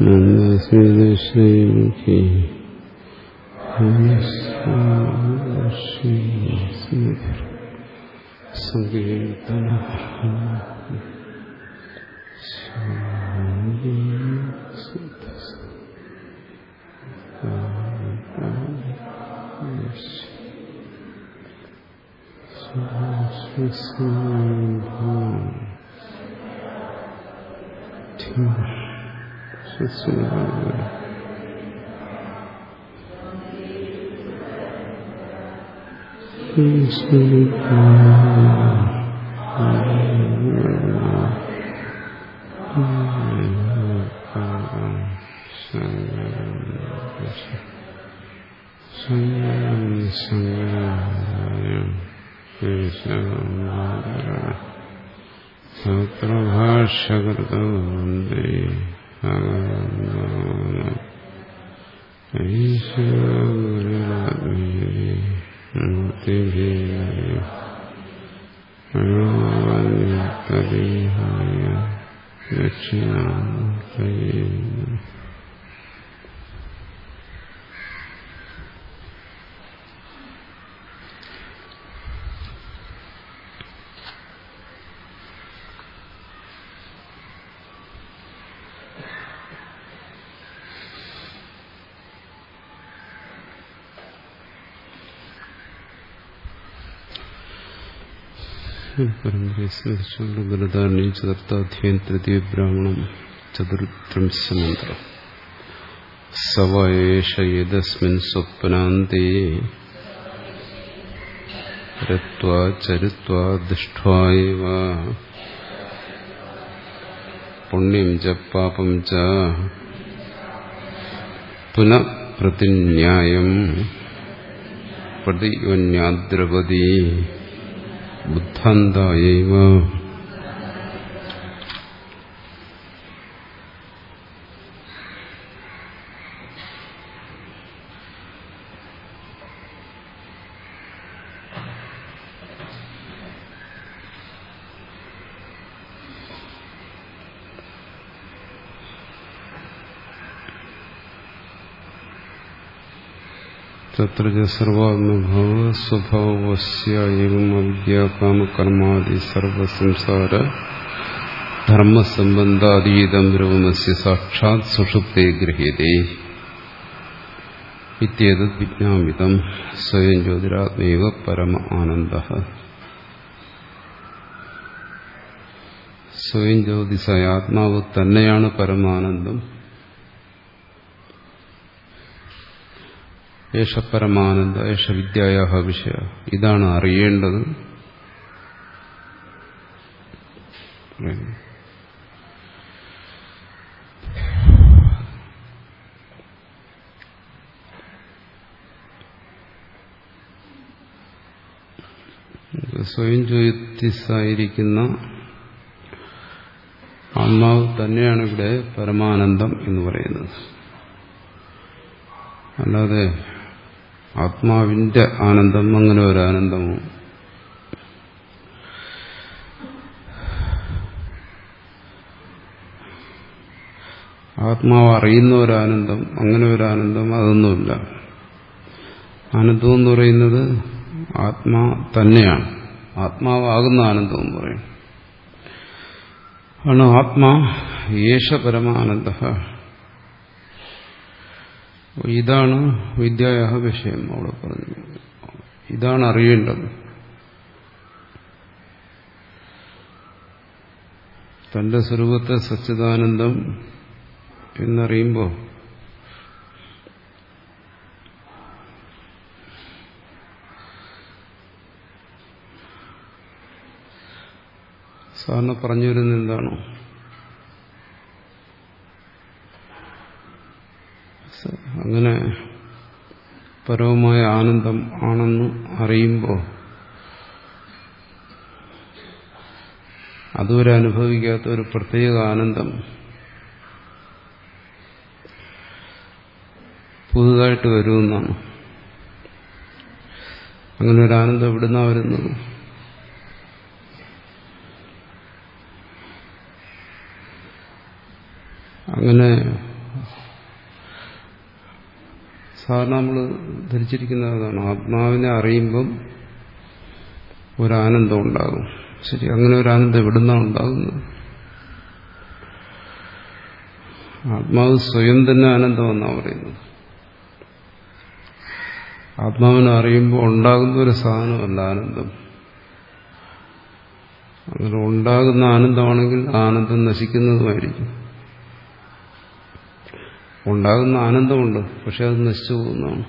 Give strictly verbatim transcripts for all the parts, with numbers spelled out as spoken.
മന്ദസ്മിതശ്രീമുഖി സങ്കീർത്തന സൂത്രഭാഷ്യകൃതേ പരമ്പരയെ സ്മരിച്ചുകൊണ്ട് ബൃഹദാരണ്യം ചതുർത്ഥാധ്യായം തൃതീയ ബ്രാഹ്മണം ചതുർത്രംശമന്ത്രം. സവയേഷ യദസ്മിൻ സ്വപ്നാന്തേ രത്വാ ചരിത്വാ ദൃഷ്ട്വാ ഏവ പുണ്യം ച പാപം ച പുനഃ പ്രതിന്യായം പ്രതിയോന്യാദ്രവതി ബുദ്ധാന്തയേവ. തത്ര സർവാത്മഭാവ സ്വഭാവസ്യ ഏവം അവിദ്യാകാമകർമാദി സർവസംസാര ധർമ്മസംബന്ധാതീതം ബ്രഹ്മസ്യ സാക്ഷാത് സുഷുപ്തേ ഗൃഹ്യതേ ഇത്യേതദ് വിജ്ഞാപിതം സ്വയം ജ്യോതിരാത്മൈവ പരമ ആനന്ദഃ. സ്വയം ജ്യോതിസായ ആത്മാവ് തന്നെയാണ് പരമാനന്ദം. ഏഷ പരമാനന്ദ ഏഷ വിദ്യായാഹ വിഷയ. ഇതാണ് അറിയേണ്ടത്. സ്വയം ജ്യോതിസായിരിക്കുന്ന ആത്മാവ് തന്നെയാണ് ഇവിടെ പരമാനന്ദം എന്ന് പറയുന്നത്. അല്ലാതെ ആത്മാവിന്റെ ആനന്ദം അങ്ങനെ ഒരു ആനന്ദമോ ആത്മാവ് അറിയുന്ന ഒരാനന്ദം അങ്ങനെ ഒരു ആനന്ദം അതൊന്നുമില്ല. ആനന്ദം എന്ന് പറയുന്നത് ആത്മാ തന്നെയാണ്. ആത്മാവാകുന്ന ആനന്ദം എന്ന് പറയും ആണ് ആത്മാ യേശ പരമാനന്ദ. ഇതാണ് വിദ്യായാഹ വിഷയം. അവിടെ പറഞ്ഞു ഇതാണ് അറിയേണ്ടത്. തന്റെ സ്വരൂപത്തെ സച്ചിദാനന്ദം എന്നറിയുമ്പോൾ സാറിന് പറഞ്ഞു വരുന്നത് എന്താണോ അങ്ങനെ പരമമായ ആനന്ദം ആണെന്ന് അറിയുമ്പോൾ അതുവരെ അനുഭവിക്കാത്ത ഒരു പ്രത്യേക ആനന്ദം പുതുതായിട്ട് വരുമെന്നാണ്. അങ്ങനെ ഒരു ആനന്ദം എവിടുന്നാ വരുന്നത്? അങ്ങനെ സാധാരണ നമ്മൾ ധരിച്ചിരിക്കുന്നതാണ് ആത്മാവിനെ അറിയുമ്പം ഒരാനന്ദം ഉണ്ടാകും. ശരി, അങ്ങനെ ഒരു ആനന്ദം എവിടുന്നാണ് ഉണ്ടാകുന്നത്? ആത്മാവ് സ്വയം തന്നെ ആനന്ദമെന്നാണ് പറയുന്നത്. ആത്മാവിനെ അറിയുമ്പോൾ ഉണ്ടാകുന്ന ഒരു സാധനമല്ല ആനന്ദം. അങ്ങനെ ഉണ്ടാകുന്ന ആനന്ദമാണെങ്കിൽ ആനന്ദം നശിക്കുന്നതുമായിരിക്കും. ഉണ്ടാകുന്ന ആനന്ദമുണ്ട്, പക്ഷെ അത് നശിച്ചു പോകുന്നതാണ്.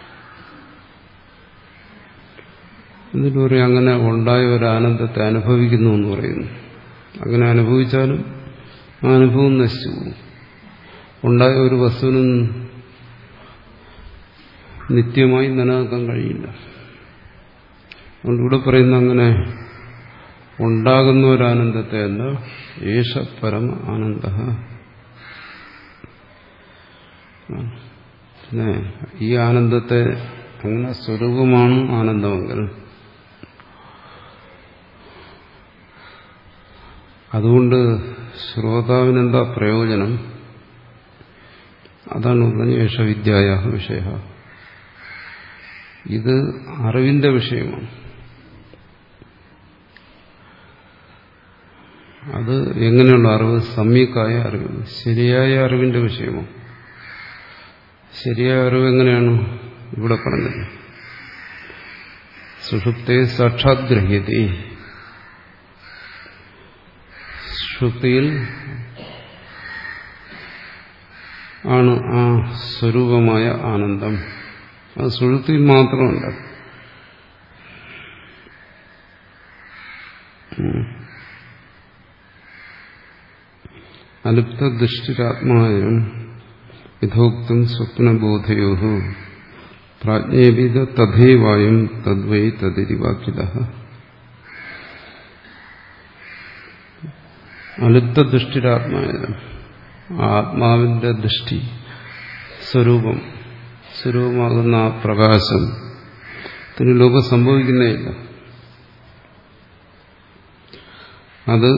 എന്നിട്ട് പറയും അങ്ങനെ ഉണ്ടായ ഒരു ആനന്ദത്തെ അനുഭവിക്കുന്നു എന്ന് പറയുന്നു. അങ്ങനെ അനുഭവിച്ചാലും ആ അനുഭവം നശിച്ചു പോകും. ഉണ്ടായ ഒരു വസ്തുവിനും നിത്യമായി നിലനിൽക്കാൻ കഴിയില്ല. അതുകൊണ്ട് ഇവിടെ പറയുന്ന അങ്ങനെ ഉണ്ടാകുന്ന ഒരാനന്ദത്തെ അല്ല, ഏഷ പരമ ആനന്ദ. പിന്നെ ഈ ആനന്ദത്തെ അങ്ങനെ സ്വരൂപമാണ് ആനന്ദമെങ്കിൽ അതുകൊണ്ട് ശ്രോതാവിനെന്താ പ്രയോജനം? അതാണ് പറഞ്ഞ ഏഷ വിദ്യായ വിഷയ. ഇത് അറിവിന്റെ വിഷയമാണ്. അത് എങ്ങനെയുള്ള അറിവ്? സമ്യക്കായ അറിവ്, ശരിയായ അറിവിന്റെ വിഷയമാണ്. ശരിയായ അറിവ് എങ്ങനെയാണ് ഇവിടെ പറഞ്ഞത്? സുഷുപ്തേ സാക്ഷാത് ഗ്രഹ്യതേ. സുഷുപ്തിയിൽ ആണ് ആ സ്വരൂപമായ ആനന്ദം. അത് സുഷുപ്തിയിൽ മാത്രമല്ല. അലുപ്തദൃഷ്ടിരാത്മായം യഥോക്തം സ്വപ്നബോധയോ പ്രാജ്ഞേപിത തഥൈവായും തദ്വൈ തദിരിവാക്യതഃ. അലുപ്തദൃഷ്ടിരാത്മായം, ആത്മാവിന്റെ ദൃഷ്ടി, സ്വരൂപം, സ്വരൂപമാകുന്ന ആ പ്രകാശം ഇതിന് ലോകം സംഭവിക്കുന്നേയില്ല. അത്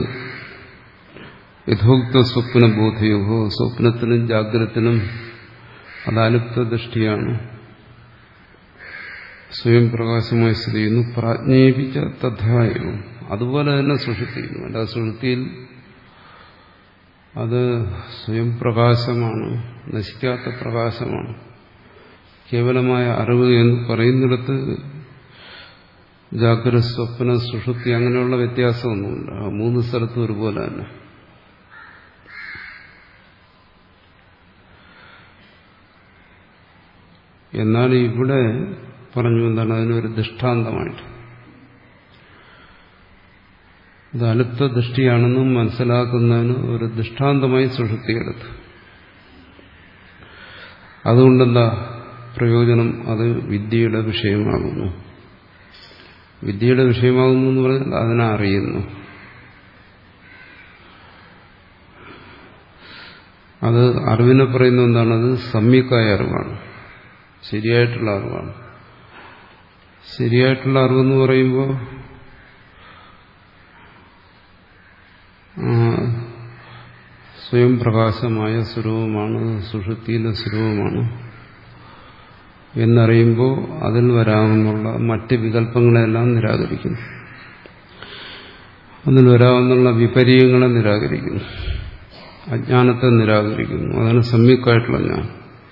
യഥോക്ത സ്വപ്നബോധയോ, സ്വപ്നത്തിനും ജാഗ്രതത്തിനും അത് അലുപ്ത ദൃഷ്ടിയാണ്, സ്വയം പ്രകാശമായി സ്ഥിതി ചെയ്യുന്നു. പ്രാജ്ഞേപിച്ച തഥായോ, അതുപോലെ തന്നെ സുഷുപ്തിയിലും. അല്ല, സുഷുപ്തിയിൽ അത് സ്വയം പ്രകാശമാണ്, നശിക്കാത്ത പ്രകാശമാണ്. കേവലമായ അറിവ് എന്ന് പറയുന്നിടത്ത് ജാഗ്രത, സ്വപ്ന, സുഷുപ്തി അങ്ങനെയുള്ള വ്യത്യാസമൊന്നുമില്ല. മൂന്ന് സ്ഥലത്തും ഒരുപോലെ തന്നെ. എന്നാൽ ഇവിടെ പറഞ്ഞു എന്താണ് അതിനൊരു ദൃഷ്ടാന്തമായിട്ട്. ഇത് അലുപ്ത ദൃഷ്ടിയാണെന്നും മനസ്സിലാക്കുന്നതിന് ഒരു ദൃഷ്ടാന്തമായി സുഷുപ്തിയെടുത്ത്. അതുകൊണ്ടെന്താ പ്രയോജനം? അത് വിദ്യയുടെ വിഷയമാകുന്നു. വിദ്യയുടെ വിഷയമാകുന്നു എന്ന് പറഞ്ഞാൽ അതിനെ അറിയുന്നു. അത് അറിവിനെ പറയുന്നത് എന്താണ്? അത് സമ്യക്കായ അറിവാണ്, ശരിയായിട്ടുള്ള അറിവാണ്. ശരിയായിട്ടുള്ള അറിവെന്ന് പറയുമ്പോൾ സ്വയം പ്രകാശമായ സ്വരൂപമാണ്, സുഷുപ്തിയിലെ സ്വരൂപമാണ് എന്നറിയുമ്പോൾ അതിൽ വരാമെന്നുള്ള മറ്റ് വികല്പങ്ങളെല്ലാം നിരാകരിക്കുന്നു. അതിൽ വരാമെന്നുള്ള വിപരീയങ്ങളെ നിരാകരിക്കുന്നു, അജ്ഞാനത്തെ നിരാകരിക്കുന്നു. അതാണ് സമ്യക്കായിട്ടുള്ള ജ്ഞാനം.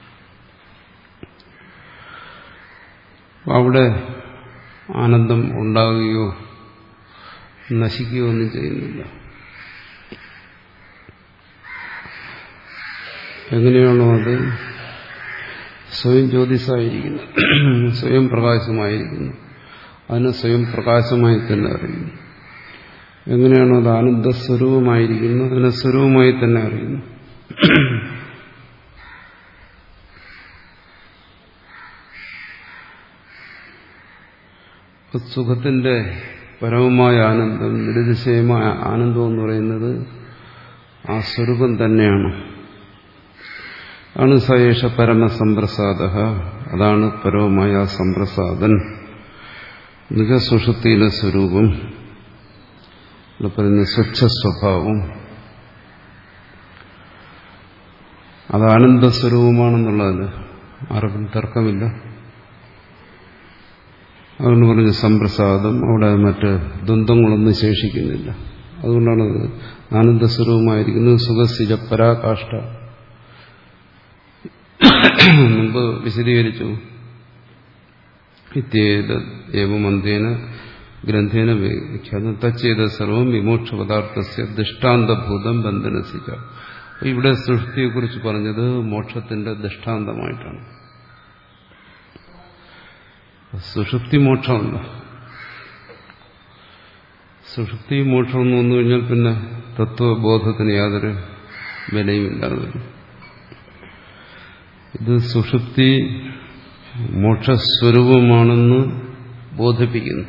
അവിടെ ആനന്ദം ഉണ്ടാകുകയോ നശിക്കുകയോ ഒന്നും ചെയ്യുന്നില്ല. എങ്ങനെയാണോ അത് സ്വയം ജ്യോതിസായിരിക്കുന്നു, സ്വയം പ്രകാശമായിരിക്കുന്നു, അതിനെ സ്വയം പ്രകാശമായി തന്നെ അറിയുന്നു. എങ്ങനെയാണോ അത് ആനന്ദസ്വരൂപമായിരിക്കുന്നു, അതിനെ സ്വരൂപമായി തന്നെ അറിയുന്നു. സുഖത്തിന്റെ പരമമായ ആനന്ദം, നിരതിശയമായ ആനന്ദം എന്ന് പറയുന്നത് ആ സ്വരൂപം തന്നെയാണ്. ആണ് സയേഷ പരമസമ്പ്രസാദ, അതാണ് പരമമായ സമ്പ്രസാദൻ. മിക സുഷുപ്തിയിലെ സ്വരൂപം, ഇവിടെ പറയുന്ന സ്വച്ഛ സ്വഭാവം, അത് ആനന്ദസ്വരൂപമാണെന്നുള്ളതിന് അറിവിൽ തർക്കമില്ല. അതുകൊണ്ട് പറഞ്ഞ സംപ്രസാദം, അവിടെ മറ്റ് ദ്വന്ദ്ങ്ങളൊന്നും ശേഷിക്കുന്നില്ല. അതുകൊണ്ടാണ് ആനന്ദസ്വരൂപമായിരിക്കുന്നത്. സുഖസിജ പരാകാഷ്ഠ മുമ്പ് വിശദീകരിച്ചു. ഇത്യേതേവമന്തേന ഗ്രന്ഥേന വ്യാഖ്യാനം തച്ചേത സർവം വിമോക്ഷ പദാർത്ഥസ്യ ദൃഷ്ടാന്തഭൂതം ബന്ധനസിച്ച. ഇവിടെ സൃഷ്ടിയെക്കുറിച്ച് പറഞ്ഞത് മോക്ഷത്തിന്റെ ദൃഷ്ടാന്തമായിട്ടാണ്. സുഷുപ്തി മോക്ഷമല്ല. സുഷുപ്തി മോക്ഷം എന്ന് വന്നു കഴിഞ്ഞാൽ പിന്നെ തത്വബോധത്തിന് യാതൊരു വിലയുമില്ലാതെ വരും. ഇത് സുഷുപ്തി മോക്ഷസ്വരൂപമാണെന്ന് ബോധിപ്പിക്കുന്നു.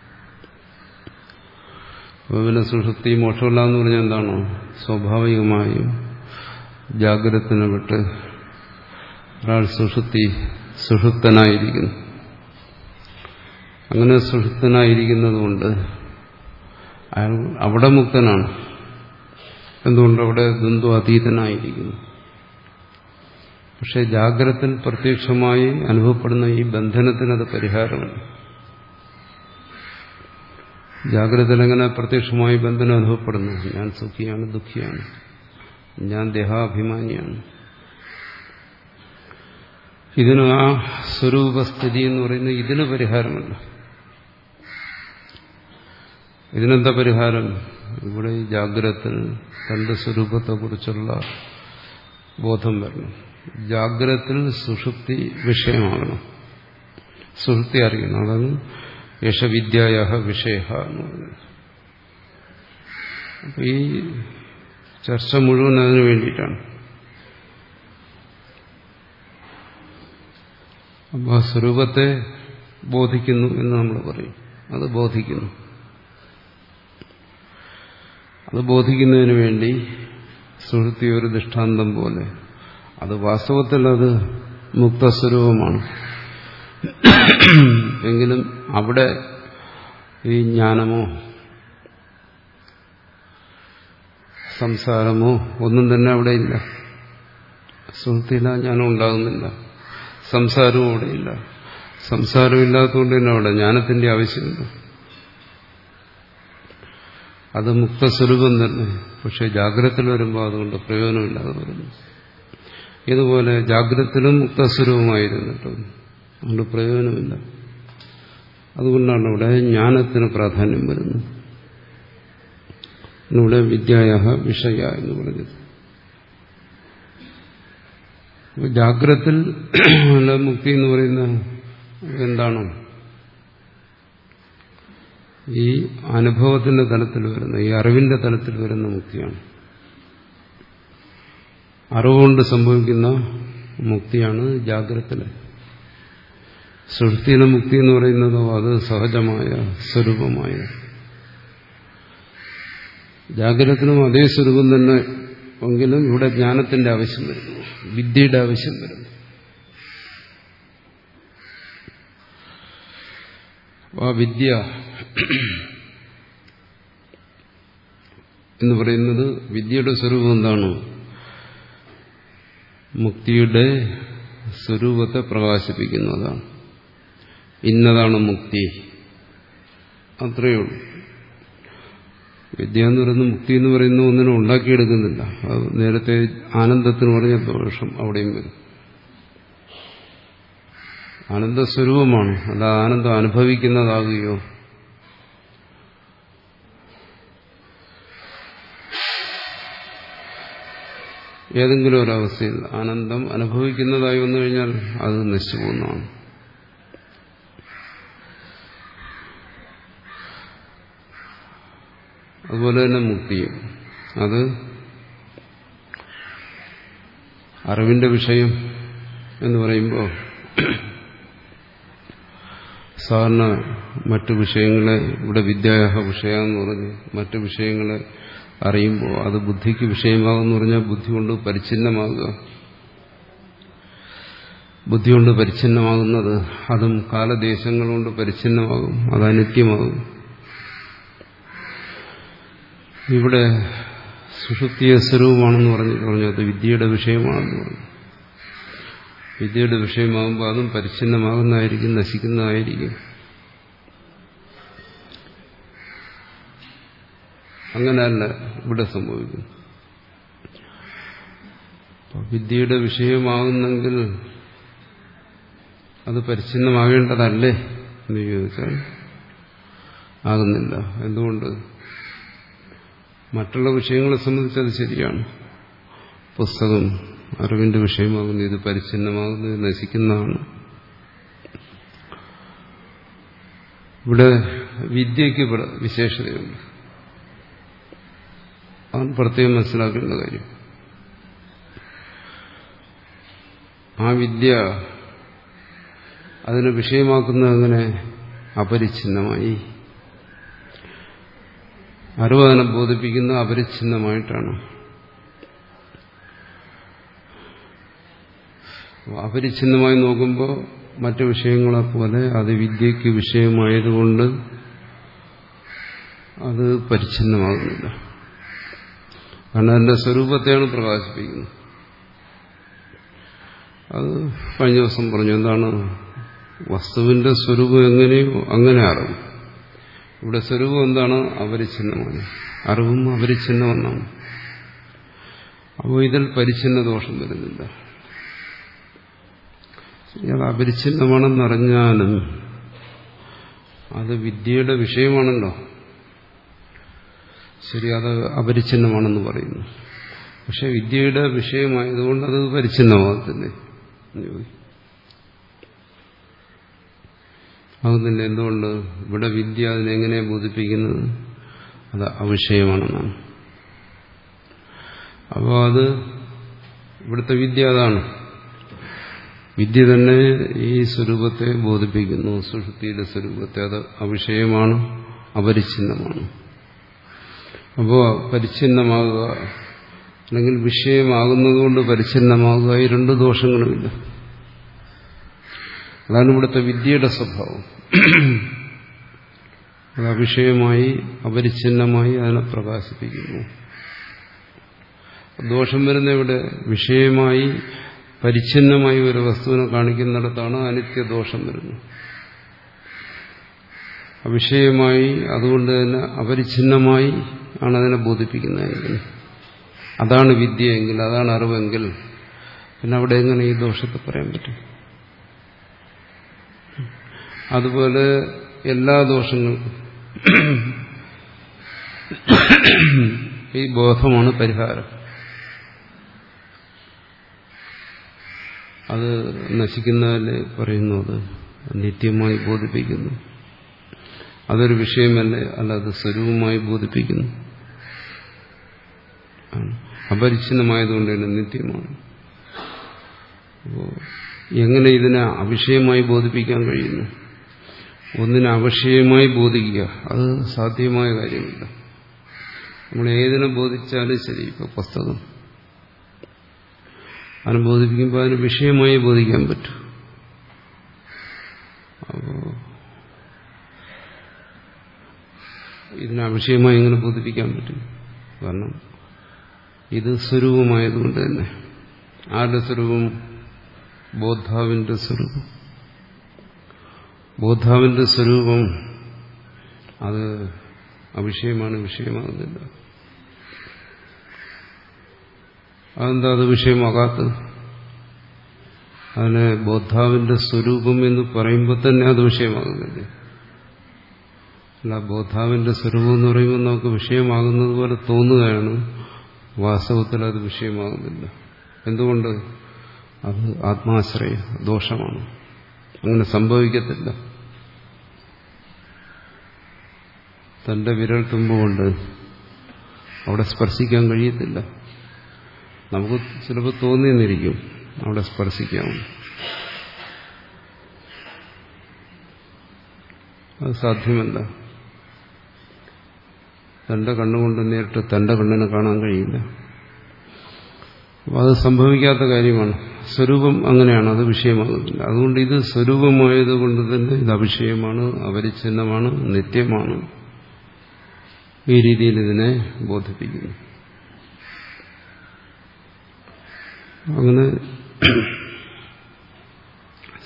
അപ്പോൾ പിന്നെ സുഷുപ്തി മോക്ഷമില്ല എന്ന് പറഞ്ഞാൽ എന്താണ്? സ്വാഭാവികമായും ജാഗ്രതത്തിനെ വിട്ട് ഒരാൾ സുഷുപ്തി സുഷുപ്തനായിരിക്കുന്നു. അങ്ങനെ സുഷുപ്തനായിരിക്കുന്നത് കൊണ്ട് അയാൾ അവിടെ മുക്തനാണ്. എന്തുകൊണ്ട്? അവിടെ ദ്വന്ദ്വാതീതനായിരിക്കുന്നു. പക്ഷെ ജാഗ്രതത്തിൽ പ്രത്യക്ഷമായി അനുഭവപ്പെടുന്ന ഈ ബന്ധനത്തിനത് പരിഹാരമല്ല. ജാഗ്രതയിൽ എങ്ങനെ പ്രത്യക്ഷമായി ബന്ധനം അനുഭവപ്പെടുന്നു? ഞാൻ സുഖിയാണ്, ദുഃഖിയാണ്, ഞാൻ ദേഹാഭിമാനിയാണ്. ഇതിന് ആ സ്വരൂപസ്ഥിതി എന്ന് പറയുന്നത് ഇതിന് പരിഹാരമല്ല. ഇതിനെന്താ പരിഹാരം? ഇവിടെ ഈ ജാഗ്രതത്തിൽ തന്റെ സ്വരൂപത്തെക്കുറിച്ചുള്ള ബോധം വരണം. ജാഗ്രതത്തിൽ സുഷുപ്തി വിഷയമാകണം, സുഷുപ്തി അറിയണം. അതാണ് യശവിദ്യായ വിഷയ എന്ന് പറയുന്നത്. അപ്പൊ ഈ ചർച്ച മുഴുവൻ അതിനു വേണ്ടിയിട്ടാണ്. അപ്പോൾ ആ സ്വരൂപത്തെ ബോധിക്കുന്നു എന്ന് നമ്മൾ പറയും. അത് ബോധിക്കുന്നു. അത് ബോധിക്കുന്നതിന് വേണ്ടി സുഷുപ്തി ഒരു ദൃഷ്ടാന്തം പോലെ. അത് വാസ്തവത്തിൽ അത് മുക്തസ്വരൂപമാണ്. എങ്കിലും അവിടെ ഈ ജ്ഞാനമോ സംസാരമോ ഒന്നും തന്നെ അവിടെ ഇല്ല. സുഷുപ്തിയില്ല, ജ്ഞാനം ഉണ്ടാകുന്നില്ല. സംസാരവും അവിടെയില്ല. സംസാരമില്ലാത്തതുകൊണ്ട് തന്നെ അവിടെ ജ്ഞാനത്തിന്റെ ആവശ്യമില്ല. അത് മുക്തസ്വരൂപം തന്നെ. പക്ഷെ ജാഗ്രതത്തിൽ വരുമ്പോൾ അതുകൊണ്ട് പ്രയോജനമില്ലാതെ വരുന്നു. ഇതുപോലെ ജാഗ്രതത്തിലും മുക്തസ്വരൂപമായിരുന്നിട്ടും അതുകൊണ്ട് പ്രയോജനമില്ല. അതുകൊണ്ടാണ് ഇവിടെ ജ്ഞാനത്തിന് പ്രാധാന്യം വരുന്നത്. ഇവിടെ വിദ്യായ വിഷയ എന്ന് പറഞ്ഞത്. ജാഗ്രതത്തിൽ മുക്തി എന്ന് പറയുന്ന എന്താണ്? ഈ അനുഭവത്തിന്റെ തലത്തിൽ വരുന്ന, ഈ അറിവിന്റെ തലത്തിൽ വരുന്ന മുക്തിയാണ്. അറിവുകൊണ്ട് സംഭവിക്കുന്ന മുക്തിയാണ് ജാഗ്രതത്തിലെ. സുഷുപ്തിയിലെ മുക്തി എന്ന് പറയുന്നതോ അത് സഹജമായ സ്വരൂപമായ. ജാഗ്രതത്തിനും അതേ സ്വരൂപം തന്നെ എങ്കിലും ഇവിടെ ജ്ഞാനത്തിന്റെ ആവശ്യം വരുന്നു, വിദ്യയുടെ ആവശ്യം വരുന്നു. ആ വിദ്യ എന്ന് പറയുന്നത് വിദ്യയുടെ സ്വരൂപം എന്താണ്? മുക്തിയുടെ സ്വരൂപത്തെ പ്രകാശിപ്പിക്കുന്നതാണ്. ഇന്നതാണ് മുക്തി, അത്രയേ ഉള്ളൂ. വിദ്യ എന്ന് പറയുന്നത്, മുക്തി എന്ന് പറയുന്ന ഒന്നിനും ഉണ്ടാക്കിയെടുക്കുന്നില്ല. അത് നേരത്തെ ആനന്ദത്തിന് പറഞ്ഞ ദോഷം അവിടെയും വരും. ആനന്ദസ്വരൂപമാണ്, അല്ല ആനന്ദം അനുഭവിക്കുന്നതാകുകയോ? ഏതെങ്കിലും ഒരവസ്ഥയിൽ ആനന്ദം അനുഭവിക്കുന്നതായി വന്നു കഴിഞ്ഞാൽ അത് നശിച്ചു പോകുന്നതാണ്. അതുപോലെ തന്നെ മുക്തിയും അത് അറിവിന്റെ വിഷയം എന്ന് പറയുമ്പോൾ സാധാരണ മറ്റു വിഷയങ്ങളെ, ഇവിടെ വിദ്യായ വിഷയം എന്ന് പറഞ്ഞ് മറ്റു വിഷയങ്ങളെ അറിയുമ്പോൾ അത് ബുദ്ധിക്ക് വിഷയമാകുമെന്ന് പറഞ്ഞാൽ ബുദ്ധി കൊണ്ട് പരിച്ഛിന്നമാകുക. ബുദ്ധി കൊണ്ട് പരിച്ഛിന്നമാകുന്നത് അതും കാലദേശങ്ങൾ കൊണ്ട് പരിച്ഛിന്നമാകും, അത് അനിത്യമാകും. ഇവിടെ സുഷുപ്തിയ സ്വരൂപമാണെന്ന് പറഞ്ഞു പറഞ്ഞത് വിദ്യയുടെ വിഷയമാണെന്ന് പറഞ്ഞു. വിദ്യയുടെ വിഷയമാകുമ്പോൾ അതും പരിച്ഛിന്നമാകുന്നതായിരിക്കും, നശിക്കുന്നതായിരിക്കും. അങ്ങനെയല്ല ഇവിടെ സംഭവിക്കുന്നു. വിദ്യയുടെ വിഷയമാകുന്നെങ്കിൽ അത് പരിച്ഛിന്നമാകേണ്ടതല്ലേ എന്ന് ചോദിച്ചാൽ ആകുന്നില്ല. എന്തുകൊണ്ട്? മറ്റുള്ള വിഷയങ്ങളെ സംബന്ധിച്ച് അത് ശരിയാണ്. പുസ്തകം അറിവിന്റെ വിഷയമാകുന്നു, ഇത് പരിച്ഛിന്നമാകുന്നു, ഇത് നശിക്കുന്നതാണ്. ഇവിടെ വിദ്യയ്ക്ക് വിശേഷതയുണ്ട്. അതാണ് പ്രത്യേകം മനസ്സിലാക്കേണ്ട കാര്യം. ആ വിദ്യ അതിനെ വിഷയമാക്കുന്നത് അങ്ങനെ അപരിച്ഛിന്നമായി, അറിവ് അതിനെ ബോധിപ്പിക്കുന്ന അപരിച്ഛിന്നമായിട്ടാണ്. അപരിച്ഛിന്നമായി നോക്കുമ്പോൾ മറ്റു വിഷയങ്ങളെ പോലെ അത് വിദ്യയ്ക്ക് വിഷയമായതുകൊണ്ട് അത് പരിച്ഛിന്നമാകുന്നില്ല. കാരണം അതിന്റെ സ്വരൂപത്തെയാണ് പ്രകാശിപ്പിക്കുന്നത്. അത് കഴിഞ്ഞ ദിവസം പറഞ്ഞു. എന്താണ്? വസ്തുവിന്റെ സ്വരൂപം എങ്ങനെയോ അങ്ങനെ അറിവ്. ഇവിടെ സ്വരൂപം എന്താണ്? അപരിച്ഛിന്നമാണ്. അറിവും അപരിച്ഛിന്നമെന്നാണ്. അപ്പോൾ ഇതിൽ പരിച്ഛിന്ന ദോഷം വരുന്നില്ല. അത് അപരിച്ഛിന്നമാണെന്നറിഞ്ഞാലും അത് വിദ്യയുടെ വിഷയമാണല്ലോ. ശരി, അത് അപരിച്ഛിന്നമാണെന്ന് പറയുന്നു. പക്ഷെ വിദ്യയുടെ വിഷയമായതുകൊണ്ട് അത് പരിച്ഛിന്നമാകത്തില്ലേ? ആകുന്നില്ല. എന്തുകൊണ്ട്? ഇവിടെ വിദ്യ അതിനെങ്ങനെ ബോധിപ്പിക്കുന്നത്? അത് അവിഷയമാണെന്നാണ്. അപ്പോൾ അത് ഇവിടുത്തെ വിദ്യ അതാണ്. വിദ്യ തന്നെ ഈ സ്വരൂപത്തെ ബോധിപ്പിക്കുന്നു, സുഷുപ്തിയുടെ സ്വരൂപത്തെ. അത് അവിഷയമാണ്, അപരിച്ഛിന്നമാണ്. അപ്പോൾ പരിച്ഛിന്നമാകുക അല്ലെങ്കിൽ വിഷയമാകുന്നതുകൊണ്ട് പരിച്ഛിന്നമാകുക, ഈ രണ്ട് ദോഷങ്ങളുമില്ല. അതാണ് ഇവിടുത്തെ വിദ്യയുടെ സ്വഭാവം. അത് അവിഷയമായി അപരിച്ഛിന്നമായി അതിനെ പ്രകാശിപ്പിക്കുന്നു. ദോഷം വരുന്ന ഇവിടെ വിഷയമായി പരിച്ഛിന്നമായി ഒരു വസ്തുവിനെ കാണിക്കുന്നിടത്താണ് അനിത്യദോഷം വരുന്നത്. അവിഷയമായി അതുകൊണ്ട് തന്നെ അപരിച്ഛിന്നമായി ആണ് അതിനെ ബോധിപ്പിക്കുന്നതെങ്കിൽ, അതാണ് വിദ്യയെങ്കിൽ, അതാണ് അറിവെങ്കിൽ, പിന്നെ അവിടെ എങ്ങനെ ഈ ദോഷത്തെ പറയാൻ പറ്റും? അതുപോലെ എല്ലാ ദോഷങ്ങൾക്കും ഈ ബോധമാണ് പരിഹാരം. അത് നശിക്കുന്നതല്ലേ പറയുന്നത്, നിത്യമായി ബോധിപ്പിക്കുന്നു. അതൊരു വിഷയമല്ലേ, അല്ല അത് സ്വരൂപമായി ബോധിപ്പിക്കുന്നു. അപരിച്ഛിന്നമായതുകൊണ്ട് തന്നെ നിത്യമാണ്. അപ്പോൾ എങ്ങനെ ഇതിനെ അവിഷയമായി ബോധിപ്പിക്കാൻ കഴിയുന്നു? ഒന്നിനെ അവിഷയമായി ബോധിക്കുക അത് സാധ്യമായ കാര്യമില്ല. നമ്മൾ ഏതിനെ ബോധിച്ചാലും ശരി, ഇപ്പോൾ പുസ്തകം അതിനെ ബോധിപ്പിക്കുമ്പോൾ അതിന് വിഷയമായി ബോധിക്കാൻ പറ്റും. അപ്പോൾ ഇതിനെ അവിഷയമായി എങ്ങനെ ബോധിപ്പിക്കാൻ പറ്റും? കാരണം ഇത് സ്വരൂപമായതുകൊണ്ട് തന്നെ. ആരുടെ സ്വരൂപം? ബോദ്ധാവിന്റെ സ്വരൂപം. ബോദ്ധാവിന്റെ സ്വരൂപം അത് അവിഷയമാണ്, വിഷയമാകുന്നില്ല. അതെന്താ അത് വിഷയമാകാത്തത്? അതിനെ ബോദ്ധാവിന്റെ സ്വരൂപം എന്ന് പറയുമ്പോൾ തന്നെ അത് വിഷയമാകുന്നില്ലേ? അല്ല, ബോദ്ധാവിന്റെ സ്വരൂപം എന്ന് പറയുമ്പോൾ നമുക്ക് വിഷയമാകുന്നത് പോലെ തോന്നുകയാണ്, വാസ്തവത്തിൽ അത് വിഷയമാകുന്നില്ല. എന്തുകൊണ്ട്? അത് ആത്മാശ്രയ ദോഷമാണ്. അങ്ങനെ സംഭവിക്കത്തില്ല. തന്റെ വിരൽ തുമ്പുകൊണ്ട് അവിടെ സ്പർശിക്കാൻ കഴിയത്തില്ല. നമുക്ക് ചിലപ്പോൾ തോന്നിയെന്നിരിക്കും അവിടെ സ്പർശിക്കാമെന്ന്. അത് സാധ്യമല്ല. തന്റെ കണ്ണുകൊണ്ട് നേരിട്ട് തന്റെ കണ്ണിനെ കാണാൻ കഴിയില്ല. അപ്പോൾ അത് സംഭവിക്കാത്ത കാര്യമാണ്. സ്വരൂപം അങ്ങനെയാണ്, അത് വിഷയമാകുന്നില്ല. അതുകൊണ്ട് ഇത് സ്വരൂപമായതുകൊണ്ട് തന്നെ ഇത് അവിഷയമാണ്, അപരിച്ഛിന്നമാണ്, നിത്യമാണ്. ഈ രീതിയിൽ ഇതിനെ ബോധിപ്പിക്കുന്നു. അങ്ങനെ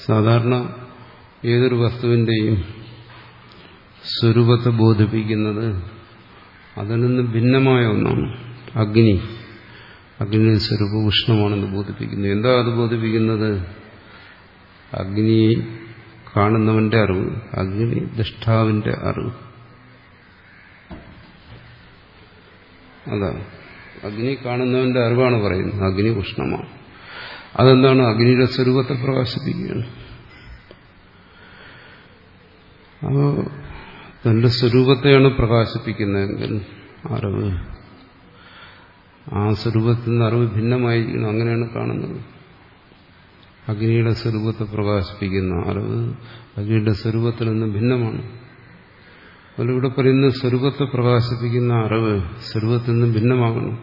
സാധാരണ ഏതൊരു വസ്തുവിന്റെയും സ്വരൂപത്തെ ബോധിപ്പിക്കുന്നത് അതിൽ നിന്ന് ഭിന്നമായ ഒന്നാണ്. അഗ്നി അഗ്നി സ്വരൂപ ഉഷ്ണമാണെന്ന് ബോധിപ്പിക്കുന്നു. എന്താ അത് ബോധിപ്പിക്കുന്നത്? അഗ്നിയെ കാണുന്നവന്റെ അറിവ്, അഗ്നി ദൃഷ്ടാവിന്റെ അറിവ്. അതാണ് അഗ്നി കാണുന്നവന്റെ അറിവാണ് പറയുന്നത്. അഗ്നി ഉഷ്ണമാണ്. അതെന്താണ്? അഗ്നിയുടെ സ്വരൂപത്തെ പ്രകാശിപ്പിക്കുകയാണ്. അപ്പോൾ തന്റെ സ്വരൂപത്തെയാണ് പ്രകാശിപ്പിക്കുന്നതെങ്കിൽ അറിവ്, ആ സ്വരൂപത്തിൽ നിന്ന് അറിവ് ഭിന്നമായിരിക്കണം. അങ്ങനെയാണ് കാണുന്നത്. അഗ്നിയുടെ സ്വരൂപത്തെ പ്രകാശിപ്പിക്കുന്ന അറിവ് അഗ്നിയുടെ സ്വരൂപത്തിൽ നിന്ന് ഭിന്നമാണ്. അതിലൂടെ പറയുന്ന സ്വരൂപത്തെ പ്രകാശിപ്പിക്കുന്ന അറിവ് സ്വരൂപത്തിൽ നിന്ന് ഭിന്നമാകണം.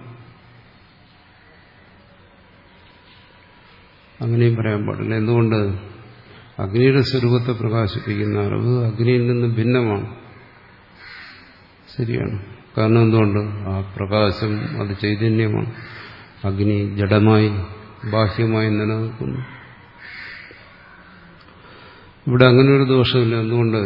അങ്ങനെയും പറയാൻ പാടില്ല. എന്തുകൊണ്ട്? അഗ്നിയുടെ സ്വരൂപത്തെ പ്രകാശിപ്പിക്കുന്ന അറിവ് അഗ്നിയിൽ നിന്ന് ഭിന്നമാണ്. ശരിയാണ്. കാരണം എന്തുകൊണ്ട്? ആ പ്രകാശം അത് ചൈതന്യമാണ്. അഗ്നി ജഡമായി ബാഹ്യമായി നിലനിൽക്കുന്നു. ഇവിടെ അങ്ങനെ ഒരു ദോഷമില്ല. എന്തുകൊണ്ട്?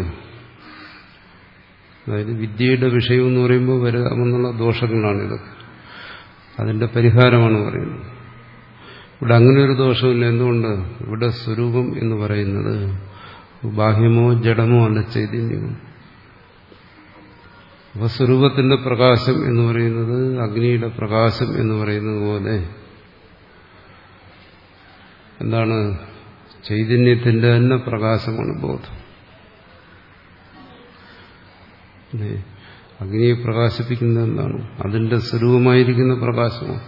അതായത് വിദ്യയുടെ വിഷയം എന്ന് പറയുമ്പോൾ വരാമെന്നുള്ള ദോഷങ്ങളാണിതൊക്കെ. അതിന്റെ പരിഹാരമാണ് പറയുന്നത്. ഇവിടെ അങ്ങനെ ഒരു ദോഷമില്ല. എന്തുകൊണ്ട്? ഇവിടെ സ്വരൂപം എന്ന് പറയുന്നത് ബാഹ്യമോ ജഡമോ അല്ല, ചൈതന്യമോ. അപ്പൊ സ്വരൂപത്തിന്റെ പ്രകാശം എന്ന് പറയുന്നത് അഗ്നിയുടെ പ്രകാശം എന്ന് പറയുന്നത് പോലെ എന്താണ്? ചൈതന്യത്തിന്റെ തന്നെ പ്രകാശമാണ് ബോധം. അഗ്നിയെ പ്രകാശിപ്പിക്കുന്നത് എന്താണ്? അതിന്റെ സ്വരൂപമായിരിക്കുന്ന പ്രകാശമാണ്.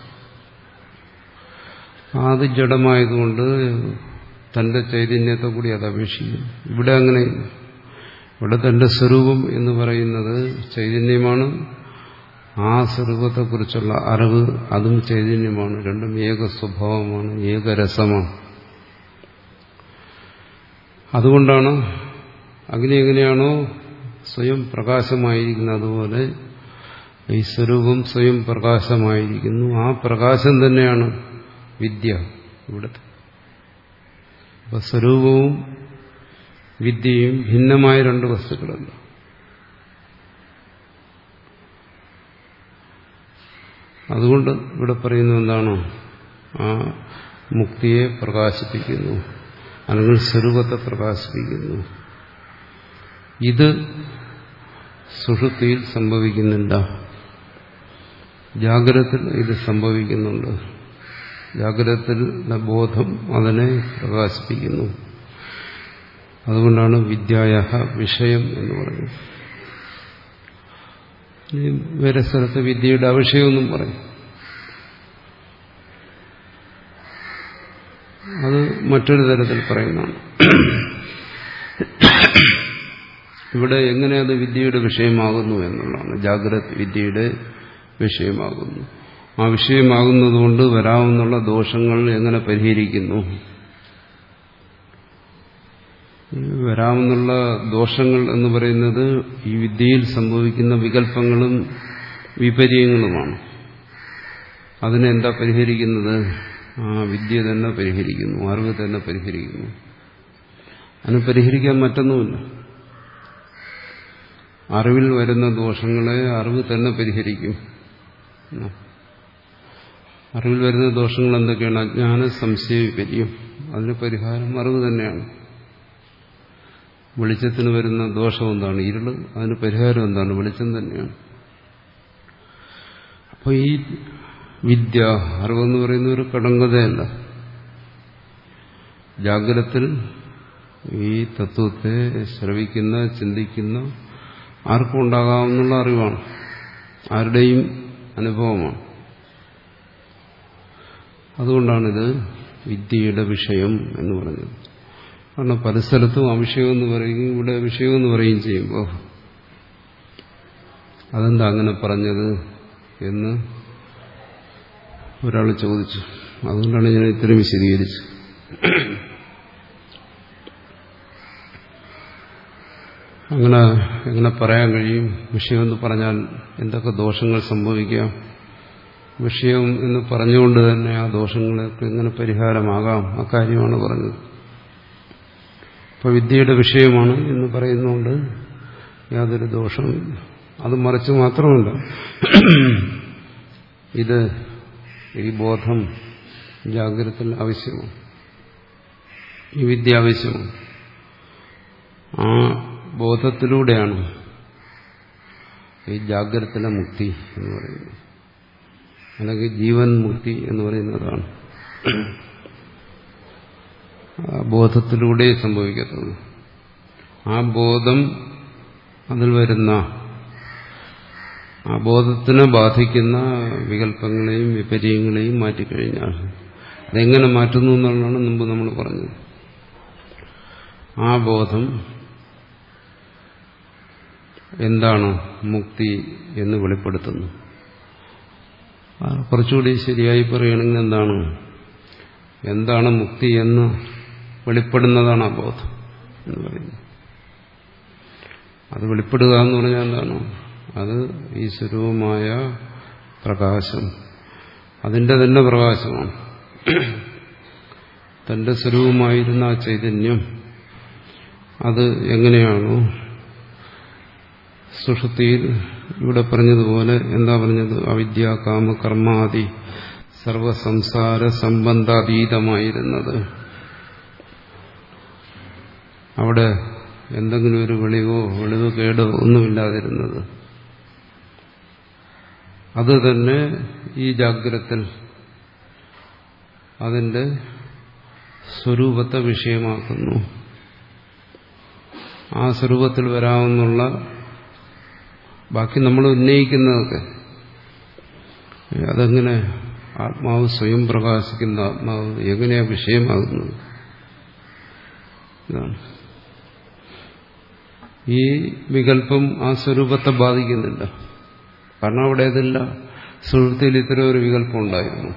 അത് ജഡമായതുകൊണ്ട് തന്റെ ചൈതന്യത്തെ കൂടി അത് അപേക്ഷിക്കുന്നു. ഇവിടെ അങ്ങനെയില്ല. ഇവിടെ തന്റെ സ്വരൂപം എന്ന് പറയുന്നത് ചൈതന്യമാണ്. ആ സ്വരൂപത്തെക്കുറിച്ചുള്ള അറിവ് അതും ചൈതന്യമാണ്. രണ്ടും ഏക സ്വഭാവമാണ്, ഏകരസമാണ്. അതുകൊണ്ടാണ് അഗ്നി എങ്ങനെയാണോ സ്വയം പ്രകാശമായിരിക്കുന്നത് അതുപോലെ ഈ സ്വരൂപം സ്വയം പ്രകാശമായിരിക്കുന്നു. ആ പ്രകാശം തന്നെയാണ് വിദ്യ ഇവിടുത്തെ. അപ്പൊ സ്വരൂപവും വിദ്യയും ഭിന്നമായ രണ്ട് വസ്തുക്കളല്ല. അതുകൊണ്ട് ഇവിടെ പറയുന്നത് എന്താണ്? ആ മുക്തിയെ പ്രകാശിപ്പിക്കുന്നു, അല്ലെങ്കിൽ സ്വരൂപത്തെ പ്രകാശിപ്പിക്കുന്നു. ഇത് സുഷുപ്തിയിൽ സംഭവിക്കുന്നില്ല. ജാഗ്രതത്തിൽ ഇത് സംഭവിക്കുന്നുണ്ട്. ജാഗ്രതത്തിൽ ബോധം അതിനെ പ്രകാശിപ്പിക്കുന്നു. അതുകൊണ്ടാണ് വിദ്യായ വിഷയം എന്ന് പറയുന്നത്. വേറെ സ്ഥലത്ത് വിദ്യയുടെ അവിഷയമെന്നും പറയും. അത് മറ്റൊരു തരത്തിൽ പറയുന്നതാണ്. ഇവിടെ എങ്ങനെ അത് വിദ്യയുടെ വിഷയമാകുന്നു എന്നുള്ളതാണ്. ജാഗ്രത വിദ്യയുടെ വിഷയമാകുന്നു. ആ വിഷയമാകുന്നതുകൊണ്ട് വരാവുന്ന ദോഷങ്ങൾ എങ്ങനെ പരിഹരിക്കുന്നു? വരാവുന്ന ദോഷങ്ങൾ എന്ന് പറയുന്നത് ഈ വിദ്യയിൽ സംഭവിക്കുന്ന വികല്പങ്ങളും വിപര്യങ്ങളുമാണ്. അതിനെന്താ പരിഹരിക്കുന്നത്? ആ വിദ്യ തന്നെ പരിഹരിക്കുന്നു, അറിവ് തന്നെ പരിഹരിക്കുന്നു. അതിന് പരിഹരിക്കാൻ മറ്റൊന്നുമില്ല. അറിവിൽ വരുന്ന ദോഷങ്ങളെ അറിവ് തന്നെ പരിഹരിക്കും. അറിവിൽ വരുന്ന ദോഷങ്ങൾ എന്തൊക്കെയാണ്? അജ്ഞാന സംശയ വിപര്യം. അതിന് പരിഹാരം അറിവ് തന്നെയാണ്. വെളിച്ചത്തിന് വരുന്ന ദോഷം എന്താണ്? ഇരുള്. അതിന് പരിഹാരം എന്താണ്? വെളിച്ചം തന്നെയാണ്. അപ്പോൾ ഈ വിദ്യ, അറിവെന്ന് പറയുന്ന ഒരു കടങ്കഥയല്ല. ജാഗ്രതത്തിൽ ഈ തത്വത്തെ ശ്രവിക്കുന്ന, ചിന്തിക്കുന്ന ആർക്കും ഉണ്ടാകാവുന്ന അറിവാണ്. ആരുടെയും അനുഭവമാണ്. അതുകൊണ്ടാണിത് വിദ്യയുടെ വിഷയം എന്ന് പറഞ്ഞത്. കാരണം പല സ്ഥലത്തും അവിഷയമെന്ന് പറയുകയും ഇവിടെ വിഷയമെന്ന് പറയുകയും ചെയ്യുമ്പോൾ അതെന്താ അങ്ങനെ പറഞ്ഞത് എന്ന് ഒരാൾ ചോദിച്ചു. അതുകൊണ്ടാണ് ഞാൻ ഇത്രയും വിശദീകരിച്ചത്. അങ്ങനെ എങ്ങനെ പറയാൻ കഴിയും? വിഷയമെന്ന് പറഞ്ഞാൽ എന്തൊക്കെ ദോഷങ്ങൾ സംഭവിക്കാം? വിഷയം എന്ന് പറഞ്ഞുകൊണ്ട് തന്നെ ആ ദോഷങ്ങൾക്ക് എങ്ങനെ പരിഹാരമാകാം? അക്കാര്യമാണ് പറഞ്ഞത്. അപ്പോൾ വിദ്യയുടെ വിഷയമാണ് എന്ന് പറയുന്നതുകൊണ്ട് യാതൊരു ദോഷവുമില്ല. അത് മറിച്ച് മാത്രമല്ല, ഇത് ഈ ബോധം ജാഗ്രതയിൽ ആവശ്യമാണ്, ഈ വിദ്യ ആവശ്യമാണ്. ആ ബോധത്തിലൂടെയാണ് ഈ ജാഗ്രതയിലെ മുക്തി എന്ന് പറയുന്നത്, അല്ലെങ്കിൽ ജീവൻ മുക്തി എന്ന് പറയുന്നതാണ്. ആ ബോധത്തിലൂടെ സംഭവിക്കത്തുള്ളൂ. ആ ബോധം, അതിൽ വരുന്ന ആ ബോധത്തിനെ ബാധിക്കുന്ന വികല്പങ്ങളെയും വിപര്യങ്ങളെയും മാറ്റിക്കഴിഞ്ഞാൽ അതെങ്ങനെ മാറ്റുന്നു എന്നുള്ളതാണ് മുമ്പ് നമ്മൾ പറഞ്ഞത്. ആ ബോധം എന്താണ് മുക്തി എന്ന് വെളിപ്പെടുത്തുന്നു. കുറച്ചുകൂടി ശരിയായി പറയുകയാണെങ്കിൽ എന്താണ് എന്താണ് മുക്തി എന്ന് വെളിപ്പെടുന്നതാണ് ആ ബോധം എന്ന് പറയുന്നത്. അത് വെളിപ്പെടുക എന്ന് പറഞ്ഞാൽ എന്താണ്? അത് ഈ സ്വരൂപമായ പ്രകാശം, അതിൻ്റെ തന്നെ പ്രകാശമാണ്. തന്റെ സ്വരൂപമായിരുന്ന ആ ചൈതന്യം അത് എങ്ങനെയാണോ സുഷുപ്തിയിൽ ഇവിടെ പറഞ്ഞതുപോലെ, എന്താ പറഞ്ഞത്, അവിദ്യ കാമ കർമാദി സർവസംസാര സംബന്ധാതീതമായിരുന്നത്, അവിടെ എന്തെങ്കിലും ഒരു വെളിവോ വെളിവോ കേടോ ഒന്നുമില്ലാതിരുന്നത്, അത് തന്നെ ഈ ജാഗ്രതത്തിൽ അതിന്റെ സ്വരൂപത്തെ വിഷയമാക്കുന്നു. ആ സ്വരൂപത്തിൽ വരാവുന്നുള്ള ബാക്കി നമ്മൾ ഉന്നയിക്കുന്നതൊക്കെ അതെങ്ങനെ ആത്മാവ് സ്വയം പ്രകാശിക്കുന്ന ആത്മാവ് എങ്ങനെയാ വിഷയമാകുന്നത്? ഇതാണ്. ഈ വികല്പം ആ സ്വരൂപത്തെ ബാധിക്കുന്നില്ല. കാരണം അവിടെ അതില്ല. സുഷുപ്തിയിൽ ഇത്തരം ഒരു വികല്പം ഉണ്ടായിരുന്നു.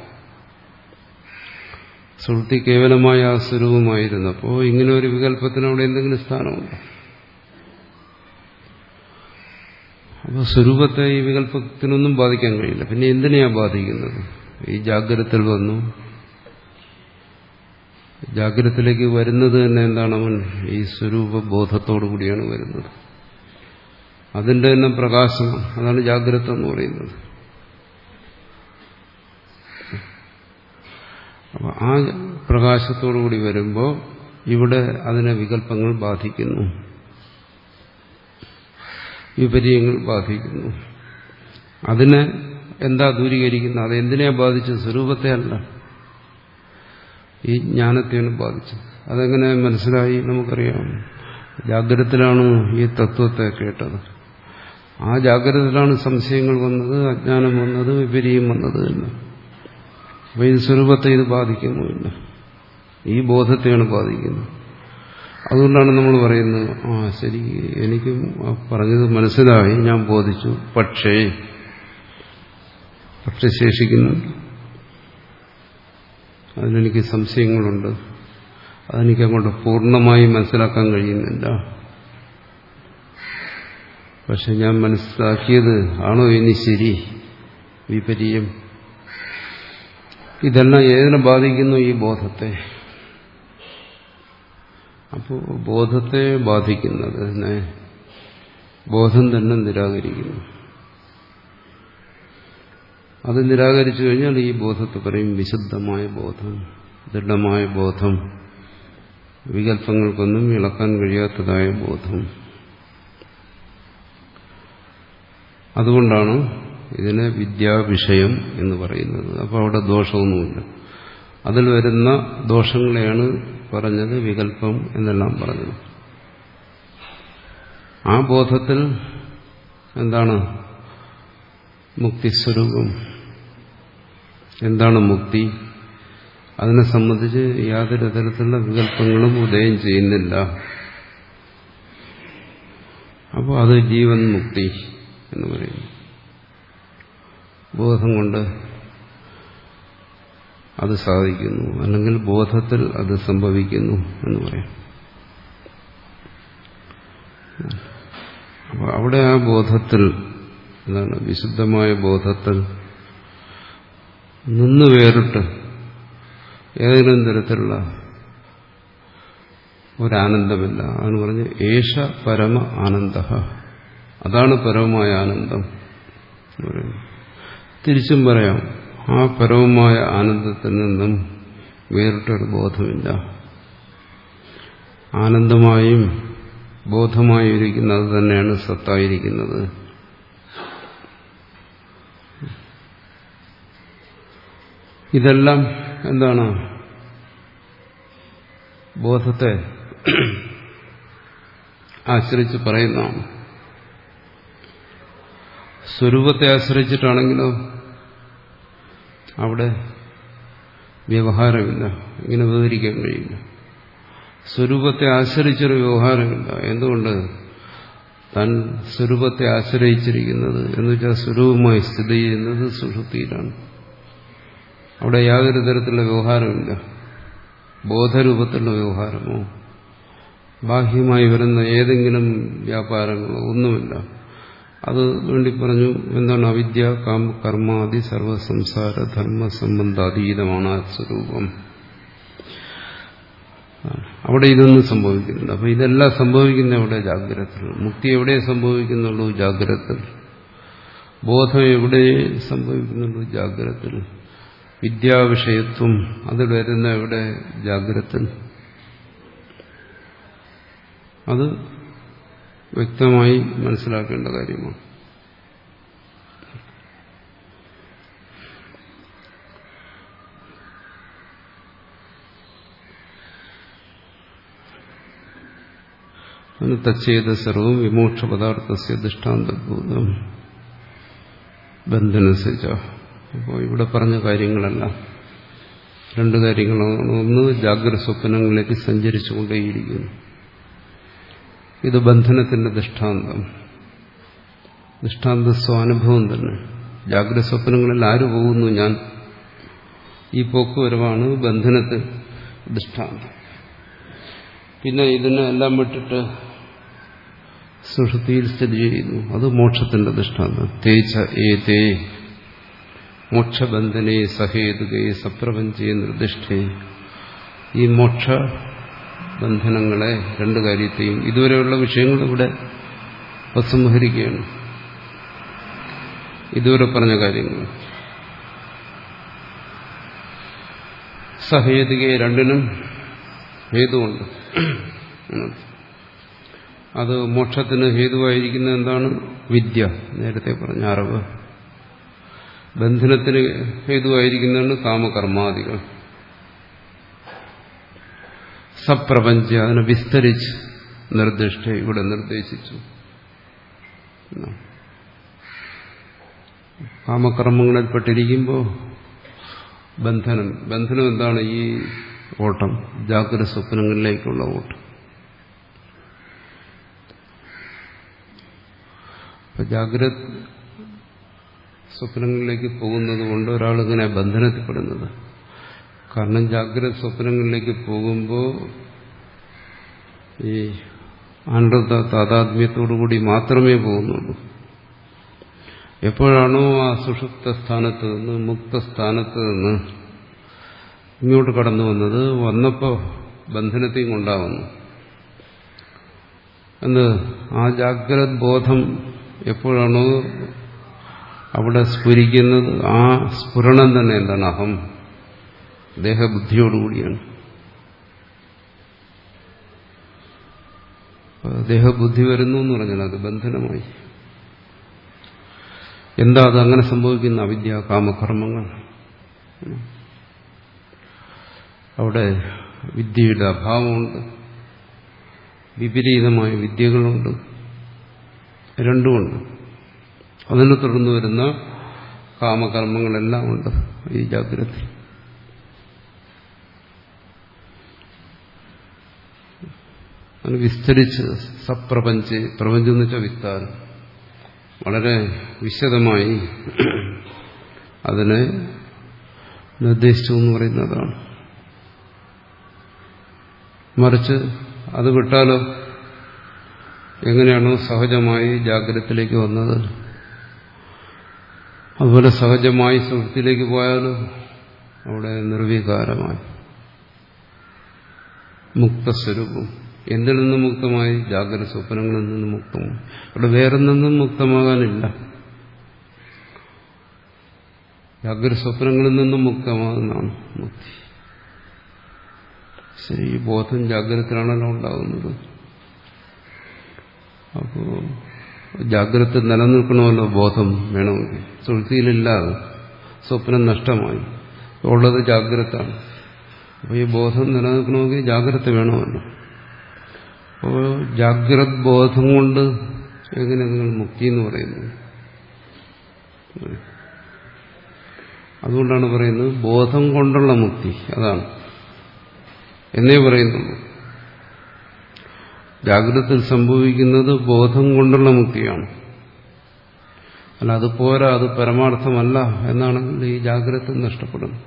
സുഷുപ്തി കേവലമായ ആ സ്വരൂപമായിരുന്നപ്പോൾ ഇങ്ങനെ ഒരു വികല്പത്തിന് അവിടെ എന്തെങ്കിലും സ്ഥാനമുണ്ടോ? അപ്പോൾ സ്വരൂപത്തെ ഈ വികല്പത്തിനൊന്നും ബാധിക്കാൻ കഴിയില്ല. പിന്നെ എന്തിനെയാ ബാധിക്കുന്നത്? ഈ ജാഗ്രതത്തിൽ വന്നു, ജാഗ്രതത്തിലേക്ക് വരുന്നത് തന്നെ എന്താണ്? അവൻ ഈ സ്വരൂപ ബോധത്തോടു കൂടിയാണ് വരുന്നത്. അതിന്റെ തന്നെ പ്രകാശം, അതാണ് ജാഗ്രത എന്ന് പറയുന്നത്. അപ്പൊ ആ പ്രകാശത്തോടു കൂടി വരുമ്പോൾ ഇവിടെ അതിനെ വികല്പങ്ങൾ ബാധിക്കുന്നു, വിപര്യങ്ങൾ ബാധിക്കുന്നു. അതിനെ എന്താ ദൂരീകരിക്കുന്നത്? അതെന്തിനെയാ ബാധിച്ചത്? സ്വരൂപത്തെ അല്ല, ഈ ജ്ഞാനത്തെയാണ് ബാധിച്ചത്. അതെങ്ങനെ മനസ്സിലായി? നമുക്കറിയാം, ജാഗ്രതത്തിലാണ് ഈ തത്വത്തെ കേട്ടത്. ആ ജാഗ്രതത്തിലാണ് സംശയങ്ങൾ വന്നത്, അജ്ഞാനം വന്നത്, വിപര്യം വന്നത് തന്നെ. അപ്പൊ ഈ സ്വരൂപത്തെ ഇത് ബാധിക്കുന്നുമില്ല, ഈ ബോധത്തെയാണ് ബാധിക്കുന്നത്. അതുകൊണ്ടാണ് നമ്മൾ പറയുന്നത്, ആ ശരി, എനിക്കും പറഞ്ഞത് മനസ്സിലായി, ഞാൻ ബോധിച്ചു, പക്ഷേ പക്ഷെ ശേഷിക്കുന്നുണ്ട്, അതിനെനിക്ക് സംശയങ്ങളുണ്ട്, അതെനിക്ക് അങ്ങോട്ട് പൂർണ്ണമായി മനസ്സിലാക്കാൻ കഴിയുന്നില്ല. പക്ഷെ ഞാൻ മനസ്സിലാക്കിയത് ആണോ ഇനി ശരി? വിപര്യം. ഇതെല്ലാം ഏതിനെ ബാധിക്കുന്നു? ഈ ബോധത്തെ. അപ്പോൾ ബോധത്തെ ബാധിക്കുന്നതിനെ ബോധം തന്നെ നിരാകരിക്കുന്നു. അത് നിരാകരിച്ചു കഴിഞ്ഞാൽ ഈ ബോധത്തെ പറയും വിശുദ്ധമായ ബോധം, ദൃഢമായ ബോധം, വികല്പങ്ങൾക്കൊന്നും ഇളക്കാൻ കഴിയാത്തതായ ബോധം. അതുകൊണ്ടാണ് ഇതിനെ വിദ്യാവിഷയം എന്ന് പറയുന്നത്. അപ്പോൾ അവിടെ ദോഷമൊന്നുമില്ല. അതിൽ വരുന്ന ദോഷങ്ങളെയാണ് പറഞ്ഞത്, വികല്പം എന്നെല്ലാം പറഞ്ഞത്. ആ ബോധത്തിൽ എന്താണ് മുക്തിസ്വരൂപം? എന്താണ് മുക്തി? അതിനെ സംബന്ധിച്ച് യാതൊരു തരത്തിലുള്ള വികല്പങ്ങളും ഉദയം ചെയ്യുന്നില്ല. അപ്പോൾ അത് ജീവൻ മുക്തി എന്ന് പറയുന്നു. ബോധം കൊണ്ട് അത് സാധിക്കുന്നു, അല്ലെങ്കിൽ ബോധത്തിൽ അത് സംഭവിക്കുന്നു എന്ന് പറയാം. അപ്പോൾ അവിടെ ആ ബോധത്തിൽ എന്താണ്, വിശുദ്ധമായ ബോധത്തിൽ നിന്ന് വേറിട്ട് ഏതെങ്കിലും തരത്തിലുള്ള ഒരാനന്ദമില്ല. അതാണ് പറഞ്ഞ് ഏഷ പരമ ആനന്ദ, അതാണ് പരമമായ ആനന്ദം എന്ന് പറയുന്നത്. തിരിച്ചും പറയാം, ആ പരമമായ ആനന്ദത്തിൽ നിന്നും വേറിട്ടൊരു ബോധമില്ല. ആനന്ദമായും ബോധമായും ഇരിക്കുന്നത് തന്നെയാണ് സത്തായിരിക്കുന്നത്. ഇതെല്ലാം എന്താണ്? ബോധത്തെ ആശ്രയിച്ച് പറയുന്നതാണ്. സ്വരൂപത്തെ ആശ്രയിച്ചിട്ടാണെങ്കിലോ അവിടെ വ്യവഹാരമില്ല, ഇങ്ങനെ വിവരിക്കാൻ കഴിയില്ല. സ്വരൂപത്തെ ആശ്രയിച്ചൊരു വ്യവഹാരമില്ല. എന്തുകൊണ്ട്? താൻ സ്വരൂപത്തെ ആശ്രയിച്ചിരിക്കുന്നത് എന്ന് വെച്ചാൽ സ്വരൂപമായി സ്ഥിതി ചെയ്യുന്നത് സുഷുപ്തിയിലാണ്. അവിടെ യാതൊരു തരത്തിലുള്ള വ്യവഹാരമില്ല. ബോധരൂപത്തിലുള്ള വ്യവഹാരമോ ബാഹ്യമായി വരുന്ന ഏതെങ്കിലും വ്യാപാരങ്ങളോ ഒന്നുമില്ല. അത് വേണ്ടി പറഞ്ഞു എന്താണ്? അവിദ്യ കാമ കർമാദി സർവസംസാര ധർമ്മ സംബന്ധാതീതമാണ് ആ സ്വരൂപം. അവിടെ ഇതൊന്നും സംഭവിക്കുന്നില്ല. അപ്പൊ ഇതെല്ലാം സംഭവിക്കുന്ന എവിടെ? ജാഗ്രത. മുക്തി എവിടെ സംഭവിക്കുന്നുള്ളൂ? ജാഗ്രത. ബോധം എവിടെ സംഭവിക്കുന്നുള്ളൂ? ജാഗ്രത. വിദ്യാവിഷയത്വം അതിൽ വരുന്ന എവിടെ? ജാഗ്രത. അത് വ്യക്തമായി മനസ്സിലാക്കേണ്ട കാര്യമാണ്. തച്ചേത് സർവം വിമോക്ഷ പദാർത്ഥസ്യ ദൃഷ്ടാന്തഭൂതം ബന്ധനസിച്ച. അപ്പോൾ ഇവിടെ പറഞ്ഞ കാര്യങ്ങളെല്ലാം രണ്ട് കാര്യങ്ങളാണ്. ഒന്ന്, ജാഗ്രത സ്വപ്നങ്ങളിലേക്ക് സഞ്ചരിച്ചുകൊണ്ടേയിരിക്കുന്നു. ഇത് ബന്ധനത്തിന്റെ ദൃഷ്ടാന്തം. ദൃഷ്ടാന്ത സ്വാനുഭവം തന്നെ. ജാഗ്രത സ്വപ്നങ്ങളിൽ ആര് പോകുന്നു? ഞാൻ. ഈ പോക്കുവരവാണ് ബന്ധനത്തിൽ ദൃഷ്ടാന്തം. പിന്നെ ഇതിനെ എല്ലാം വിട്ടിട്ട് സുഷുപ്തിയിൽ സ്ഥിതി ചെയ്യുന്നു. അത് മോക്ഷത്തിന്റെ ദൃഷ്ടാന്തം. തേച്ച ഏ തേ മോക്ഷബന്ധനേ സഹേതുകേ സപ്രപഞ്ചേ നിർദ്ദിഷ്ടേ. ഈ മോക്ഷ ബന്ധനങ്ങളെ, രണ്ട് കാര്യത്തെയും ഇതുവരെയുള്ള വിഷയങ്ങൾ ഇവിടെ ഉപസംഹരിക്കുകയാണ്. ഇതുവരെ പറഞ്ഞ കാര്യങ്ങൾ സഹേതുകേ, രണ്ടിനും ഹേതുവുണ്ട്. അത് മോക്ഷത്തിന് ഹേതുവായിരിക്കുന്ന എന്താണ്? വിദ്യ, നേരത്തെ പറഞ്ഞ അറിവ്. ബന്ധനത്തിന് ഹേതുവായിരിക്കുന്നതാണ് കാമകർമാദികൾ. സപ്രപഞ്ച, അതിനെ വിസ്തരിച്ച് നിർദ്ദിഷ്ട ഇവിടെ നിർദ്ദേശിച്ചു. കാമകർമ്മങ്ങളിൽപ്പെട്ടിരിക്കുമ്പോൾ ബന്ധനം ബന്ധനം എന്താണ്? ഈ ഓട്ടം, ജാഗ്രത സ്വപ്നങ്ങളിലേക്കുള്ള ഓട്ടം. അപ്പൊ ജാഗ്രത സ്വപ്നങ്ങളിലേക്ക് പോകുന്നത് കൊണ്ട് ഒരാളിങ്ങനെ ബന്ധനത്തിൽപ്പെടുന്നത്. കാരണം ജാഗ്രത സ്വപ്നങ്ങളിലേക്ക് പോകുമ്പോൾ ഈ ആനന്ദ താതാത്മ്യത്തോടുകൂടി മാത്രമേ പോകുന്നുള്ളൂ. എപ്പോഴാണോ ആ സുഷുപ്ത സ്ഥാനത്ത് നിന്ന്, മുക്തസ്ഥാനത്ത് നിന്ന് ഇങ്ങോട്ട് കടന്നു വന്നത്, വന്നപ്പോൾ ബന്ധനത്തെയും കൊണ്ടാവുന്നു. എന്ത്? ആ ജാഗ്രത ബോധം എപ്പോഴാണോ അവിടെ സ്ഫുരിക്കുന്നത്, ആ സ്ഫുരണം തന്നെ എന്താണ്? അഹം, ദേഹബുദ്ധിയോടുകൂടിയാണ്. ദേഹബുദ്ധി വരുന്നു എന്ന് പറഞ്ഞാൽ അത് ബന്ധനമായി. എന്താ അത് അങ്ങനെ സംഭവിക്കുന്ന? അവിദ്യ കാമകർമ്മങ്ങൾ. അവിടെ വിദ്യയുടെ അഭാവമുണ്ട്, വിപരീതമായ വിദ്യകളുണ്ട്, രണ്ടുമുണ്ട്. അതിനെ തുടർന്ന് വരുന്ന കാമകർമ്മങ്ങളെല്ലാം ഉണ്ട് ഈ ജാഗ്രത. അതിന് വിസ്തരിച്ച് സപ്രപഞ്ച്, പ്രപഞ്ചം എന്ന് വെച്ചാൽ വിസ്താരം, വളരെ വിശദമായി അതിനെ നിർദ്ദേശിച്ചു എന്ന് പറയുന്നതാണ്. മറിച്ച് അത് വിട്ടാലോ, എങ്ങനെയാണോ സഹജമായി ജാഗ്രതത്തിലേക്ക് വന്നത് അതുപോലെ സഹജമായി സുഹൃത്തിലേക്ക് പോയാലോ അവിടെ നിർവികാരമായി മുക്തസ്വരൂപം എന്തിൽ നിന്നും മുക്തമായി? ജാഗ്രത സ്വപ്നങ്ങളിൽ നിന്നും മുക്തമായി. അവിടെ വേറെ നിന്നും മുക്തമാകാനില്ല. ജാഗ്രത സ്വപ്നങ്ങളിൽ നിന്നും മുക്തമാകുന്നതാണ് മുക്തി. ശരി, ഈ ബോധം ജാഗ്രതത്തിലാണല്ലോ ഉണ്ടാകുന്നത്. അപ്പോ ജാഗ്രത നിലനിൽക്കണമല്ലോ ബോധം വേണമെങ്കിൽ. സുഷുപ്തിയിലില്ലാതെ സ്വപ്നം നഷ്ടമായി, ഉള്ളത് ജാഗ്രതാണ്. അപ്പോൾ ഈ ബോധം നിലനിൽക്കണമെങ്കിൽ ജാഗ്രത വേണമല്ലോ. അപ്പോൾ ജാഗ്രത് ബോധം കൊണ്ട് എങ്ങനെ നിങ്ങൾ മുക്തി എന്ന് പറയുന്നത്? അതുകൊണ്ടാണ് പറയുന്നത് ബോധം കൊണ്ടുള്ള മുക്തി, അതാണ് എന്നേ പറയുന്നുള്ളൂ. ജാഗ്രതയിൽ സംഭവിക്കുന്നത് ബോധം കൊണ്ടുള്ള മുക്തിയാണ്. അല്ല അത് പോരാ, അത് പരമാർത്ഥമല്ല എന്നാണെങ്കിൽ ഈ ജാഗ്രത നഷ്ടപ്പെടുന്നു.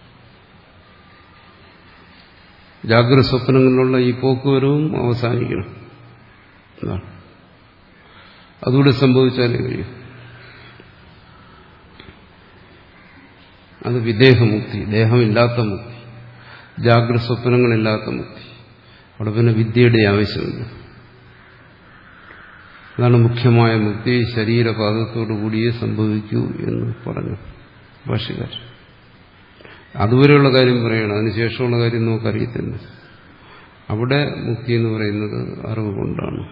ജാഗ്രത സ്വപ്നങ്ങളിലുള്ള ഈ പോക്കുവരവും അവസാനിക്കണം. അതാണ് അതുകൂടെ സംഭവിച്ചാലേ കഴിയും. അത് വിദേഹമുക്തി, ദേഹമില്ലാത്ത മുക്തി, ജാഗ്രത സ്വപ്നങ്ങളില്ലാത്ത മുക്തി. അവിടെ പിന്നെ വിദ്യയുടെ ആവശ്യമില്ല. അതാണ് മുഖ്യമായ മുക്തി. ശരീരപാദത്തോടു കൂടിയേ സംഭവിക്കൂ എന്ന് പറഞ്ഞു ഭാഷ്യക്കാർ. അതുവരെയുള്ള കാര്യം പറയണം, അതിനുശേഷമുള്ള കാര്യം നമുക്കറിയത്തില്ല. അവിടെ മുക്തി എന്ന് പറയുന്നത് അറിവ് കൊണ്ടാണ്.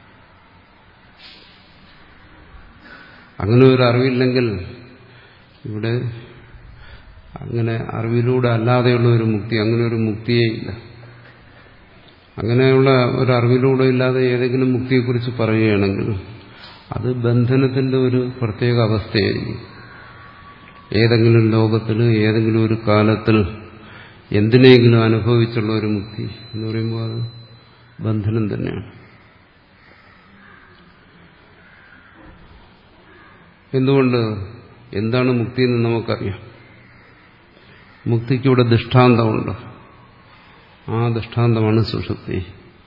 അങ്ങനെ ഒരു അറിവില്ലെങ്കിൽ ഇവിടെ അങ്ങനെ അറിവിലൂടെ അല്ലാതെയുള്ള ഒരു മുക്തി, അങ്ങനെ ഒരു മുക്തിയേ ഇല്ല. അങ്ങനെയുള്ള ഒരു അറിവിലൂടെ ഇല്ലാതെ ഏതെങ്കിലും മുക്തിയെക്കുറിച്ച് പറയുകയാണെങ്കിൽ അത് ബന്ധനത്തിന്റെ ഒരു പ്രത്യേക അവസ്ഥയായിരിക്കും. ഏതെങ്കിലും ലോകത്തിൽ ഏതെങ്കിലും ഒരു കാലത്തിൽ എന്തിനെങ്കിലും അനുഭവിച്ചുള്ള ഒരു മുക്തി എന്ന് പറയുമ്പോൾ അത് ബന്ധനം തന്നെയാണ്. എന്തുകൊണ്ട്? എന്താണ് മുക്തി എന്ന് നമുക്കറിയാം. മുക്തിക്കിവിടെ ദൃഷ്ടാന്തമുണ്ട്. ആ ദൃഷ്ടാന്തമാണ് സുഷുപ്തി.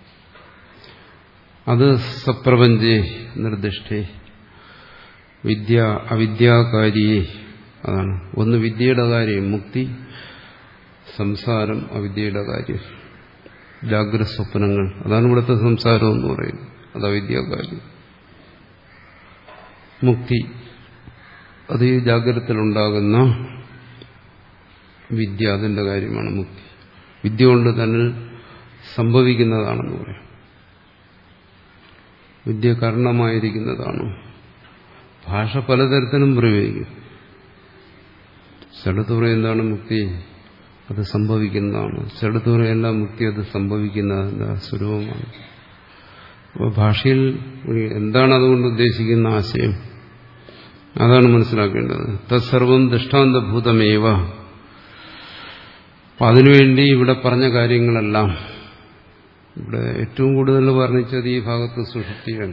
അത് സപ്രപഞ്ചേ നിർദ്ദിഷ്ടേ വിദ്യ അവിദ്യാകാരിയെ. അതാണ് ഒന്ന് വിദ്യയുടെ കാര്യം മുക്തി, സംസാരം അവിദ്യയുടെ കാര്യം, ജാഗ്രത സ്വപ്നങ്ങൾ. അതാണ് ഇവിടുത്തെ സംസാരം എന്ന് പറയുന്നത്. അത് അവിദ്യാകാര്യം. മുക്തി അത് ഈ ജാഗ്രതത്തിലുണ്ടാകുന്ന വിദ്യ, അതിന്റെ കാര്യമാണ് മുക്തി. വിദ്യ കൊണ്ട് തന്നെ സംഭവിക്കുന്നതാണെന്ന് പറയാം. വിദ്യ കാരണമായിരിക്കുന്നതാണ്. ഭാഷ പലതരത്തിലും പ്രയോഗിക്കും. ചിലത്ത് പറയും എന്താണ് മുക്തി, അത് സംഭവിക്കുന്നതാണ്. ചിലത്ത് പറയും എല്ലാം മുക്തി അത് സംഭവിക്കുന്നതിന്റെ സ്വരൂപമാണ്. അപ്പോൾ ഭാഷയിൽ എന്താണ് അതുകൊണ്ട് ഉദ്ദേശിക്കുന്ന ആശയം, അതാണ് മനസ്സിലാക്കേണ്ടത്. തത്സർവം ദൃഷ്ടാന്തഭൂതമേവ. അപ്പം അതിനുവേണ്ടി ഇവിടെ പറഞ്ഞ കാര്യങ്ങളെല്ലാം, ഇവിടെ ഏറ്റവും കൂടുതൽ വർണ്ണിച്ചത് ഈ ഭാഗത്ത് സുഷുപ്തിയാണ്.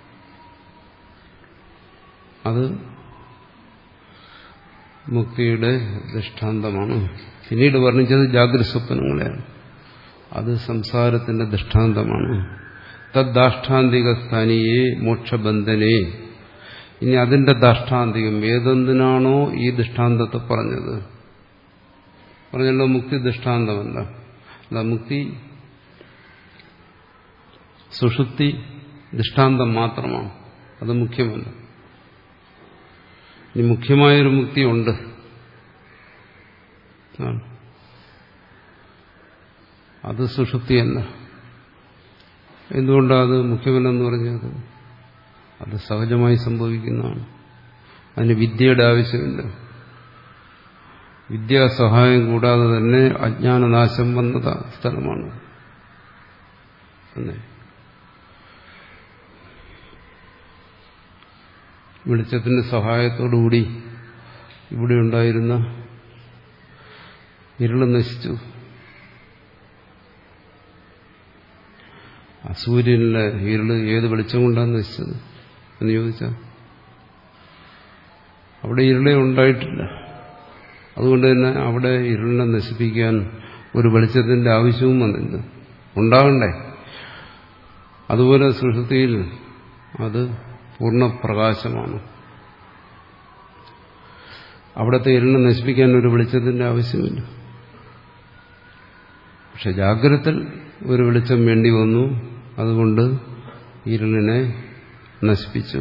അത് മുക്തിയുടെ ദൃഷ്ടാന്തമാണ്. പിന്നീട് വർണ്ണിച്ചത് ജാഗ്രത സ്വപ്നങ്ങളെയാണ്. അത് സംസാരത്തിന്റെ ദൃഷ്ടാന്തമാണ്. തദ്ദാഷ്ടാന്തിക സ്ഥാനീയേ മോക്ഷബന്ധനേ. ഇനി അതിന്റെ ദാഷ്ടാന്തികം ഏതെന്തിനാണോ ഈ ദൃഷ്ടാന്തത്തെ പറഞ്ഞത്, പറഞ്ഞല്ലോ മുക്തി ദൃഷ്ടാന്തമല്ല. അല്ല, മുക്തി സുഷുപ്തി ദൃഷ്ടാന്തം മാത്രമാണ്, അത് മുഖ്യമല്ല. ഇനി മുഖ്യമായൊരു മുക്തിയുണ്ട്. അത് സുഷുപ്തിയല്ല. എന്തുകൊണ്ടാണ് അത് മുഖ്യമല്ലെന്ന് പറഞ്ഞത്? അത് സഹജമായി സംഭവിക്കുന്നതാണ്. അതിന് വിദ്യയുടെ ആവശ്യമില്ല. വിദ്യാസഹായം കൂടാതെ തന്നെ അജ്ഞാനനാശം വന്ന സ്ഥലമാണ്. വെളിച്ചത്തിന്റെ സഹായത്തോടുകൂടി ഇവിടെ ഉണ്ടായിരുന്ന ഇരുള് നശിച്ചു. ആ സൂര്യനിലെ ഇരുള് ഏത് വെളിച്ചം കൊണ്ടാണ് നശിച്ചത് എന്ന് ചോദിച്ചാൽ അവിടെ ഇരുളെ ഉണ്ടായിട്ടില്ല. അതുകൊണ്ട് തന്നെ അവിടെ ഇരുളിനെ നശിപ്പിക്കാൻ ഒരു വെളിച്ചത്തിന്റെ ആവശ്യവും വന്നില്ല, ഉണ്ടാകണ്ടേ. അതുപോലെ സുഷുപ്തിയിൽ അത് പൂർണ്ണപ്രകാശമാണ്. അവിടുത്തെ ഇരുളിനെ നശിപ്പിക്കാൻ ഒരു വെളിച്ചത്തിന്റെ ആവശ്യമില്ല. പക്ഷെ ജാഗ്രതത്തിൽ ഒരു വെളിച്ചം വേണ്ടി വന്നു, അതുകൊണ്ട് ഇരുളിനെ നശിപ്പിച്ചു.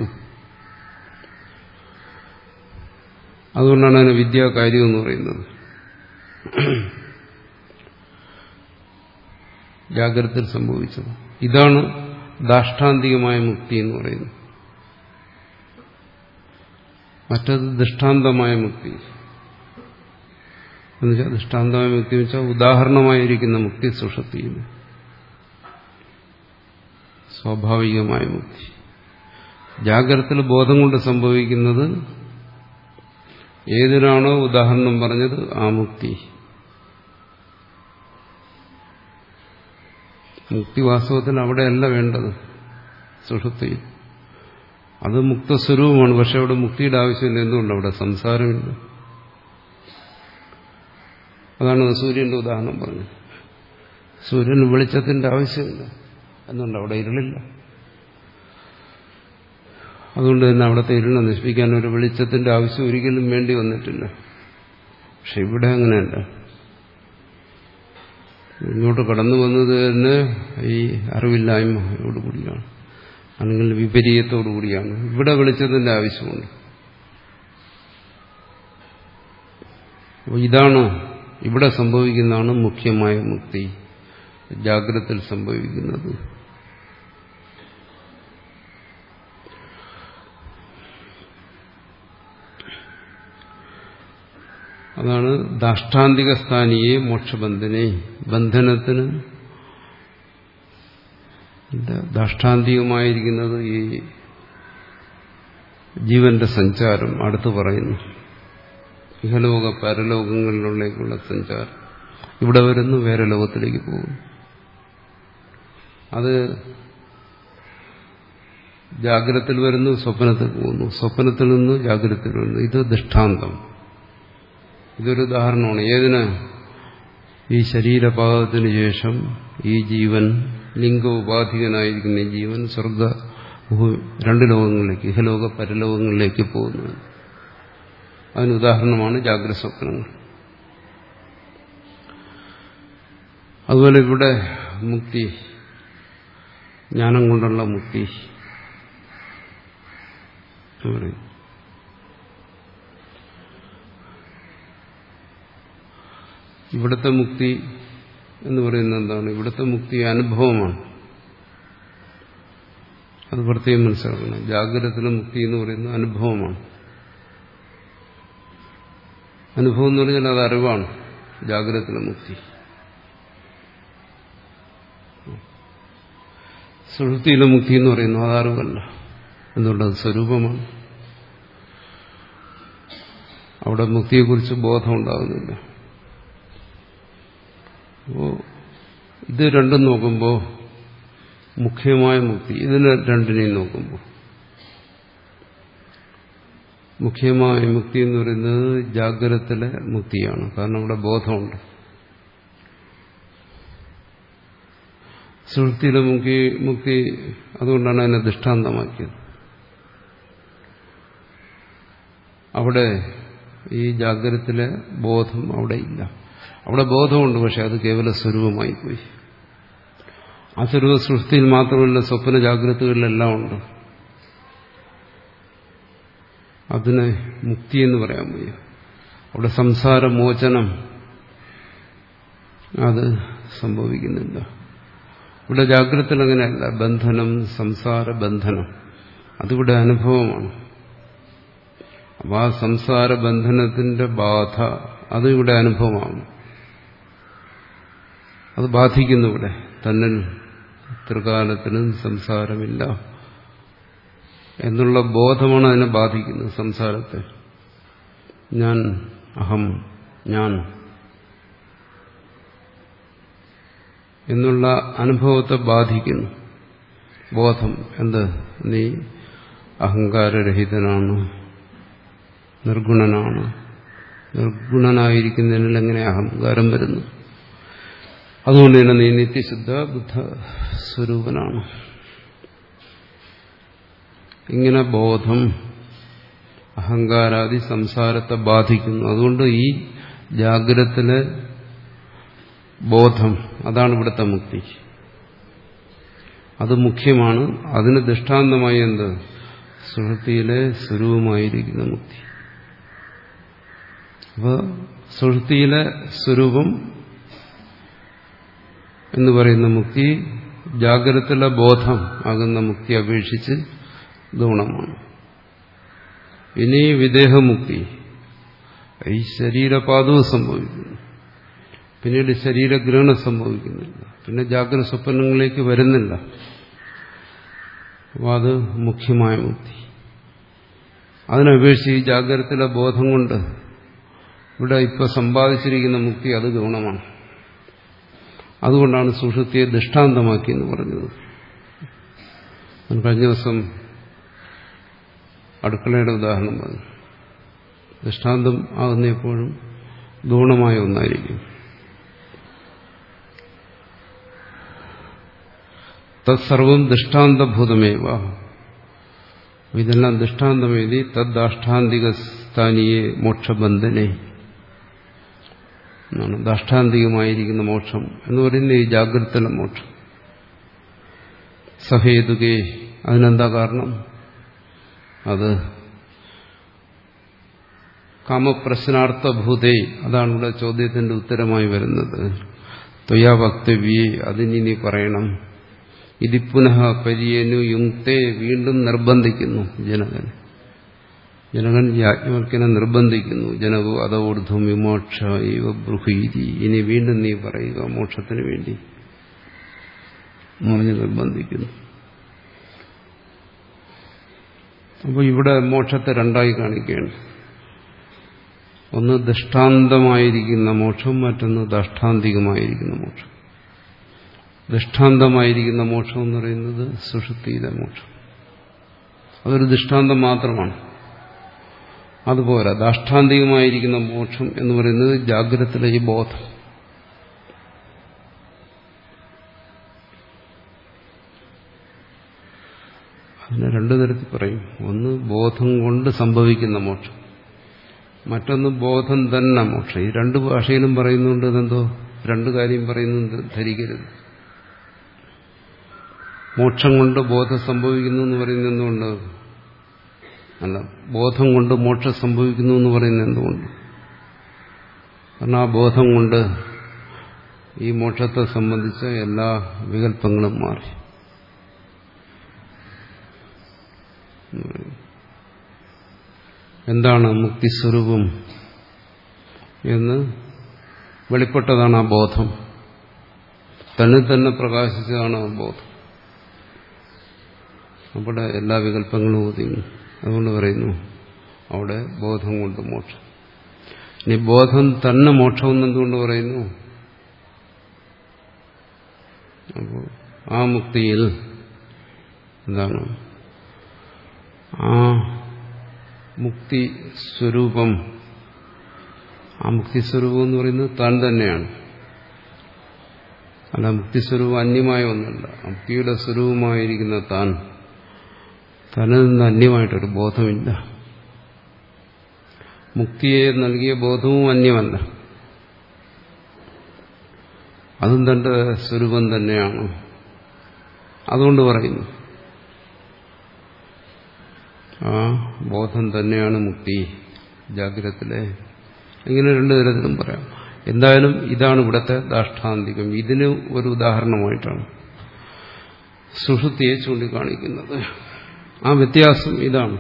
അതുകൊണ്ടാണ് അതിന് വിദ്യാകാര്യം എന്ന് പറയുന്നത്. ജാഗ്രതയിൽ സംഭവിച്ചത് ഇതാണ് ദാഷ്ടാന്തികമായ മുക്തി എന്ന് പറയുന്നത്. മറ്റത് ദൃഷ്ടാന്തമായ മുക്തി എന്നുവെച്ചാൽ ദൃഷ്ടാന്തമായ മുക്തി എന്ന് വെച്ചാൽ ഉദാഹരണമായിരിക്കുന്ന മുക്തി സുഷുപ്തിയിൽ സ്വാഭാവികമായ മുക്തി. ജാഗ്രതയിൽ ബോധം കൊണ്ട് സംഭവിക്കുന്നത് ഏതിനാണോ ഉദാഹരണം പറഞ്ഞത് ആ മുക്തി. മുക്തി വാസ്തവത്തിൽ അവിടെയല്ല വേണ്ടത്, സുഷുപ്തിയിൽ. അത് മുക്തസ്വരൂപമാണ്. പക്ഷെ അവിടെ മുക്തിയുടെ ആവശ്യമില്ല. എന്തുകൊണ്ട്? അവിടെ സംസാരമില്ല. അതാണ് സൂര്യന്റെ ഉദാഹരണം പറഞ്ഞത്. സൂര്യന് വെളിച്ചത്തിന്റെ ആവശ്യമില്ല. എന്തുകൊണ്ട്? അവിടെ ഇരുളില്ല. അതുകൊണ്ട് തന്നെ അവിടുത്തെ ഇരുളിനെ നശിപ്പിക്കാൻ ഒരു വെളിച്ചത്തിന്റെ ആവശ്യം ഒരിക്കലും വേണ്ടി വന്നിട്ടില്ല. പക്ഷെ ഇവിടെ അങ്ങനെയല്ല. ഇങ്ങോട്ട് കടന്നു വന്നത് തന്നെ ഈ അറിവില്ലായ്മയോടുകൂടിയാണ്, അല്ലെങ്കിൽ വിപരീയത്തോടുകൂടിയാണ്. ഇവിടെ വെളിച്ചത്തിന്റെ ആവശ്യമുണ്ട്. അപ്പോൾ ഇതാണ് ഇവിടെ സംഭവിക്കുന്നതാണ് മുഖ്യമായ മുക്തി, ജാഗ്രതയിൽ സംഭവിക്കുന്നത്. അതാണ് ദാഷ്ടാന്തിക സ്ഥാനിയെ മോക്ഷബന്ധനെ. ബന്ധനത്തിന് ദാഷ്ടാന്തികമായിരിക്കുന്നത് ഈ ജീവന്റെ സഞ്ചാരം. അടുത്ത് പറയുന്നു ഇഹലോക പരലോകങ്ങളിലേക്കുള്ള സഞ്ചാരം. ഇവിടെ വരുന്നു, വേറെ ലോകത്തിലേക്ക് പോകുന്നു. അത് ജാഗ്രതത്തിൽ വരുന്നു, സ്വപ്നത്തിൽ പോകുന്നു, സ്വപ്നത്തിൽ നിന്ന് ജാഗ്രതത്തിൽ വരുന്നു. ഇത് ദൃഷ്ടാന്തം. ഇതൊരു ഉദാഹരണമാണ്. ഏതിന്? ഈ ശരീരപാതത്തിന് ശേഷം ഈ ജീവൻ, ലിംഗോപാധികനായിരിക്കുന്ന ഈ ജീവൻ സ്വർഗ രണ്ട് ലോകങ്ങളിലേക്ക്, ഇഹലോക പരലോകങ്ങളിലേക്ക് പോകുന്നു. അതിന് ഉദാഹരണമാണ് ജാഗ്രത സ്വപ്നങ്ങൾ. അതുപോലെ ഇവിടെ മുക്തി, ജ്ഞാനം കൊണ്ടുള്ള മുക്തി പറയും. ഇവിടുത്തെ മുക്തി എന്ന് പറയുന്നത് എന്താണ്? ഇവിടുത്തെ മുക്തി അനുഭവമാണ്. അത് പ്രത്യേകം മനസ്സിലാക്കണം. ജാഗ്രതത്തിലെ മുക്തി എന്ന് പറയുന്നത് അനുഭവമാണ്. അനുഭവം എന്ന് പറഞ്ഞാൽ അത് അറിവാണ്. ജാഗ്രതത്തിലെ മുക്തി. സുഷുപ്തിയിലെ മുക്തി എന്ന് പറയുന്നു അത് അറിവല്ല. എന്തുകൊണ്ടത് സ്വരൂപമാണ്. അവിടെ മുക്തിയെക്കുറിച്ച് ബോധമുണ്ടാകുന്നില്ല. അപ്പോൾ ഇത് രണ്ടും നോക്കുമ്പോൾ മുഖ്യമായ മുക്തി, ഇതിനെ രണ്ടിനെയും നോക്കുമ്പോൾ മുഖ്യമായ മുക്തി എന്ന് പറയുന്നത് ജാഗ്രതത്തിലെ മുക്തിയാണ്. കാരണം അവിടെ ബോധമുണ്ട്. സുഷുപ്തിയിലെ മുക്തി മുക്തി അതുകൊണ്ടാണ് അതിനെ ദൃഷ്ടാന്തമാക്കിയത്. അവിടെ ഈ ജാഗ്രതത്തിലെ ബോധം അവിടെ ഇല്ല. അവിടെ ബോധമുണ്ട്, പക്ഷെ അത് കേവല സ്വരൂപമായി പോയി. ആ സ്വരൂപ സൃഷ്ടിയിൽ മാത്രമല്ല, സ്വപ്ന ജാഗ്രതകളിലെല്ലാം ഉണ്ട്. അതിനെ മുക്തി എന്ന് പറയാൻ വയ്യ. അവിടെ സംസാരമോചനം അത് സംഭവിക്കുന്നില്ല. ഇവിടെ ജാഗ്രതയിൽ അങ്ങനെയല്ല. ബന്ധനം, സംസാര ബന്ധനം അതിവിടെ അനുഭവമാണ്. അപ്പോൾ ആ സംസാര ബന്ധനത്തിന്റെ ബാധ അത് ഇവിടെ അനുഭവമാണ്. അത് ബാധിക്കുന്നു. ഇവിടെ തന്നിൽ ത്രികാലത്തിനും സംസാരമില്ല എന്നുള്ള ബോധമാണ് അതിനെ ബാധിക്കുന്നത്. സംസാരത്തെ ഞാൻ, അഹം, ഞാൻ എന്നുള്ള അനുഭവത്തെ ബാധിക്കുന്നു. ബോധം എന്ത്? നീ അഹങ്കാരരഹിതനാണ്, നിർഗുണനാണ്. നിർഗുണനായിരിക്കുന്നതിൽ എങ്ങനെ അഹങ്കാരം വരുന്നു? അതുകൊണ്ട് തന്നെ നീ നിത്യശുദ്ധ ബുദ്ധ സ്വരൂപനാണ്. ഇങ്ങനെ ബോധം അഹങ്കാരാദി സംസാരത്തെ ബാധിക്കുന്നു. അതുകൊണ്ട് ഈ ജാഗ്രതത്തിലെ ബോധം, അതാണ് ഇവിടുത്തെ മുക്തി. അത് മുഖ്യമാണ്. അതിന് ദൃഷ്ടാന്തമായി എന്ത്? സുഷുപ്തിയിലെ സ്വരൂപമായിരിക്കുന്ന മുക്തി. അപ്പോൾ സുഷുപ്തിയിലെ സ്വരൂപം എന്ന് പറയുന്ന മുക്തി ജാഗ്രതത്തിലെ ബോധം ആകുന്ന മുക്തി അപേക്ഷിച്ച് ഗുണമാണ്. ഇനി വിദേഹമുക്തി, ഈ ശരീരപാതവും സംഭവിക്കുന്നു, പിന്നീട് ശരീരഗ്രഹണം സംഭവിക്കുന്നില്ല, പിന്നെ ജാഗ്രത സ്വപ്നങ്ങളിലേക്ക് വരുന്നില്ല. അപ്പോൾ അത് മുഖ്യമായ മുക്തി. അതിനപേക്ഷിച്ച് ഈ ജാഗ്രതത്തിലെ ബോധം കൊണ്ട് ഇവിടെ ഇപ്പോൾ സമ്പാദിച്ചിരിക്കുന്ന മുക്തി അത് ഗുണമാണ്. അതുകൊണ്ടാണ് സുഷുപ്തിയെ ദൃഷ്ടാന്തമാക്കി എന്ന് പറഞ്ഞത്. കഴിഞ്ഞ ദിവസം അടുക്കളയുടെ ഉദാഹരണം പറഞ്ഞു. ദൃഷ്ടാന്തം ആകുന്ന എപ്പോഴും ഗുണമായ ഒന്നായിരിക്കും. തത്സർവം ദൃഷ്ടാന്തഭൂതമേവ, ഇതെല്ലാം ദൃഷ്ടാന്തമേതി തദ്ദാഷ്ടാന്തിക സ്ഥാനീയെ മോക്ഷബന്ധനെ എന്നാണ്. ദാഷ്ടാന്തികമായിരിക്കുന്ന മോക്ഷം എന്ന് പറയുന്നത് ഈ ജാഗ്രതയിലെ മോക്ഷം. സഹേതുകേ, അതിനെന്താ കാരണം? അത് കാമപ്രശ്നാർത്ഥഭൂതേ, അതാണ് ഇവിടെ ചോദ്യത്തിന്റെ ഉത്തരമായി വരുന്നത്. ത്വയാ വക്തവ്യേ, അതിനി നീ പറയണം. ഇതി പുനഃ പര്യനു യുക്തേ, വീണ്ടും നിർബന്ധിക്കുന്നു ജനകൻ. ജനകൻ യാജ്ഞവൽക്കനെ നിർബന്ധിക്കുന്നു. ജനകോ അതോർധം വിമോക്ഷ ഇവ ബ്രൂഹീതി, ഇനി വീണ്ടും നീ പറയുക മോക്ഷത്തിന് വേണ്ടി എന്ന് പറഞ്ഞ് നിർബന്ധിക്കുന്നു. അപ്പോൾ ഇവിടെ മോക്ഷത്തെ രണ്ടായി കാണിക്കുകയാണ്. ഒന്ന് ദൃഷ്ടാന്തമായിരിക്കുന്ന മോക്ഷം, മറ്റൊന്ന് ദാഷ്ടാന്തികമായിരിക്കുന്ന മോക്ഷം. ദൃഷ്ടാന്തമായിരിക്കുന്ന മോക്ഷം എന്ന് പറയുന്നത് സുഷുപ്തിയിലെ മോക്ഷം, അതൊരു ദൃഷ്ടാന്തം മാത്രമാണ്. അതുപോലെ ദാഷ്ടാന്തികമായിരിക്കുന്ന മോക്ഷം എന്ന് പറയുന്നത് ജാഗ്രതത്തിലെ ഈ ബോധം. അതിനെ രണ്ടു തരത്തിൽ പറയും. ഒന്ന് ബോധം കൊണ്ട് സംഭവിക്കുന്ന മോക്ഷം, മറ്റൊന്ന് ബോധം തന്നെ മോക്ഷം. ഈ രണ്ട് ഭാഷയിലും പറയുന്നുണ്ട്. ഇതെന്തോ രണ്ടു കാര്യം പറയുന്നുണ്ട്, ധരിക്കരുത്. മോക്ഷം കൊണ്ട് ബോധം സംഭവിക്കുന്നു എന്ന് പറയുന്നത് എന്തുകൊണ്ട്? അല്ല, ബോധം കൊണ്ട് മോക്ഷം സംഭവിക്കുന്നു എന്ന് പറയുന്നത് എന്തുകൊണ്ട്? കാരണം ആ ബോധം കൊണ്ട് ഈ മോക്ഷത്തെ സംബന്ധിച്ച എല്ലാ വികല്പങ്ങളും മാറി. എന്താണ് മുക്തിസ്വരൂപം എന്ന് വെളിപ്പെട്ടതാണ് ആ ബോധം. തന്നെ തന്നെ പ്രകാശിച്ചതാണ് ആ ബോധം. അവിടെ എല്ലാ വികല്പങ്ങളും ഒതുങ്ങി. അതുകൊണ്ട് പറയുന്നു അവിടെ ബോധം കൊണ്ട് മോക്ഷം. ഇനി ബോധം തന്നെ മോക്ഷം എന്നെന്തുകൊണ്ട് പറയുന്നു? അപ്പോൾ ആ മുക്തിയിൽ എന്താണ്? ആ മുക്തി സ്വരൂപം, ആ മുക്തിസ്വരൂപം എന്ന് പറയുന്നത് താൻ തന്നെയാണ്. അല്ല, മുക്തിസ്വരൂപം അന്യമായ ഒന്നല്ല. മുക്തിയുടെ സ്വരൂപമായിരിക്കുന്ന താൻ, തന്നിൽ നിന്ന് അന്യമായിട്ടൊരു ബോധമില്ല. മുക്തിയെ നൽകിയ ബോധവും അന്യമല്ല, അതും തന്റെ സ്വരൂപം തന്നെയാണ്. അതുകൊണ്ട് പറയുന്നു ആ ബോധം തന്നെയാണ് മുക്തി ജാഗ്രതത്തിലെ. ഇങ്ങനെ രണ്ടു തരത്തിലും പറയാം. എന്തായാലും ഇതാണ് ഇവിടുത്തെ ദാഷ്ടാന്തികം. ഇതിന് ഒരു ഉദാഹരണമായിട്ടാണ് സുഷുപ്തിയെ ചൂണ്ടിക്കാണിക്കുന്നത്. ആ വ്യത്യാസം ഇതാണ്.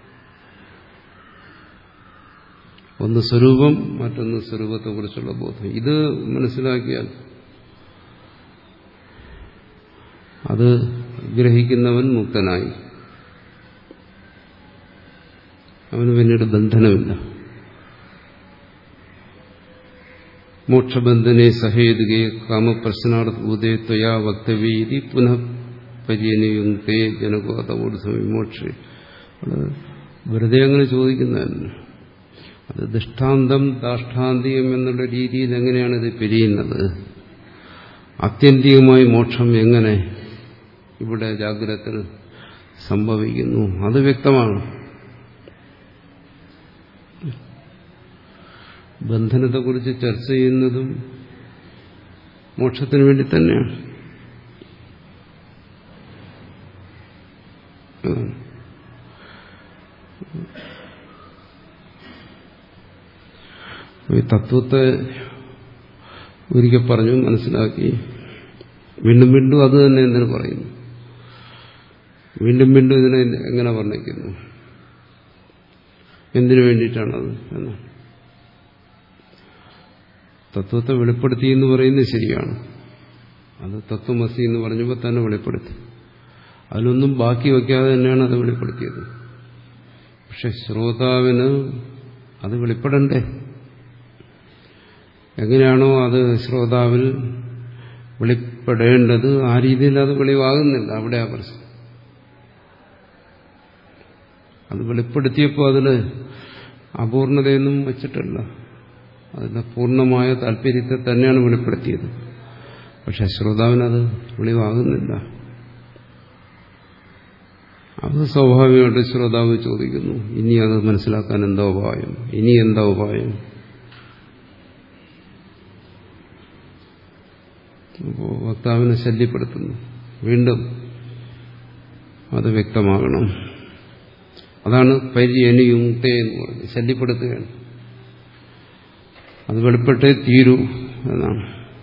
ഒന്ന് സ്വരൂപം, മറ്റൊന്ന് സ്വരൂപത്തെക്കുറിച്ചുള്ള ബോധം. ഇത് മനസ്സിലാക്കിയാൽ അത് ഗ്രഹിക്കുന്നവൻ മുക്തനായി. അവന് പിന്നീട് ബന്ധനമില്ല. മോക്ഷബന്ധനെ സഹേതുകെ കാമപ്രശ്നാർത്ഥഭൂതേ ത്വയാ വക്തവ്യേതി പുനഃ പര്യനുയുക്തേ ജനകോതോർധം വിമോക്ഷേ. അത് വെറുതെ അങ്ങനെ ചോദിക്കുന്നതല്ല. അത് ദൃഷ്ടാന്തം ദാഷ്ടാന്തികം എന്നുള്ള രീതിയിൽ എങ്ങനെയാണ് ഇത് പിരിയുന്നത്? ആത്യന്തികമായി മോക്ഷം എങ്ങനെ ഇവിടെ ജാഗ്രതത്തിൽ സംഭവിക്കുന്നു? അത് വ്യക്തമാണ്. ബന്ധനത്തെക്കുറിച്ച് ചർച്ച ചെയ്യുന്നതും മോക്ഷത്തിന് വേണ്ടി തന്നെയാണ്. ഈ തത്വത്തെ ഒരിക്കൽ പറഞ്ഞു മനസ്സിലാക്കി വീണ്ടും വീണ്ടും അത് തന്നെ എന്തിനു പറയുന്നു, വീണ്ടും വീണ്ടും ഇതിനെ എങ്ങനെ വർണ്ണിക്കുന്നു, എന്തിനു വേണ്ടിയിട്ടാണത് എന്ന്. തത്വത്തെ വെളിപ്പെടുത്തി എന്ന് പറയുന്നത് ശരിയാണ്. അത് തത്വമസി എന്ന് പറഞ്ഞപ്പോൾ തന്നെ വെളിപ്പെടുത്തി. അതിലൊന്നും ബാക്കി വയ്ക്കാതെ തന്നെയാണ് അത് വെളിപ്പെടുത്തിയത്. പക്ഷെ ശ്രോതാവിന് അത് വെളിപ്പെടണ്ടേ? എങ്ങനെയാണോ അത് ശ്രോതാവിൽ വെളിപ്പെടേണ്ടത് ആ രീതിയിൽ അത് വെളിവാകുന്നില്ല. അവിടെ ആ പ്രശ്നം. അത് വെളിപ്പെടുത്തിയപ്പോൾ അതിൽ അപൂർണതയൊന്നും വച്ചിട്ടല്ല, അതിന്റെ പൂർണ്ണമായ താല്പര്യത്തെ തന്നെയാണ് വെളിപ്പെടുത്തിയത്. പക്ഷെ ശ്രോതാവിനത് വെളിവാകുന്നില്ല. അത് സ്വാഭാവികമായിട്ട് ശ്രോതാവ് ചോദിക്കുന്നു, ഇനി അത് മനസ്സിലാക്കാൻ എന്താ ഉപായം, ഇനി എന്താ ഉപായം? അപ്പോൾ വക്താവിനെ ശല്യപ്പെടുത്തുന്നു, വീണ്ടും അത് വ്യക്തമാകണം. അതാണ് പര്യനുയുക്തേ എന്ന് പറഞ്ഞത്, ശല്യപ്പെടുത്തുകയാണ്. അത് വെളിപ്പെട്ടേ തീരൂ എന്നാണ്.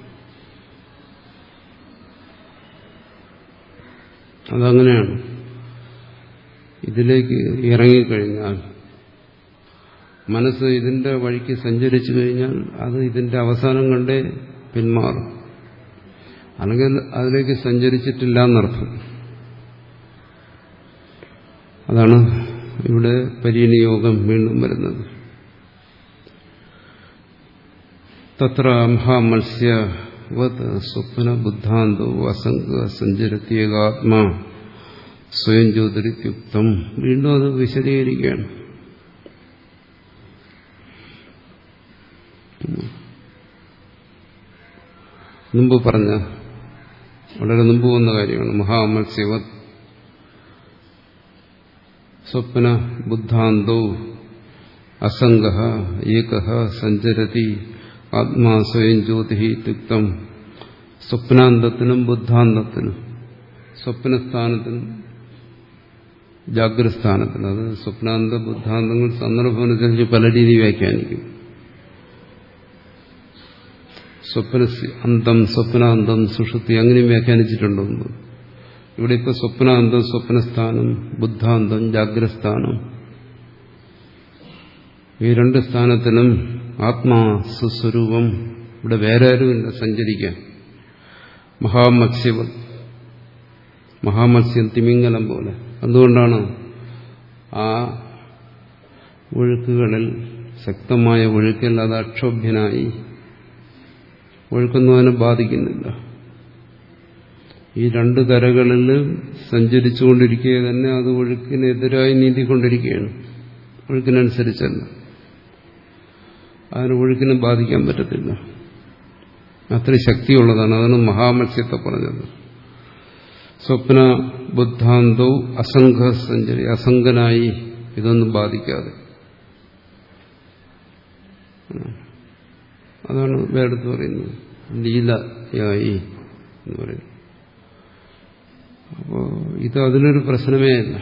അതങ്ങനെയാണ്. ഇതിലേക്ക് ഇറങ്ങിക്കഴിഞ്ഞാൽ, മനസ്സ് ഇതിന്റെ വഴിക്ക് സഞ്ചരിച്ചു കഴിഞ്ഞാൽ അത് ഇതിന്റെ അവസാനം കണ്ടേ പിന്മാറും. അല്ലെങ്കിൽ അതിലേക്ക് സഞ്ചരിച്ചിട്ടില്ല എന്നർത്ഥം. അതാണ് ഇവിടെ പരിനിയോഗം വീണ്ടും വരുന്നത്. തത്ര മഹാമത്സ്യവത് സ്വപ്ന ബുദ്ധാന്തോ അസംഗ സഞ്ചരത്യേകാത്മാ സ്വയം ജ്യോതിരിത്യുക്തം. വീണ്ടും അത് വിശദീകരിക്കുകയാണ്. മുമ്പ് പറഞ്ഞ വളരെ മുമ്പ് വന്ന കാര്യമാണ്. മഹാമത്സ്യവത് സ്വപ്ന ബുദ്ധാന്തോ അസംഗ ഏക സഞ്ചരതി ആത്മാ സ്വയം ജ്യോതി ഇത്യുക്തം. സ്വപ്നാന്തത്തിനും ബുദ്ധാന്തത്തിനും, സ്വപ്നസ്ഥാനത്തിനും ജാഗ്രസ്ഥാനത്തിനും, അത് സ്വപ്നാന്ത ബുദ്ധാന്തങ്ങൾ സന്ദർഭമനുസരിച്ച് പല രീതി വ്യാഖ്യാനിക്കും. സ്വപ്ന അന്തം, സ്വപ്നാന്തം, സുഷുപ്തി അങ്ങനെയും വ്യാഖ്യാനിച്ചിട്ടുണ്ടോ? ഇവിടെ ഇപ്പോൾ സ്വപ്നാന്തം, സ്വപ്നസ്ഥാനം, ബുദ്ധാന്തം, ജാഗ്രസ്ഥാനം, ഈ രണ്ട് സ്ഥാനത്തിനും ആത്മാ സുസ്വരൂപം. ഇവിടെ വേറെ ആരുമില്ല സഞ്ചരിക്കാൻ. മഹാമത്സ്യവത്, മഹാമത്സ്യം തിമിംഗലം പോലെ. അതുകൊണ്ടാണ് ആ ഒഴുക്കുകളിൽ, ശക്തമായ ഒഴുക്കിൽ അത് അക്ഷോഭ്യനായി, ഒഴുക്കൊന്നും അതിനെ ബാധിക്കുന്നില്ല. ഈ രണ്ട് കരകളിൽ സഞ്ചരിച്ചുകൊണ്ടിരിക്കുക തന്നെ അത് ഒഴുക്കിനെതിരായി നീന്തിക്കൊണ്ടിരിക്കുകയാണ്. ഒഴുക്കിനനുസരിച്ചല്ല, അതിന് ഒഴുക്കിനെ ബാധിക്കാൻ പറ്റത്തില്ല. അത്ര ശക്തിയുള്ളതാണ്. അതാണ് മഹാമത്സ്യത്തെ പറഞ്ഞത്. സ്വപ്ന ബുദ്ധാന്തോ അസംഘ സഞ്ചരി, അസംഗനായി, ഇതൊന്നും ബാധിക്കാതെ. അതാണ് വേറെടുത്ത് പറയുന്നത്, ലീലയായി എന്ന് പറയുന്നത്. അപ്പോൾ ഇത് അതിനൊരു പ്രശ്നമേ അല്ല.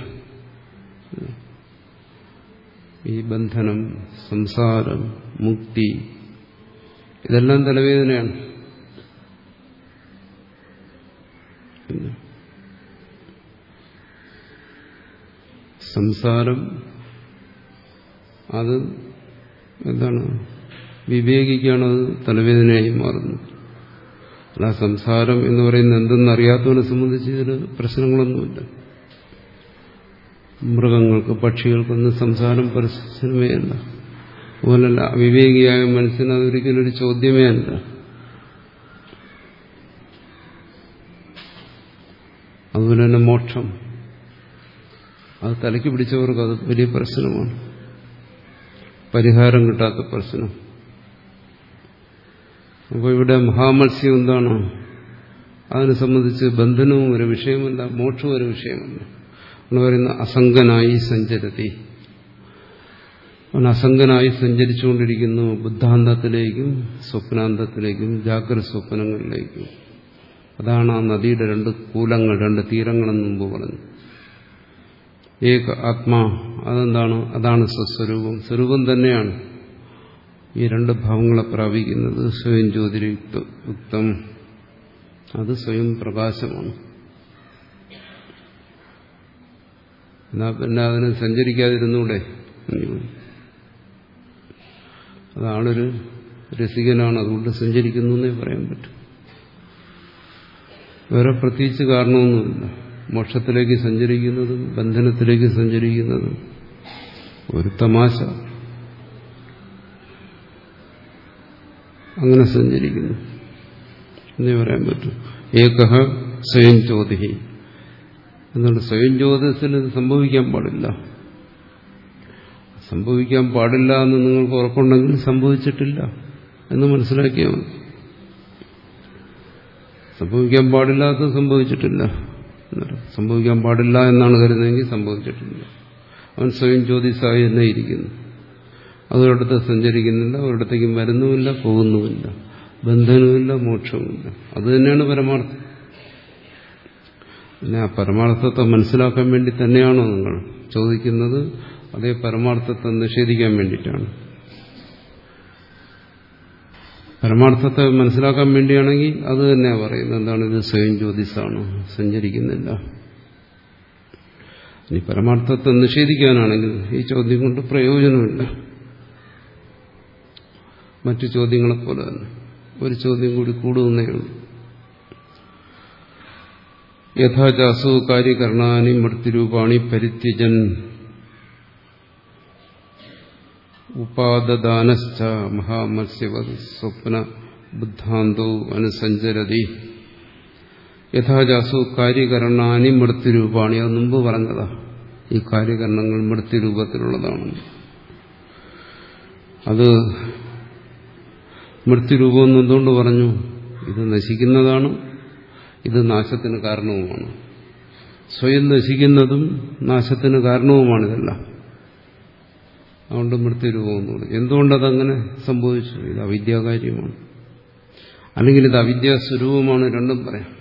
ഈ ബന്ധനം, സംസാരം, മുക്തി, ഇതെല്ലാം തലവേദനയാണ്. സംസാരം അത് എന്താണ്, വിവേകിക്കാണ് അത് തലവേദനയായി മാറുന്നത്. അല്ല, സംസാരം എന്ന് പറയുന്നത് എന്തെന്നറിയാത്തവനെ സംബന്ധിച്ച് ഇതിന് പ്രശ്നങ്ങളൊന്നുമില്ല. മൃഗങ്ങൾക്ക്, പക്ഷികൾക്കൊന്നും സംസാരം പ്രശ്നമേ അല്ല. അതുപോലല്ല അവിവേകിയായ മനസ്സിന് അതൊരിക്കലും ഒരു ചോദ്യമേ അല്ല. അതുപോലെ തന്നെ മോക്ഷം, അത് തലയ്ക്ക് പിടിച്ചവർക്ക് അത് വലിയ പ്രശ്നമാണ്, പരിഹാരം കിട്ടാത്ത പ്രശ്നം. അപ്പോൾ ഇവിടെ മഹാമത്സ്യം എന്താണ്? അതിനെ സംബന്ധിച്ച് ബന്ധനവും ഒരു വിഷയമല്ല, മോക്ഷവും ഒരു വിഷയമല്ല എന്ന് പറയുന്ന അസംഗനായി സഞ്ചരതി. അവൻ അസംഗനായി സഞ്ചരിച്ചുകൊണ്ടിരിക്കുന്നു ബുദ്ധാന്തത്തിലേക്കും സ്വപ്നാന്തത്തിലേക്കും ജാഗ്രത സ്വപ്നങ്ങളിലേക്കും. അതാണ് ആ നദിയുടെ രണ്ട് കൂലങ്ങൾ, രണ്ട് തീരങ്ങളെന്ന് മുമ്പ് പറഞ്ഞു. ഏക ആത്മാ, അതെന്താണ്? അതാണ് സ്വസ്വരൂപം. സ്വരൂപം തന്നെയാണ് ഈ രണ്ട് ഭാവങ്ങളെ പ്രാപിക്കുന്നത്. സ്വയം ജ്യോതിരുക്തം, അത് സ്വയം പ്രകാശമാണ്. എന്നാ പിന്നെ അതിന് സഞ്ചരിക്കാതിരുന്നൂടെ? അതാളൊരു രസികനാണ്, അതുകൊണ്ട് സഞ്ചരിക്കുന്നു എന്നേ പറയാൻ പറ്റും. വേറെ പ്രത്യേകിച്ച് കാരണമൊന്നുമില്ല. മോക്ഷത്തിലേക്ക് സഞ്ചരിക്കുന്നതും ബന്ധനത്തിലേക്ക് സഞ്ചരിക്കുന്നതും ഒരു തമാശ, അങ്ങനെ സഞ്ചരിക്കുന്നു എന്നേ പറയാൻ പറ്റും. ഏകഹ സ്വയം ജ്യോതി എന്നുള്ള സ്വയം ജ്യോതിസിന് ഇത് സംഭവിക്കാൻ പാടില്ല. സംഭവിക്കാൻ പാടില്ല എന്ന് നിങ്ങൾക്ക് ഉറപ്പുണ്ടെങ്കിൽ സംഭവിച്ചിട്ടില്ല എന്ന് മനസ്സിലാക്കിയാൽ മതി. സംഭവിക്കാൻ പാടില്ലാത്തത് സംഭവിച്ചിട്ടില്ല. സംഭവിക്കാൻ പാടില്ല എന്നാണ് കരുതുന്നതെങ്കിൽ സംഭവിച്ചിട്ടില്ല. അവൻ സ്വയം ജ്യോതിസായി തന്നെ ഇരിക്കുന്നു. അതൊരിടത്ത് സഞ്ചരിക്കുന്നില്ല, ഒരിടത്തേക്കും വരുന്നുമില്ല, പോകുന്നുമില്ല, ബന്ധനവുമില്ല, മോക്ഷവുമില്ല. അത് തന്നെയാണ് പരമാർത്ഥം. പിന്നെ ആ പരമാർത്ഥത്തെ മനസ്സിലാക്കാൻ വേണ്ടി തന്നെയാണോ നിങ്ങൾ ചോദിക്കുന്നത്? അതേ പരമാർത്ഥത്തെ നിഷേധിക്കാൻ വേണ്ടിയിട്ടാണ്? പരമാർത്ഥത്തെ മനസ്സിലാക്കാൻ വേണ്ടിയാണെങ്കിൽ അത് തന്നെയാ പറയുന്നത്. എന്താണ്? ഇത് സ്വയം ജ്യോതിസാണ്, സഞ്ചരിക്കുന്നില്ല. ഇനി പരമാർത്ഥത്തെ നിഷേധിക്കാനാണെങ്കിൽ ഈ ചോദ്യം കൊണ്ട് പ്രയോജനമില്ല. മറ്റു ചോദ്യങ്ങളെപ്പോലെ തന്നെ ഒരു ചോദ്യം കൂടി കൂടുന്നേ ഉള്ളൂ. യഥാചാസു കാര്യകരണാനി മൃത്യുരൂപാണി പരിത്യജൻ ഉപാദദാനശ്ച മഹാമത്സ്യവത് സ്വപ്ന ബുദ്ധാന്തോ അനുസഞ്ചരതി. യഥാചാസു കാര്യകരണാനി മൃത്യുരൂപാണി, അത് മുമ്പ് പറഞ്ഞതാ. ഈ കാര്യകരണങ്ങൾ മൃത്യുരൂപത്തിലുള്ളതാണ്. അത് മൃത്യുരൂപം എന്ന് എന്തുകൊണ്ട് പറഞ്ഞു? ഇത് നശിക്കുന്നതാണ്, ഇത് നാശത്തിന് കാരണവുമാണ്. സ്വയം നശിക്കുന്നതും നാശത്തിന് കാരണവുമാണിതെല്ലാം. അതുകൊണ്ട് മൃത്യുരൂപം എന്ന് പറയും. എന്തുകൊണ്ടതങ്ങനെ സംഭവിച്ചു? ഇത് അവിദ്യാകാര്യമാണ്, അല്ലെങ്കിൽ ഇത് അവിദ്യാസ്വരൂപമാണ്, രണ്ടും പറയാം.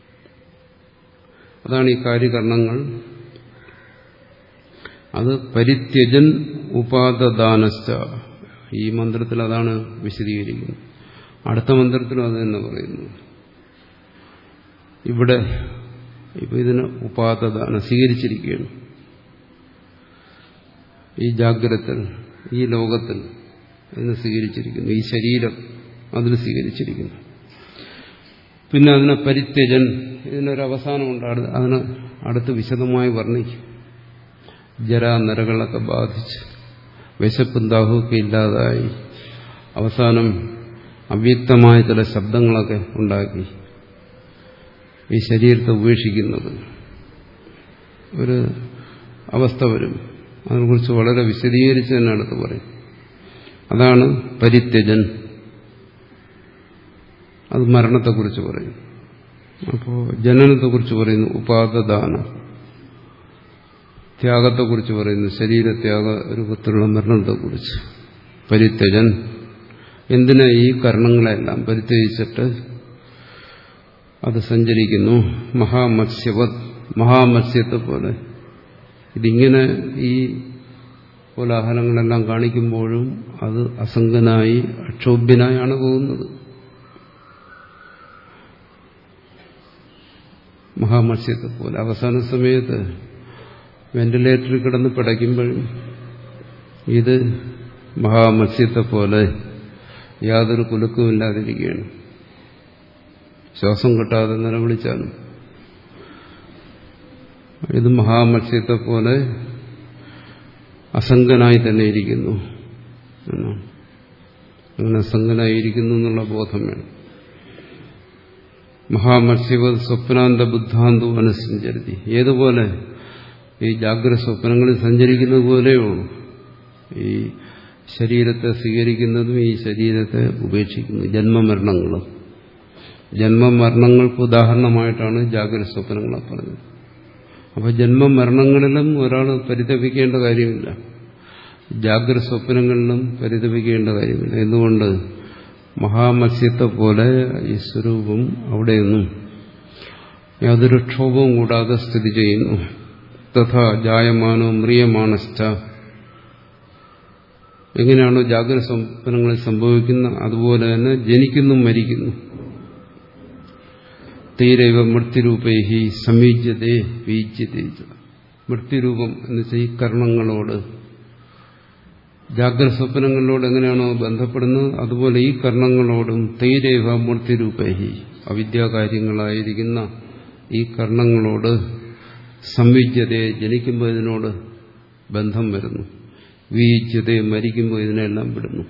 അതാണ് ഈ കാര്യകരണങ്ങൾ. അത് പരിത്യജൻ ഉപാദദാനശ്ച, ഈ മന്ത്രത്തിൽ അതാണ് വിശദീകരിക്കുന്നത്. അടുത്ത മന്ത്രത്തിലും അത് തന്നെ പറയുന്നു. ഇവിടെ ഇപ്പൊ ഇതിന് ഉപാദദാനം സ്വീകരിച്ചിരിക്കുകയാണ്. ഈ ജാഗ്രതത്തിൽ, ഈ ലോകത്തിൽ അതിനെ സ്വീകരിച്ചിരിക്കുന്നു. ഈ ശരീരം അതിന് സ്വീകരിച്ചിരിക്കുന്നു. പിന്നെ അതിനെ പരിത്യജൻ, ഇതിനൊരവസാനമുണ്ട്. അതിന് അടുത്ത് വിശദമായി വർണ്ണിക്കും. ജരാനരകളൊക്കെ ബാധിച്ച് വിശപ്പും ദാഹമൊക്കെ ഇല്ലാതായി അവസാനം അവ്യക്തമായ ചില ശബ്ദങ്ങളൊക്കെ ഉണ്ടാക്കി ഈ ശരീരത്തെ ഉപേക്ഷിക്കുന്നത് ഒരു അവസ്ഥ വരും. അതിനെക്കുറിച്ച് വളരെ വിശദീകരിച്ച് തന്നെ അടുത്ത് പറയും. അതാണ് പരിത്യജൻ. അത് മരണത്തെക്കുറിച്ച് പറയും. അപ്പോൾ ജനനത്തെക്കുറിച്ച് പറയുന്നു ഉപാദദാനം, ത്യാഗത്തെക്കുറിച്ച് പറയുന്നു ശരീരത്യാഗ രൂപത്തിലുള്ള മരണത്തെക്കുറിച്ച്. പരിത്യജൻ, എന്തിനാ ഈ കർണങ്ങളെല്ലാം പരിത്യജിച്ചിട്ട് അത് സഞ്ചരിക്കുന്നു. മഹാമത്സ്യവത്, മഹാമത്സ്യത്തെ പോലെ. ഇതിങ്ങനെ ഈ കോലാഹലങ്ങളെല്ലാം കാണിക്കുമ്പോഴും അത് അസംഗനായി അക്ഷോഭ്യനായാണ് പോകുന്നത്. മഹാമത്സ്യത്തെ പോലെ അവസാന സമയത്ത് വെന്റിലേറ്ററിൽ കിടന്ന് പിടയ്ക്കുമ്പോഴും ഇത് മഹാമത്സ്യത്തെ പോലെ യാതൊരു കുലുക്കുമില്ലാതിരിക്കുകയാണ്. ശ്വാസം കിട്ടാതെ നിലവിളിച്ചാലും ഇത് മഹാമത്സ്യത്തെ പോലെ അസംഗനായി തന്നെ ഇരിക്കുന്നു എന്നാണ്. അങ്ങനെ അസംഗനായിരിക്കുന്നു എന്നുള്ള ബോധം വേണം. മഹാമത്സ്യവ സ്വപ്നാന്ത ബുദ്ധാന്തു അനുസഞ്ചരതി, ഏതുപോലെ ഈ ജാഗ്രത സ്വപ്നങ്ങളിൽ സഞ്ചരിക്കുന്നത് പോലെയുള്ളൂ. ഈ ശരീരത്തെ സ്വീകരിക്കുന്നതും ഈ ശരീരത്തെ ഉപേക്ഷിക്കുന്നു. ജന്മമരണങ്ങളും ജന്മമരണങ്ങൾക്ക് ഉദാഹരണമായിട്ടാണ് ജാഗ്രത സ്വപ്നങ്ങളെ പറഞ്ഞത്. അപ്പോൾ ജന്മമരണങ്ങളിലും ഒരാൾ പരിതപിക്കേണ്ട കാര്യമില്ല. ജാഗ്രത സ്വപ്നങ്ങളിലും പരിതപിക്കേണ്ട കാര്യമില്ല. എന്തുകൊണ്ട്? മഹാമത്സ്യത്തെ പോലെ ഈ സ്വരൂപം അവിടെയൊന്നും യാതൊരു ക്ഷോഭവും കൂടാതെ സ്ഥിതി ചെയ്യുന്നു. തഥാ ജായമാനോ മ്രിയമാണശ്ച, എങ്ങനെയാണോ ജാഗ്രത സ്വപ്നങ്ങളിൽ സംഭവിക്കുന്ന അതുപോലെ തന്നെ ജനിക്കുന്നു മരിക്കുന്നു. തീരൈവ മൃത്യുരൂപൈഹി സമീജ്യതേ വീജ്യതേ. മൃത്യുരൂപം എന്ന് വെച്ചാൽ ഈ കർണങ്ങളോട്, ജാഗ്രത സ്വപ്നങ്ങളിലോട് എങ്ങനെയാണോ ബന്ധപ്പെടുന്നത് അതുപോലെ ഈ കർണങ്ങളോടും തൈരൈവ മൂർത്തിരൂപൈഹി അവിദ്യാകാര്യങ്ങളായിരിക്കുന്ന ഈ കർണങ്ങളോട് സംവിജ്യതയെ ജനിക്കുമ്പോൾ ഇതിനോട് ബന്ധം വരുന്നു, വീജ്യതയെ മരിക്കുമ്പോൾ ഇതിനെല്ലാം വിടുന്നു.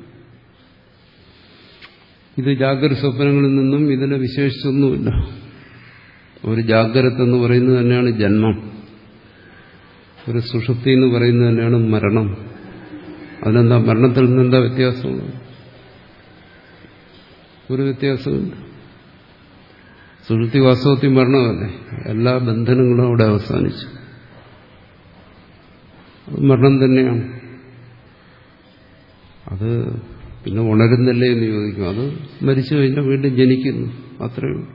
ഇത് ജാഗ്രത സ്വപ്നങ്ങളിൽ നിന്നും ഇതിനെ വിശേഷിച്ചൊന്നുമില്ല. ഒരു ജാഗ്രത എന്ന് പറയുന്നത് തന്നെയാണ് ജന്മം, ഒരു സുഷുപ്തി എന്ന് പറയുന്നത് തന്നെയാണ് മരണം. അതിനെന്താ മരണത്തിൽ നിന്നെന്താ വ്യത്യാസമുള്ളത്? ഒരു വ്യത്യാസമില്ല. സുഷുപ്തി വാസ്തവത്തിൽ മരണമല്ലേ, എല്ലാ ബന്ധനങ്ങളും അവിടെ അവസാനിച്ചു. അത് മരണം തന്നെയാണ്. അത് പിന്നെ ഉണരുന്നില്ലേ എന്ന് ചോദിക്കും. അത് മരിച്ചു കഴിഞ്ഞാൽ വീണ്ടും ജനിക്കുന്നു, അത്രയേ ഉള്ളൂ.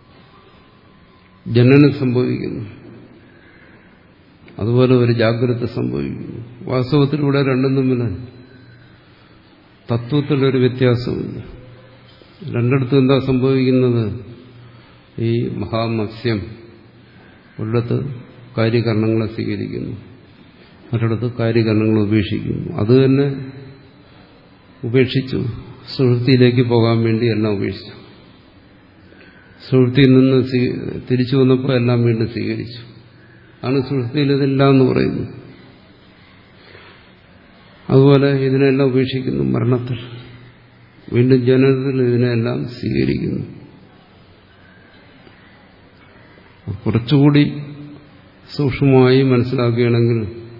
ജനനം സംഭവിക്കുന്നു, അതുപോലെ ഒരു ജാഗ്രത സംഭവിക്കുന്നു. വാസ്തവത്തിലൂടെ രണ്ടും തമ്മിൽ തത്വത്തിലൊരു വ്യത്യാസമില്ല. രണ്ടിടത്തും എന്താ സംഭവിക്കുന്നത്? ഈ മഹാമത്സ്യം ഒരിടത്ത് കാര്യകരണങ്ങളെ സ്വീകരിക്കുന്നു, മറ്റിടത്ത് കാര്യകരണങ്ങൾ ഉപേക്ഷിക്കുന്നു. അത് തന്നെ ഉപേക്ഷിച്ചു, സുഹൃത്തിയിലേക്ക് പോകാൻ വേണ്ടി എല്ലാം ഉപേക്ഷിച്ചു. സുഹൃത്തിയിൽ നിന്ന് തിരിച്ചു വന്നപ്പോൾ എല്ലാം വീണ്ടും സ്വീകരിച്ചു. ആണ് സുഹൃത്തിയിൽ ഇതെല്ലാം എന്ന് പറയുന്നു. അതുപോലെ ഇതിനെല്ലാം ഉപേക്ഷിക്കുന്നു മരണത്തിൽ, വീണ്ടും ജനനത്തിൽ ഇതിനെല്ലാം സ്വീകരിക്കുന്നു. കുറച്ചുകൂടി സൂക്ഷ്മമായി മനസ്സിലാക്കുകയാണെങ്കിൽ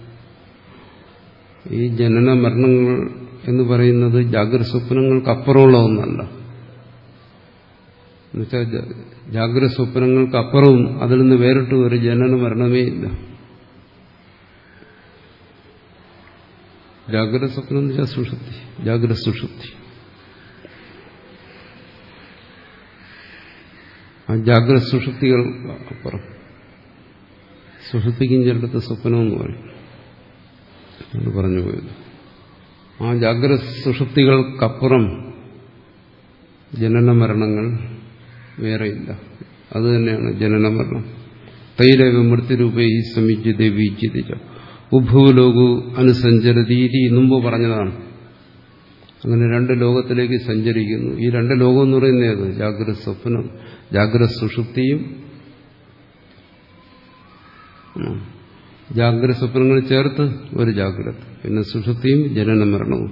ഈ ജനന മരണങ്ങൾ എന്ന് പറയുന്നത് ജാഗ്രത സ്വപ്നങ്ങൾക്കപ്പുറമുള്ള ഒന്നല്ല. എന്നുവെച്ചാൽ ജാഗ്രത സ്വപ്നങ്ങൾക്കപ്പുറവും അതിൽ നിന്ന് വേറിട്ട് ഒരു ജനന മരണമേ ഇല്ല. ജാഗ്രത സ്വപ്നം എന്ന് വെച്ചാൽ സുഷുപ്തി, ജാഗ്രത സുഷുപ്തി. ആ ജാഗ്രത സുഷുപ്തികൾ അപ്പുറം, സുഷുപ്തിക്കും ചിലടത്ത് സ്വപ്നമെന്ന് പറയും, എന്ന് പറഞ്ഞു പോയത്. ആ ജാഗ്രത സുഷുപ്തികൾക്കപ്പുറം ജനന മരണങ്ങൾ വേറെയില്ല. അത് തന്നെയാണ് ജനന മരണം. തൈരവ മൃത്യുരൂപേ സമീജ്യത വീജ്യത ഉഭൂലോകു അനുസഞ്ചരതീതി മുമ്പ് പറഞ്ഞതാണ്. അങ്ങനെ രണ്ട് ലോകത്തിലേക്ക് സഞ്ചരിക്കുന്നു. ഈ രണ്ട് ലോകം എന്ന് പറയുന്നത് ഏത്? ജാഗ്രത സ്വപ്നം, ജാഗ്രത സുഷുപ്തിയും ജാഗ്രത സ്വപ്നങ്ങൾ ചേർത്ത് ഒരു ജാഗ്രത, പിന്നെ സുഷുപ്തിയും ജനന മരണവും.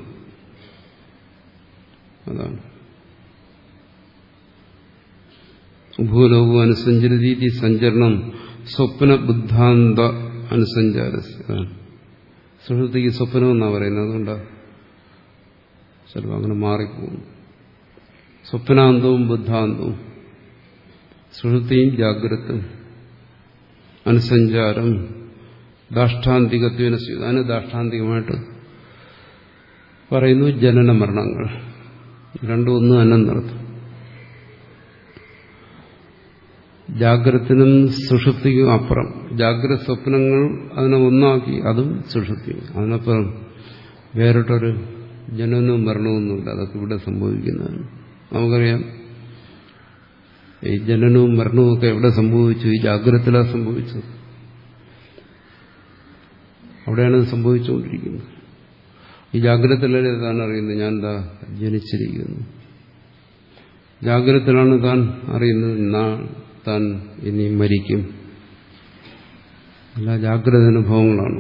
അതാണ് ഉഭൂലോകവും അനുസഞ്ചരതീതി സഞ്ചരണം സ്വപ്ന ബുദ്ധാന്ത അനുസഞ്ചാര. സുഷുപ്തിക്ക് സ്വപ്നം എന്നാ പറയുന്നത്. അതുകൊണ്ടാണ് ചിലപ്പോൾ അങ്ങനെ മാറിപ്പോകും. സ്വപ്നാന്തവും ബുദ്ധാന്തവും, സുഷുപ്തിയും ജാഗ്രതും അനുസഞ്ചാരം ദാഷ്ടാന്തികത്വന. അതിന് ദാഷ്ടാന്തികമായിട്ട് പറയുന്നു ജനന മരണങ്ങൾ രണ്ടും ഒന്ന് തന്നെ നടത്തും. ജാഗ്രതത്തിനും സുഷുപ്തിക്കും അപ്പുറം ജാഗ്രത സ്വപ്നങ്ങൾ അതിനെ ഒന്നാക്കി, അതും സുഷുപ്തി. അതിനപ്പുറം വേറിട്ടൊരു ജനനവും മരണമൊന്നുമില്ല. അതൊക്കെ ഇവിടെ സംഭവിക്കുന്നതാണ്. നമുക്കറിയാം ഈ ജനനവും മരണവും ഒക്കെ എവിടെ സംഭവിച്ചു? ഈ ജാഗ്രതത്തിലാണ് സംഭവിച്ചത്. അവിടെയാണ് ഇത് സംഭവിച്ചുകൊണ്ടിരിക്കുന്നത്. ഈ ജാഗ്രതത്തിലല്ലേ താൻ അറിയുന്നത് ഞാൻ എന്താ ജനിച്ചിരിക്കുന്നു. ജാഗ്രതത്തിലാണ് താൻ അറിയുന്നത് നാ താൻ ഇനി മരിക്കും. എല്ലാ ജാഗ്രത അനുഭവങ്ങളാണ്.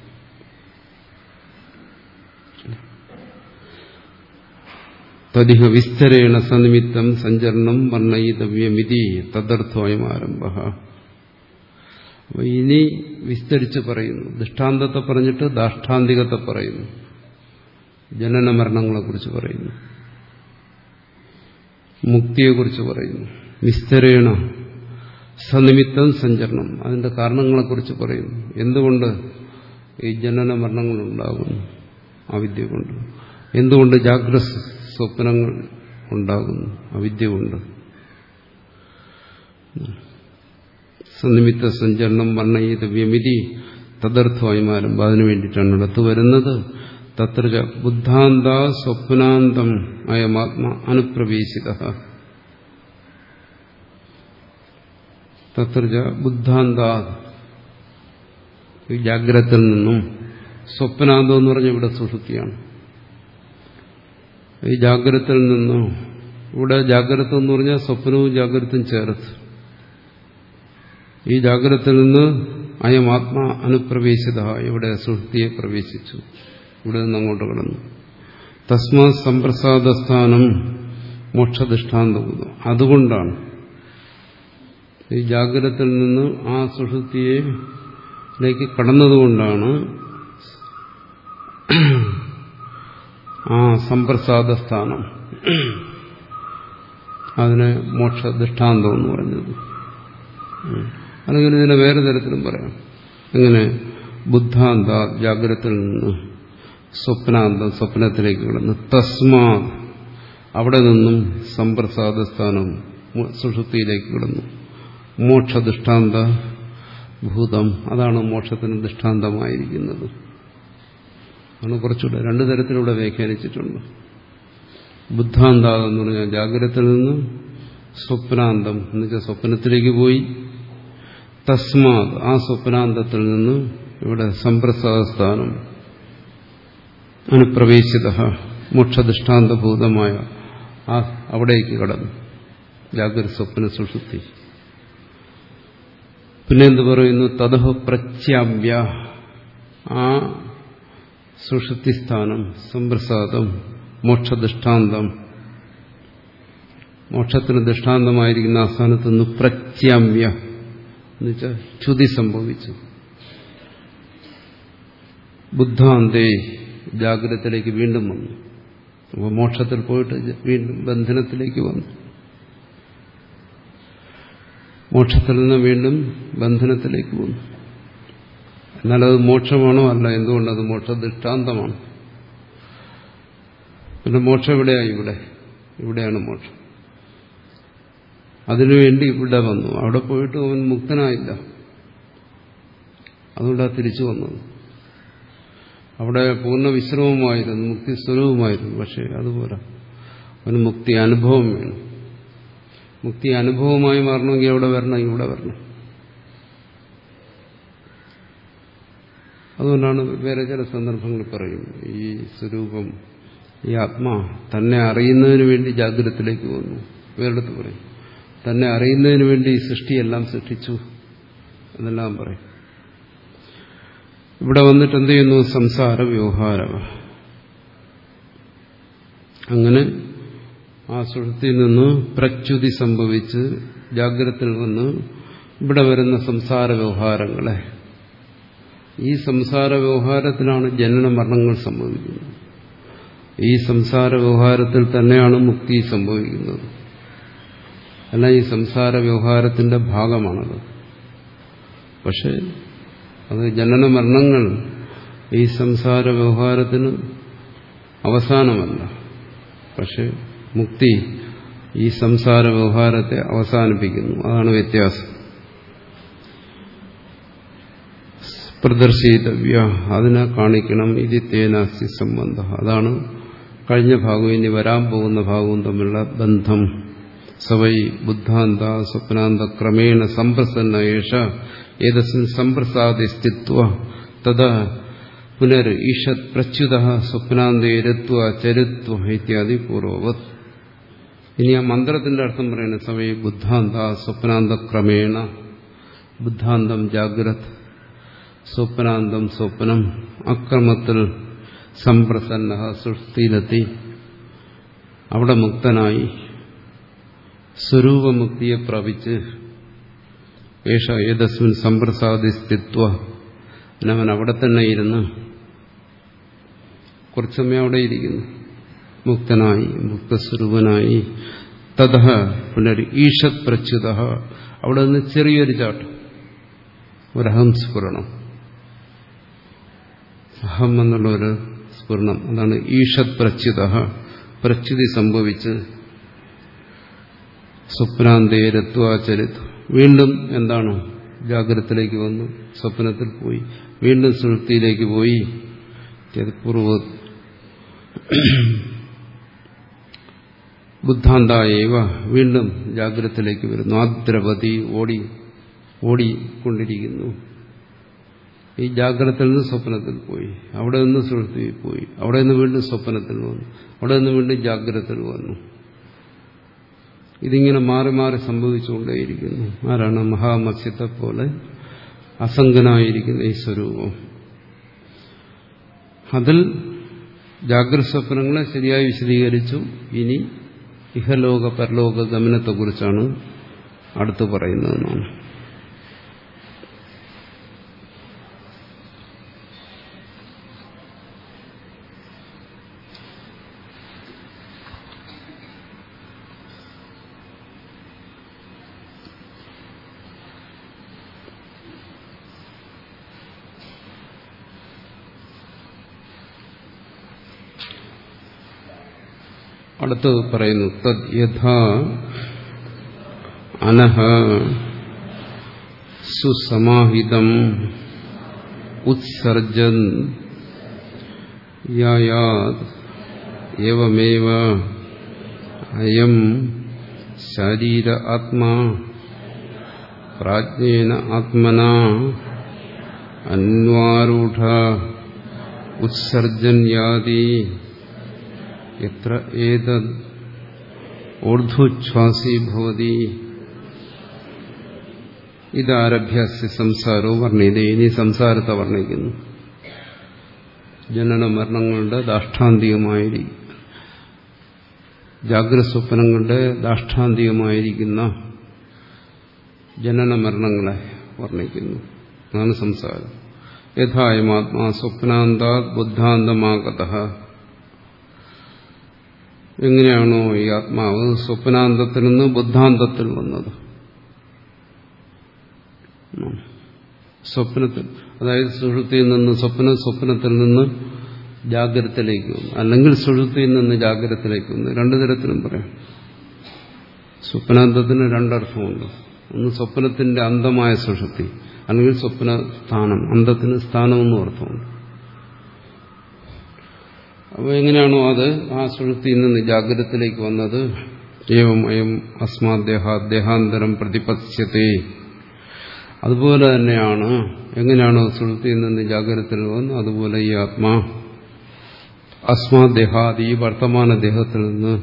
തദിഹ വിസ്തരേണ സനിമിത്തം സഞ്ചരണം വർണ്ണയിതവ്യമിതി തദർത്ഥോയം ആരംഭ. അപ്പൊ ഇനി വിസ്തരിച്ച് പറയുന്നു. ദൃഷ്ടാന്തത്തെ പറഞ്ഞിട്ട് ദാഷ്ടാന്തികത്തെ പറയുന്നു. ജനന മരണങ്ങളെക്കുറിച്ച് പറയുന്നു, മുക്തിയെക്കുറിച്ച് പറയുന്നു. വിസ്തരേണ സനിമിത്തം സഞ്ചരണം, അതിന്റെ കാരണങ്ങളെക്കുറിച്ച് പറയുന്നു. എന്തുകൊണ്ട് ഈ ജനന മരണങ്ങളുണ്ടാകുന്നു, അവിദ്യ കൊണ്ട്. എന്തുകൊണ്ട് ജാഗ്രത സ്വപ്നങ്ങൾ ഉണ്ടാകുന്നു? അവിദ്യ കൊണ്ട്. സന്നിമിത്ത സഞ്ചരണം വർണ്ണയിതവ്യമിതി തദർത്ഥമായിമാരും അതിനു വേണ്ടിയിട്ടാണ് അടുത്ത് വരുന്നത്. തത്ര ബുദ്ധാന്ത സ്വപ്നാന്തം അയമാത്മ അനുപ്രവേശിത. തത്ര ബുദ്ധാന്ത ജാഗ്രതയിൽ നിന്നും, സ്വപ്നാന്തം എന്ന് പറഞ്ഞാൽ ഇവിടെ സുഷുപ്തിയാണ്. ഈ ജാഗ്രതയിൽ നിന്നും, ഇവിടെ ജാഗ്രത എന്ന് പറഞ്ഞാൽ സ്വപ്നവും ജാഗ്രതയും ചേർത്ത്, ഈ ജാഗ്രതയിൽ നിന്ന് അയം ആത്മാ അനുപ്രവേശിത, ഇവിടെ സുഷുപ്തിയെ പ്രവേശിച്ചു, ഇവിടെ നിന്ന് അങ്ങോട്ട് കടന്നു. തസ്മാ സമ്പ്രസാദസ്ഥാനം മോക്ഷദൃഷ്ടാന്തം. അതുകൊണ്ടാണ് ഈ ജാഗ്രതയിൽ നിന്ന് ആ സുഷുപ്തിയിലേക്ക് കടന്നതുകൊണ്ടാണ് ആ സമ്പ്രസാദസ്ഥാനം അതിനെ മോക്ഷദൃഷ്ടാന്തം എന്ന് പറഞ്ഞത്. അല്ലെങ്കിൽ ഇതിനെ വേറെ തരത്തിലും പറയാം. എങ്ങനെ? ബുദ്ധാന്ത ജാഗ്രതയിൽ നിന്ന് സ്വപ്നാന്തം സ്വപ്നത്തിലേക്ക് കിടന്ന്, തസ്മാ അവിടെ നിന്നും സമ്പ്രസാദസ്ഥാനം സുഷുപ്തിയിലേക്ക് കിടന്നു. മോക്ഷദൃഷ്ടാന്ത ഭൂതം, അതാണ് മോക്ഷത്തിന് ദൃഷ്ടാന്തമായിരിക്കുന്നത്. ആണ് കുറച്ചുകൂടെ രണ്ടു തരത്തിലൂടെ വ്യാഖ്യാനിച്ചിട്ടുണ്ട്. ബുദ്ധാന്താതെന്ന് പറഞ്ഞാൽ ജാഗ്രതയിൽ നിന്ന് സ്വപ്നാന്തം എന്നുവെച്ചാൽ സ്വപ്നത്തിലേക്ക് പോയി, തസ്മാത് ആ സ്വപ്നാന്തത്തിൽ നിന്ന് ഇവിടെ സമ്പ്രസാദസ്ഥാനം അനുപ്രവേശിത മോക്ഷദൃഷ്ടാന്തഭൂതമായ ആ അവിടേക്ക് കടന്നു. ജാഗ്രത സ്വപ്ന സുഷുപ്തി. പിന്നെ എന്ത് പറയുന്നു? തദഹ പ്രത്യാമ്യ ആ സുഷുപ്തിസ്ഥാനം സമ്പ്രസാദം മോക്ഷദൃഷ്ടാന്തം, മോക്ഷത്തിന് ദൃഷ്ടാന്തമായിരിക്കുന്ന ആ സ്ഥാനത്ത് നിന്ന് പ്രത്യാമ്യ എന്നുവെച്ചാൽ ച്യുതി സംഭവിച്ചു. ബുദ്ധാന്തേ ജാഗ്രതത്തിലേക്ക് വീണ്ടും വന്നു. അപ്പോൾ മോക്ഷത്തിൽ പോയിട്ട് വീണ്ടും ബന്ധനത്തിലേക്ക് വന്നു. മോക്ഷത്തിൽ നിന്ന് വീണ്ടും ബന്ധനത്തിലേക്ക് വന്നു. എന്നാൽ അത് മോക്ഷമാണോ? അല്ല. എന്തുകൊണ്ടത് മോക്ഷദൃഷ്ടാന്തമാണ്. പിന്നെ മോക്ഷം എവിടെയായി? ഇവിടെ ഇവിടെയാണ് മോക്ഷം. അതിനുവേണ്ടി ഇവിടെ വന്നു. അവിടെ പോയിട്ട് അവൻ മുക്തനായില്ല, അതുകൊണ്ടാണ് തിരിച്ചു വന്നത്. അവിടെ പൂർണ്ണ വിശ്രമമായിരുന്നു, മുക്തി സ്വരൂപമായിരുന്നു. പക്ഷെ അതുപോലെ അവന് മുക്തി അനുഭവം വേണം. മുക്തി അനുഭവമായി മാറണമെങ്കിൽ എവിടെ വരണം? ഇവിടെ വരണം. അതുകൊണ്ടാണ് വേറെ ചില സന്ദർഭങ്ങളിൽ പറയും, ഈ സ്വരൂപം, ഈ ആത്മാ തന്നെ അറിയുന്നതിന് വേണ്ടി ജാഗ്രതത്തിലേക്ക് വന്നു. വേറെടുത്ത് പറയും, തന്നെ അറിയുന്നതിന് വേണ്ടി ഈ സൃഷ്ടിയെല്ലാം സൃഷ്ടിച്ചു എന്നെല്ലാം പറയും. ഇവിടെ വന്നിട്ട് എന്ത് ചെയ്യുന്നു? സംസാര വ്യവഹാര. അങ്ങനെ ആ സുഷുപ്തിയിൽ നിന്ന് പ്രച്യുതി സംഭവിച്ച് ജാഗ്രതയിൽ വന്ന് ഇവിടെ വരുന്ന സംസാര വ്യവഹാരങ്ങളെ, ഈ സംസാര വ്യവഹാരത്തിലാണ് ജനന മരണങ്ങൾ സംഭവിക്കുന്നത്. ഈ സംസാര വ്യവഹാരത്തിൽ തന്നെയാണ് മുക്തി സംഭവിക്കുന്നത്. അല്ല, ഈ സംസാര വ്യവഹാരത്തിന്റെ ഭാഗമാണത്. പക്ഷെ അത് ജനന മരണങ്ങൾ ഈ സംസാര വ്യവഹാരത്തിന് അവസാനമല്ല. പക്ഷെ മുക്തി ഈ സംസാര വ്യവഹാരത്തെ അവസാനിപ്പിക്കുന്നു. അതാണ് വ്യത്യാസം. പ്രദർശിതവ്യ, അതിനെ കാണിക്കണം. ഇത് തേനാസ്തി സംബന്ധ, അതാണ് കഴിഞ്ഞ ഭാഗവും ഇനി വരാൻ പോകുന്ന ഭാഗവും തമ്മിലുള്ള ബന്ധം. സവൈ ബുദ്ധാന്ത സ്വപ്നാന്ത ക്രമേണ സമ്പ്രസന്ന ഏഷ ഏതസ്മിൻ സമ്പ്രസാദേ സ്ഥിത്വ തദാ പുനർ ഈഷത് പ്രച്യുത സ്വപ്നാന്തേ രത്വ ചരിത്വ ഇത്യാദി പൂർവവത്. ഇനി ആ മന്ത്രത്തിന്റെ അർത്ഥം പറയുന്നത് സവൈ ബുദ്ധാന്ത സ്വപ്നാന്ത ക്രമേണ, ബുദ്ധാന്തം ജാഗ്രത, സ്വപ്നാന്തം സ്വപ്നം, അക്രമത്തിൽ സമ്പ്രസന്ന സുഷ്ടിയിലെത്തി അവിടെ മുക്തനായി സ്വരൂപമുക്തിയെ പ്രാപിച്ച് ഏഷ ഏതസ്മിൻ സമ്പ്രസാദി സ്ഥിത്വ, അവൻ അവിടെ തന്നെ ഇരുന്ന് കുറച്ചു സമയം അവിടെ ഇരിക്കുന്നു, മുക്തനായി മുക്തസ്വരൂപനായി. തഥ പുനർ ഈഷത് പ്രച്യുത, അവിടെ നിന്ന് ചെറിയൊരു ചാട്ടം, ഒരഹം സ്ഫുരണം, അഹം എന്നുള്ളൊരു സ്ഫുരണം. അതാണ് ഈഷത് പ്രച്യുത, പ്രച്യുതി സംഭവിച്ച് സ്വപ്നാന്തേരത്വാചരിത്. വീണ്ടും എന്താണ്? ജാഗ്രതത്തിലേക്ക് വന്നു, സ്വപ്നത്തിൽ പോയി, വീണ്ടും സുഷുപ്തിയിലേക്ക് പോയി. പൂർവ ബുദ്ധാന്തായവ വീണ്ടും ജാഗ്രതത്തിലേക്ക് വരുന്നു. ആദ്രപതി ഓടി ഓടിക്കൊണ്ടിരിക്കുന്നു. ഈ ജാഗ്രതയിൽ നിന്ന് സ്വപ്നത്തിൽ പോയി, അവിടെ നിന്ന് സുഷുപ്തിയിൽ പോയി, അവിടെ നിന്ന് വീണ്ടും സ്വപ്നത്തിൽ വന്നു, അവിടെ നിന്ന് വീണ്ടും ജാഗ്രതത്തിൽ വന്നു. ഇതിങ്ങനെ മാറി മാറി സംഭവിച്ചുകൊണ്ടേയിരിക്കുന്നു. ആരാണ്? മഹാമത്സ്യത്തെ പോലെ അസംഗനായിരിക്കുന്ന ഈ സ്വരൂപം. അതിൽ ജാഗ്രത സ്വപ്നങ്ങളെ ശരിയായി വിശദീകരിച്ചു. ഇനി ഇഹലോക പരലോക ഗമനത്തെക്കുറിച്ചാണ് അടുത്ത് പറയുന്നതെന്നാണ്. അടുത്ത് പറയുന്നു, തദ് യഥാ അനഹ സുസമാഹിതം ഉത്സർജൻ യായാത് ഏവമേവ അയം ശരീര ആത്മാ പ്രാജ്ഞേന ആത്മനാ അന്വാരൂഢ ഉത്സർജൻ യാതി എത്ര ഏതദ് ഊർധ്വശ്വാസി ഭവതി. ഇതാരഭ്യ സംസാരോ വർണ്ണിതേ. ഇനി സംസാരത്തെ വർണ്ണിക്കുന്നു. ജനന മരണങ്ങളുടെ ദാഷ്ടാന്തികമായിരിക്കും, ജാഗ്രത സ്വപ്നങ്ങളുടെ ദാഷ്ടാന്തികമായിരിക്കുന്ന ജനന മരണങ്ങളെ വർണ്ണിക്കുന്നു. അതാണ് സംസാരം. യഥായമാത്മാ സ്വപ്നാന്താത് ബുദ്ധാന്തമാഗതഃ. എങ്ങനെയാണോ ഈ ആത്മാവ് സ്വപ്നാന്തത്തിൽ നിന്ന് ബുദ്ധാന്തത്തിൽ വന്നത്, സ്വപ്നത്തിൽ, അതായത് സുഷുപ്തിയിൽ നിന്ന് സ്വപ്നം, സ്വപ്നത്തിൽ നിന്ന് ജാഗ്രതത്തിലേക്ക് വന്നു, അല്ലെങ്കിൽ സുഷുപ്തിയിൽ നിന്ന് ജാഗ്രതത്തിലേക്ക് വന്നു. രണ്ടു തരത്തിലും പറയാം. സ്വപ്നാന്തത്തിന് രണ്ടർത്ഥമുണ്ട്. ഒന്ന് സ്വപ്നത്തിന്റെ അന്തമായ സുഷുപ്തി, അല്ലെങ്കിൽ സ്വപ്ന സ്ഥാനം. അന്തത്തിന് സ്ഥാനമെന്നും അർത്ഥമുണ്ട്. അപ്പോൾ എങ്ങനെയാണോ അത് ആ സുഷുപ്തിയിൽ നിന്ന് ജാഗ്രതത്തിലേക്ക് വന്നത്, ഏവം അയം അസ്മാദേഹ ദേഹാന്തരം പ്രതിപത്സ്യത്തെ, അതുപോലെ തന്നെയാണ് എങ്ങനെയാണോ സുഷുപ്തിയിൽ നിന്ന് ജാഗ്രതത്തിൽ വന്നത്, അതുപോലെ ഈ ആത്മാ അസ്മാദേഹാദി, ഈ വർത്തമാന ദേഹത്തിൽ നിന്ന്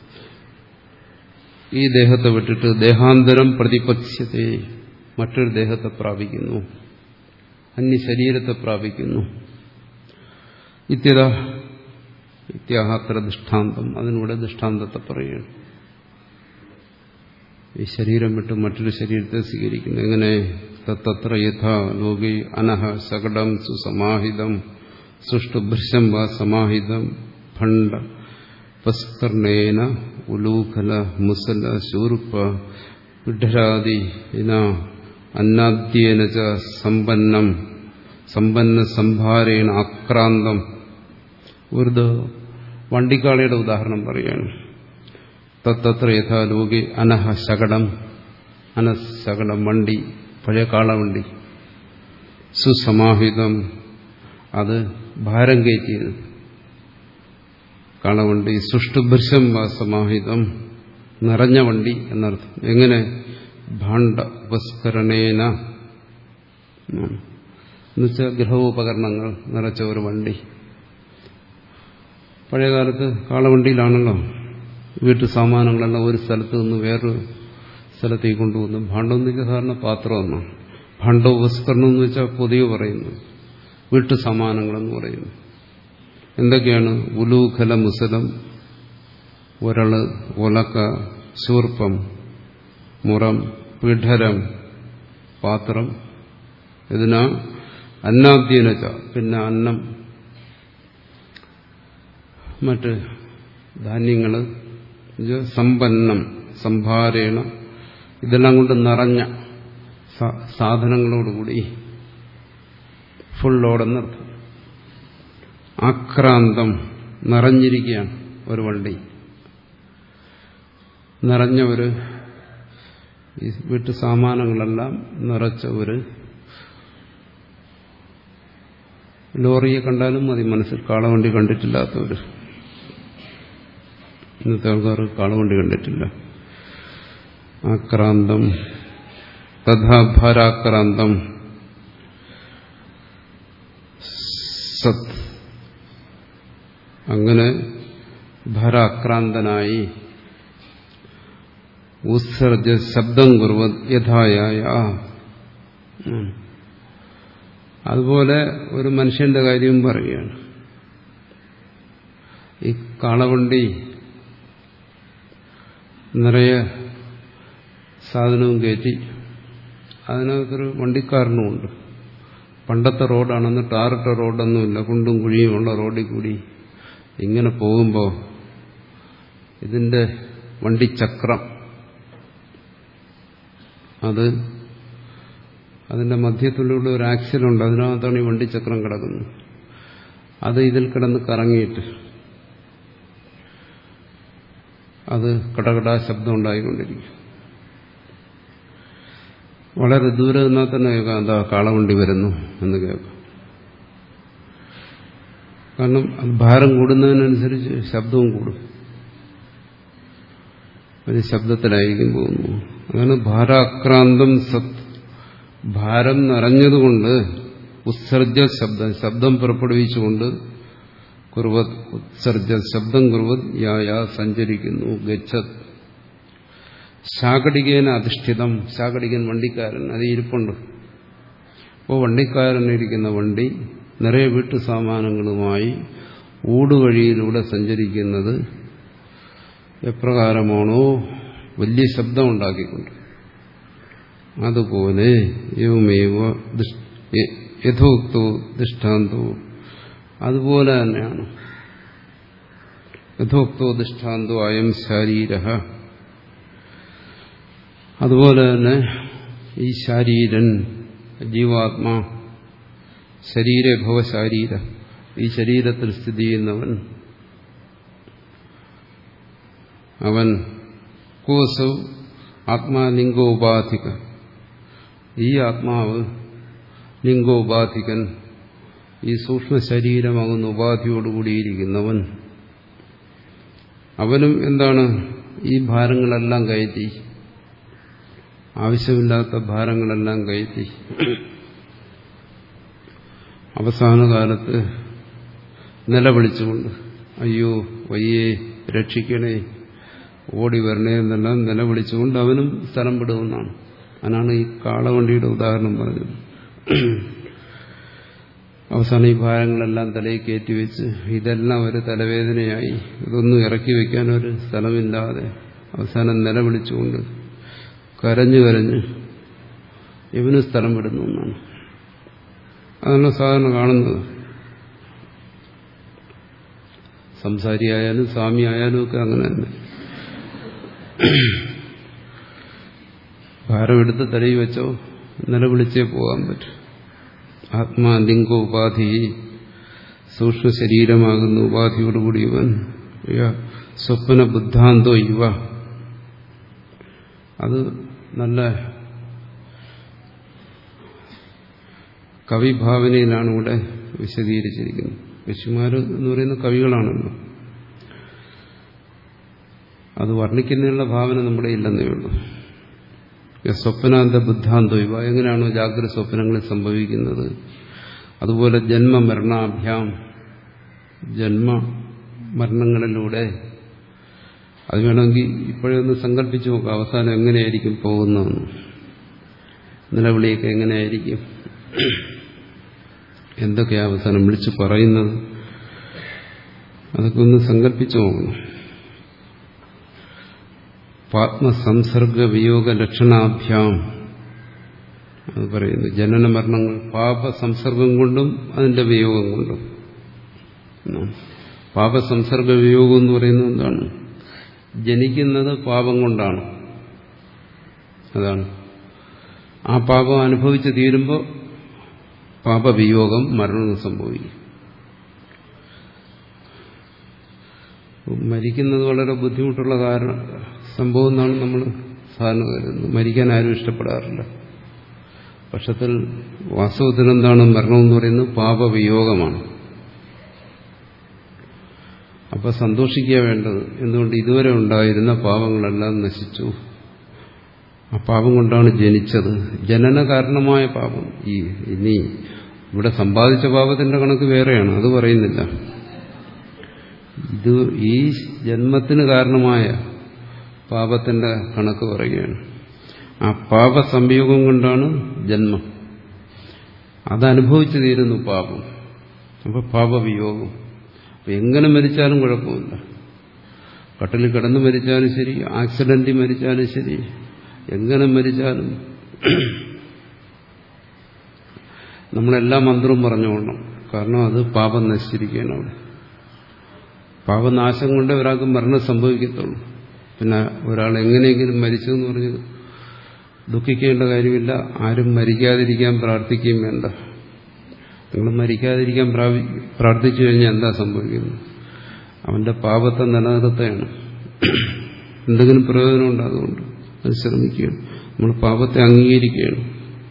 ഈ ദേഹത്തെ വിട്ടിട്ട് ദേഹാന്തരം പ്രതിപത്സ്യത്തെ, മറ്റൊരു ദേഹത്തെ പ്രാപിക്കുന്നു, അന്യ ശരീരത്തെ പ്രാപിക്കുന്നു. ഇത്യത ഇത്യാഹാത്ര ദൃഷ്ടാന്തം. അതിനൂടെ ദൃഷ്ടാന്തത്തെ പറയുകയാണ്. ഈ ശരീരം വിട്ട് മറ്റൊരു ശരീരത്തെ സ്വീകരിക്കുന്നു. എങ്ങനെ? തത്ര യഥാ ലോകേ അനഹ സകടം സുസമാഹിതം സുഷ്ടുഭൃശം വ സമാഹിതം ഭണ്ഡ പസ്കർണേന ഉലൂഖല മുസല ശൂർപ്പ വിഡ്ഢരാദി അന്നാദ്യേന ച സമ്പന്നം സമ്പന്ന സംഭാരേണ ആക്രാന്തം. ഒരു വണ്ടിക്കാളിയുടെ ഉദാഹരണം പറയുകയാണ്. തത്ര യഥാ ലോകെ അനഹ ശകടം, അനശകടം വണ്ടി, പഴയ കാളവണ്ടി, സുസമാഹിതം, അത് ഭാരം കയറ്റിയത് കാളവണ്ടി, സുഷ്ടുഭൃശം വ സമാഹിതം, നിറഞ്ഞ വണ്ടി എന്നർത്ഥം. എങ്ങനെ? ഭാണ്ഡ ഉപസ്കരണേന, എന്നുവെച്ചാൽ ഗൃഹോപകരണങ്ങൾ നിറച്ച ഒരു വണ്ടി. പഴയകാലത്ത് കാളവണ്ടിയിലാണല്ലോ വീട്ടു സാമാനങ്ങളെല്ലാം ഒരു സ്ഥലത്ത് നിന്ന് വേറൊരു സ്ഥലത്തേക്ക് കൊണ്ടുപോകുന്നു. ഭാണ്ഡം എന്ന് വെച്ചാൽ സാധാരണ പാത്രമെന്നാണ്. ഭാണ്ഡോപസ്കരണം എന്ന് വെച്ചാൽ പൊതുവെ പറയുന്നു വീട്ടു സാമാനങ്ങളെന്ന് പറയുന്നു. എന്തൊക്കെയാണ്? ഉലൂഖല മുസലം, ഒരള്, ഒലക്ക, ശൂർപ്പം, മുറം, പിഠരം, പാത്രം. ഇതിനാ അന്നാദ്യനച്ച, പിന്നെ അന്നം, മറ്റ് ധാന്യങ്ങൾ, സമ്പന്നം സംഭാരേണ, ഇതെല്ലാം കൊണ്ട് നിറഞ്ഞ സാധനങ്ങളോടുകൂടി ഫുൾ ലോഡെന്നർത്ഥം. ആക്രാന്തം നിറഞ്ഞിരിക്കുകയാണ് ഒരു വണ്ടി. നിറഞ്ഞ ഒരു ഈ വീട്ടു സാമാനങ്ങളെല്ലാം നിറച്ച ഒരു ലോറിയെ കണ്ടാലും മതി മനസ്സിൽ. കാളവണ്ടി കണ്ടിട്ടില്ലാത്തവർ, ഇന്നത്തെ ആൾക്കാർ കാളവണ്ടി കണ്ടിട്ടില്ല. ആക്രാന്തം തഥാ ഭാരാക്രാന്തം സത്, അങ്ങനെ ഭാരാക്രാന്തനായി ഉത്സർജ ശബ്ദം കുറുവത് യഥായായ. അതുപോലെ ഒരു മനുഷ്യന്റെ കാര്യം പറയുകയാണ്. ഈ കാളവണ്ടി നിറയെ സാധനവും കയറ്റി അതിനകത്തൊരു വണ്ടിക്കാരനുമുണ്ട്. പണ്ടത്തെ റോഡാണെന്ന് ടാറിട്ട റോഡൊന്നുമില്ല, കുണ്ടും കുഴിയുമുള്ള റോഡിൽ കൂടി ഇങ്ങനെ പോകുമ്പോൾ ഇതിന്റെ വണ്ടിച്ചക്രം അത് അതിന്റെ മധ്യത്തിലുള്ള ഒരു ആക്സിലുണ്ട്, അതിനകത്താണ് ഈ വണ്ടിച്ചക്രം കിടക്കുന്നത്. അത് ഇതിൽ കിടന്ന് കറങ്ങിയിട്ട് അത് കടകടാ ശബ്ദം ഉണ്ടായിക്കൊണ്ടിരിക്കും. വളരെ ദൂരെ നിന്നാൽ തന്നെ കേൾക്കാം, എന്താ കാളവണ്ടി വരുന്നു എന്ന് കേൾക്കാം. കാരണം ഭാരം കൂടുന്നതിനനുസരിച്ച് ശബ്ദവും കൂടും, ഒരു ശബ്ദത്തിലായിരിക്കും പോകുന്നു. അതാണ് ഭാരാക്രാന്തം സത്, ഭാരം നിറഞ്ഞതുകൊണ്ട് ഉത്സർജ ശബ്ദം, ശബ്ദം പുറപ്പെടുവിച്ചുകൊണ്ട് കുർവത്, ഉത്സർജ ശബ്ദം കുർവത് യായ സഞ്ചരിക്കുന്നു. ഗച്ഛത് ശാകടികേന അധിഷ്ഠിതം, ശാകടികൻ വണ്ടിക്കാരൻ അത് ഇരിപ്പുണ്ട്. അപ്പോൾ വണ്ടിക്കാരനിരിക്കുന്ന വണ്ടി നിറയെ വീട്ടു സാമാനങ്ങളുമായി ഊടുവഴിയിലൂടെ സഞ്ചരിക്കുന്നത് എപ്രകാരമാണോ വലിയ ശബ്ദമുണ്ടാക്കിക്കൊണ്ട്, അതുപോലെ യൗമേവ യഥോക്തോ ദൃഷ്ടാന്തോ, അതുപോലെ തന്നെയാണ്. യഥോക്തോ ദൃഷ്ടാന്തോ അയം ശാരീരഃ, അതുപോലെ തന്നെ ഈ ശാരീരൻ ജീവാത്മാ, ശരീരേ ഭവ ശാരീര, ഈ ശരീരത്തിൽ സ്ഥിതി ചെയ്യുന്നവൻ അവൻ കോസൗ ആത്മാ ലിംഗോപാധിക, ഈ ആത്മാവ് ലിംഗോപാധികൻ, ഈ സൂക്ഷ്മ ശരീരമാകുന്ന ഉപാധിയോടുകൂടിയിരിക്കുന്നവൻ, അവനും എന്താണ് ഈ ഭാരങ്ങളെല്ലാം കയറ്റി, ആവശ്യമില്ലാത്ത ഭാരങ്ങളെല്ലാം കയറ്റി അവസാന കാലത്ത് നിലവിളിച്ചുകൊണ്ട് അയ്യോ വയ്യേ രക്ഷിക്കണേ ഓടി വരണേ എന്നെല്ലാം നിലവിളിച്ചുകൊണ്ട് അവനും സ്ഥലം വിടുമെന്നാണ്. അതിനാണ് ഈ കാളവണ്ടിയുടെ ഉദാഹരണം പറഞ്ഞത്. അവസാനം ഈ ഭാരങ്ങളെല്ലാം തലയിൽ കയറ്റിവെച്ച് ഇതെല്ലാം ഒരു തലവേദനയായി, ഇതൊന്നും ഇറക്കി വയ്ക്കാൻ ഒരു സ്ഥലമില്ലാതെ അവസാനം നിലവിളിച്ചുകൊണ്ട് കരഞ്ഞു കരഞ്ഞ് ഇവന് സ്ഥലം വിടുന്നു എന്നാണ്. അതാണ് സാധാരണ കാണുന്നത്. സംസാരിയായാലും സ്വാമി ആയാലും ഒക്കെ അങ്ങനെ തന്നെ. ഭാരമെടുത്ത് തലയിൽ വെച്ചോ നിലവിളിച്ചേ പോകാൻ പറ്റും. ആത്മാ ലിംഗോപാധി, സൂക്ഷ്മ ശരീരമാകുന്ന ഉപാധിയോടുകൂടി ഇവൻ സ്വപ്ന ബുദ്ധാന്തോ യുവ, അത് നല്ല കവിഭാവനയിലാണ് ഇവിടെ വിശദീകരിച്ചിരിക്കുന്നത്. ഋഷിമാർ എന്ന് പറയുന്ന കവികളാണല്ലോ, അത് വർണ്ണിക്കുന്നതിനുള്ള ഭാവന നമ്മുടെ ഇല്ലെന്നേ ഉള്ളൂ. സ്വപ്നാന്ത ബുദ്ധാന്തോ ഇവ, എങ്ങനെയാണോ ജാഗ്രത സ്വപ്നങ്ങളിൽ സംഭവിക്കുന്നത് അതുപോലെ ജന്മമരണാഭ്യാം, ജന്മ മരണങ്ങളിലൂടെ, അത് വേണമെങ്കിൽ ഇപ്പോഴൊന്ന് സങ്കല്പിച്ചു നോക്കാം അവസാനം എങ്ങനെയായിരിക്കും പോകുന്നതെന്ന്, നിലവിളിയൊക്കെ എങ്ങനെയായിരിക്കും, എന്തൊക്കെയാ അവസാനം വിളിച്ചു പറയുന്നത്, അതൊക്കെ ഒന്ന് സങ്കല്പിച്ചു നോക്കണം. പാത്മസംസർഗ വിയോഗ ലക്ഷണാഭ്യാം അത് പറയുന്നു. ജനന മരണങ്ങൾ പാപസംസർഗം കൊണ്ടും അതിന്റെ വിയോഗം കൊണ്ടും. പാപസംസർഗ വിയോഗം എന്ന് പറയുന്നത് എന്താണ്? ജനിക്കുന്നത് പാപം കൊണ്ടാണ്, അതാണ്. ആ പാപം അനുഭവിച്ച് തീരുമ്പോൾ പാപവിയോഗം, മരണം സംഭവിക്കും. മരിക്കുന്നത് വളരെ ബുദ്ധിമുട്ടുള്ള കാരണം സംഭവം എന്നാണ് നമ്മൾ സാധാരണ കരുതുന്നത്. മരിക്കാൻ ആരും ഇഷ്ടപ്പെടാറില്ല. പക്ഷത്തിൽ വാസ്തവത്തിൽ എന്താണ് മരണമെന്ന് പറയുന്നത്? പാപവിയോഗമാണ്. അപ്പൊ സന്തോഷിക്കുക വേണ്ടത്. എന്തുകൊണ്ട്? ഇതുവരെ ഉണ്ടായിരുന്ന പാപങ്ങളെല്ലാം നശിച്ചു. ആ പാപം കൊണ്ടാണ് ജനിച്ചത്. ജനന കാരണമായ പാപം. ഈ ഇനി ഇവിടെ സമ്പാദിച്ച പാപത്തിന്റെ കണക്ക് വേറെയാണ്, അത് പറയുന്നില്ല. ഇത് ഈ ജന്മത്തിന് കാരണമായ പാപത്തിന്റെ കണക്ക് പറയുകയാണ്. ആ പാപ സംയോഗം കൊണ്ടാണ് ജന്മം. അതനുഭവിച്ചു തീരുന്നു പാപം. അപ്പൊ പാപവിയോഗം. എങ്ങനെ മരിച്ചാലും കുഴപ്പമില്ല. കട്ടിലിൽ കിടന്ന് മരിച്ചാലും ശരി, ആക്സിഡന്റിൽ മരിച്ചാലും ശരി, എങ്ങനെ മരിച്ചാലും നമ്മളെല്ലാ മന്ത്രവും പറഞ്ഞുകൊള്ളണം. കാരണം അത് പാപം നശിച്ചിരിക്കുകയാണ് അവിടെ. പാപനാശം കൊണ്ട് ഒരാൾക്ക് മരണം സംഭവിക്കത്തുള്ളൂ. പിന്നെ ഒരാൾ എങ്ങനെയെങ്കിലും മരിച്ചു എന്ന് പറഞ്ഞ് ദുഃഖിക്കേണ്ട കാര്യമില്ല. ആരും മരിക്കാതിരിക്കാൻ പ്രാർത്ഥിക്കുകയും വേണ്ട. നിങ്ങൾ മരിക്കാതിരിക്കാൻ പ്രാർത്ഥിച്ചു കഴിഞ്ഞാൽ എന്താ സംഭവിക്കുന്നത്? അവന്റെ പാപത്തെ നിലനിർത്തുകയാണ്. എന്തെങ്കിലും പ്രയോജനമുണ്ട്. അതുകൊണ്ട് അത് ശ്രമിക്കുകയാണ്. നമ്മൾ പാപത്തെ അംഗീകരിക്കുകയാണ്.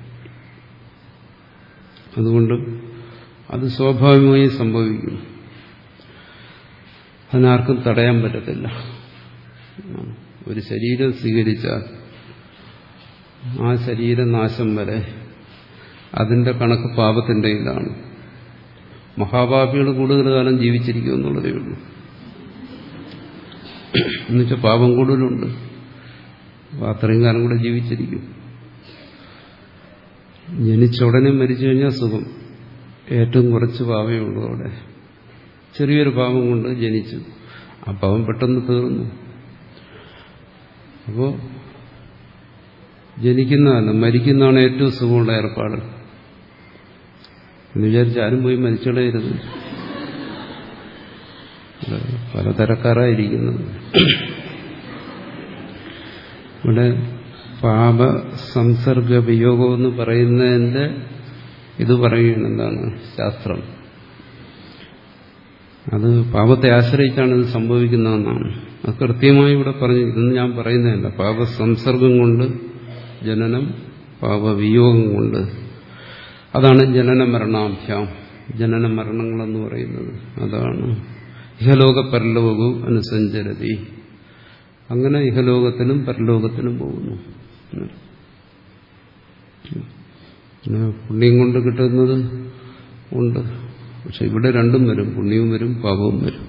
അതുകൊണ്ട് അത് സ്വാഭാവികമായി സംഭവിക്കും. അതിനാർക്കും തടയാൻ പറ്റത്തില്ല. ഒരു ശരീരം സ്വീകരിച്ചാൽ ആ ശരീരനാശം വരെ അതിന്റെ കണക്ക് പാപത്തിന്റെ ഇതാണ്. മഹാപാപികൾ കൂടുതൽ കാലം ജീവിച്ചിരിക്കും എന്നുള്ളതേ ഉള്ളൂ. എന്നുവെച്ചാൽ പാപം കൂടുതലുണ്ട്. അത്രയും കാലം കൂടെ ജീവിച്ചിരിക്കും. ജനിച്ച ഉടനെ മരിച്ചു കഴിഞ്ഞാൽ സുഖം. ഏറ്റവും കുറച്ച് പാവമേ ഉള്ളൂ അവിടെ. ചെറിയൊരു പാപം കൊണ്ട് ജനിച്ചു, ആ പാപം പെട്ടെന്ന് തീർന്നു. അപ്പോ ജനിക്കുന്നതല്ല, മരിക്കുന്നതാണ് ഏറ്റവും സുഖമുള്ള ഏർപ്പാട് എന്ന് വിചാരിച്ച് ആരും പോയി മരിച്ചുകളയരുത്. പലതരക്കാരായിരിക്കുന്നത്. ഇവിടെ പാപ സംസർഗ വിയോഗം എന്ന് പറയുന്നതിന്റെ ഇത് പറയുകയാണ്. എന്താണ് ശാസ്ത്രം? അത് പാപത്തെ ആശ്രയിച്ചാണ് ഇത് സംഭവിക്കുന്നതെന്നാണ്. അത് കൃത്യമായി ഇവിടെ പറഞ്ഞു. ഇതൊന്നും ഞാൻ പറയുന്നതല്ല. പാപസംസർഗം കൊണ്ട് ജനനം, പാപവിയോഗം കൊണ്ട്. അതാണ് ജനന മരണാഭ്യാം. ജനന മരണങ്ങളെന്ന് പറയുന്നത് അതാണ്. ഇഹലോക പരലോകവും അനുസഞ്ചരതി. അങ്ങനെ ഇഹലോകത്തിനും പരലോകത്തിനും പോകുന്നു. പിന്നെ പുണ്യം കൊണ്ട് കിട്ടുന്നത് ഉണ്ട്. പക്ഷെ ഇവിടെ രണ്ടും വരും. പുണ്യവും വരും, പാപവും വരും.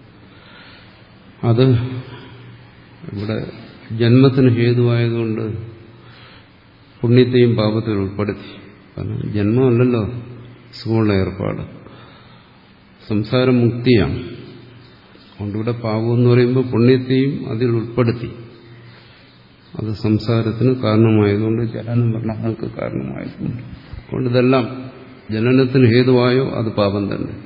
അത് ഇവിടെ ജന്മത്തിന് ഹേതുവായതുകൊണ്ട് പുണ്യത്തെയും പാപത്തെയും ഉൾപ്പെടുത്തി. കാരണം ജന്മമല്ലല്ലോ സുഖമുള്ള ഏർപ്പാട്, സംസാരം മുക്തിയാണ്. അതുകൊണ്ടിവിടെ പാപം എന്ന് പറയുമ്പോൾ പുണ്യത്തെയും അതിൽ ഉൾപ്പെടുത്തി. അത് സംസാരത്തിന് കാരണമായതുകൊണ്ട്, ജനനം മരണങ്ങൾക്ക് കാരണമായതുകൊണ്ട്. അതുകൊണ്ട് ഇതെല്ലാം ജനനത്തിന് ഹേതുവായോ അത് പാപം തന്നെ.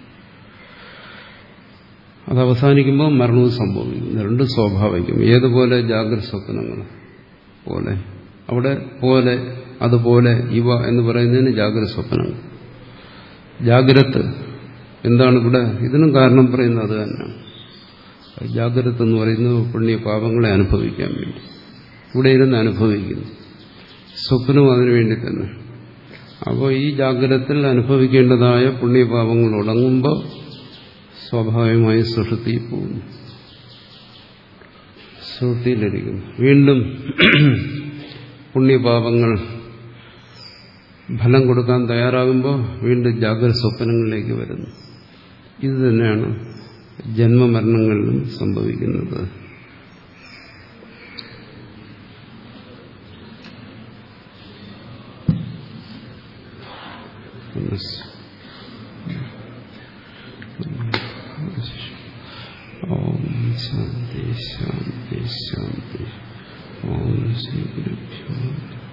അത് അവസാനിക്കുമ്പോൾ മരണവും സംഭവിക്കും. രണ്ടും സ്വാഭാവികം. ഏതുപോലെ ജാഗ്രത സ്വപ്നങ്ങൾ പോലെ. അവിടെ പോലെ, അതുപോലെ, ഇവ എന്ന് പറയുന്നതിന് ജാഗ്രത സ്വപ്നങ്ങൾ. ജാഗ്രത എന്താണ് ഇവിടെ? ഇതിനും കാരണം പറയുന്നത് അത് തന്നെയാണ്. ജാഗ്രത എന്ന് പറയുന്നത് പുണ്യ പാപങ്ങളെ അനുഭവിക്കാൻ വേണ്ടി ഇവിടെ ഇരുന്ന് അനുഭവിക്കുന്നു. സ്വപ്നവും അതിനു വേണ്ടി തന്നെ. അപ്പോൾ ഈ ജാഗ്രതത്തിൽ അനുഭവിക്കേണ്ടതായ പുണ്യപാപങ്ങൾ ഉടങ്ങുമ്പോൾ സ്വാഭാവികമായി സുഷുപ്തിയിൽ പോകുന്നു, സുഷുപ്തിയിലിരിക്കുന്നു. വീണ്ടും പുണ്യപാപങ്ങൾ ഫലം കൊടുക്കാൻ തയ്യാറാകുമ്പോൾ വീണ്ടും ജാഗ്രത സ്വപ്നങ്ങളിലേക്ക് വരുന്നു. ഇത് തന്നെയാണ് ജന്മമരണങ്ങളിലും സംഭവിക്കുന്നത്. ഓം ശാന്തി ശാന്തി ശാന്തി. ഓം ശ്രീ ഗുരുഭ്യോ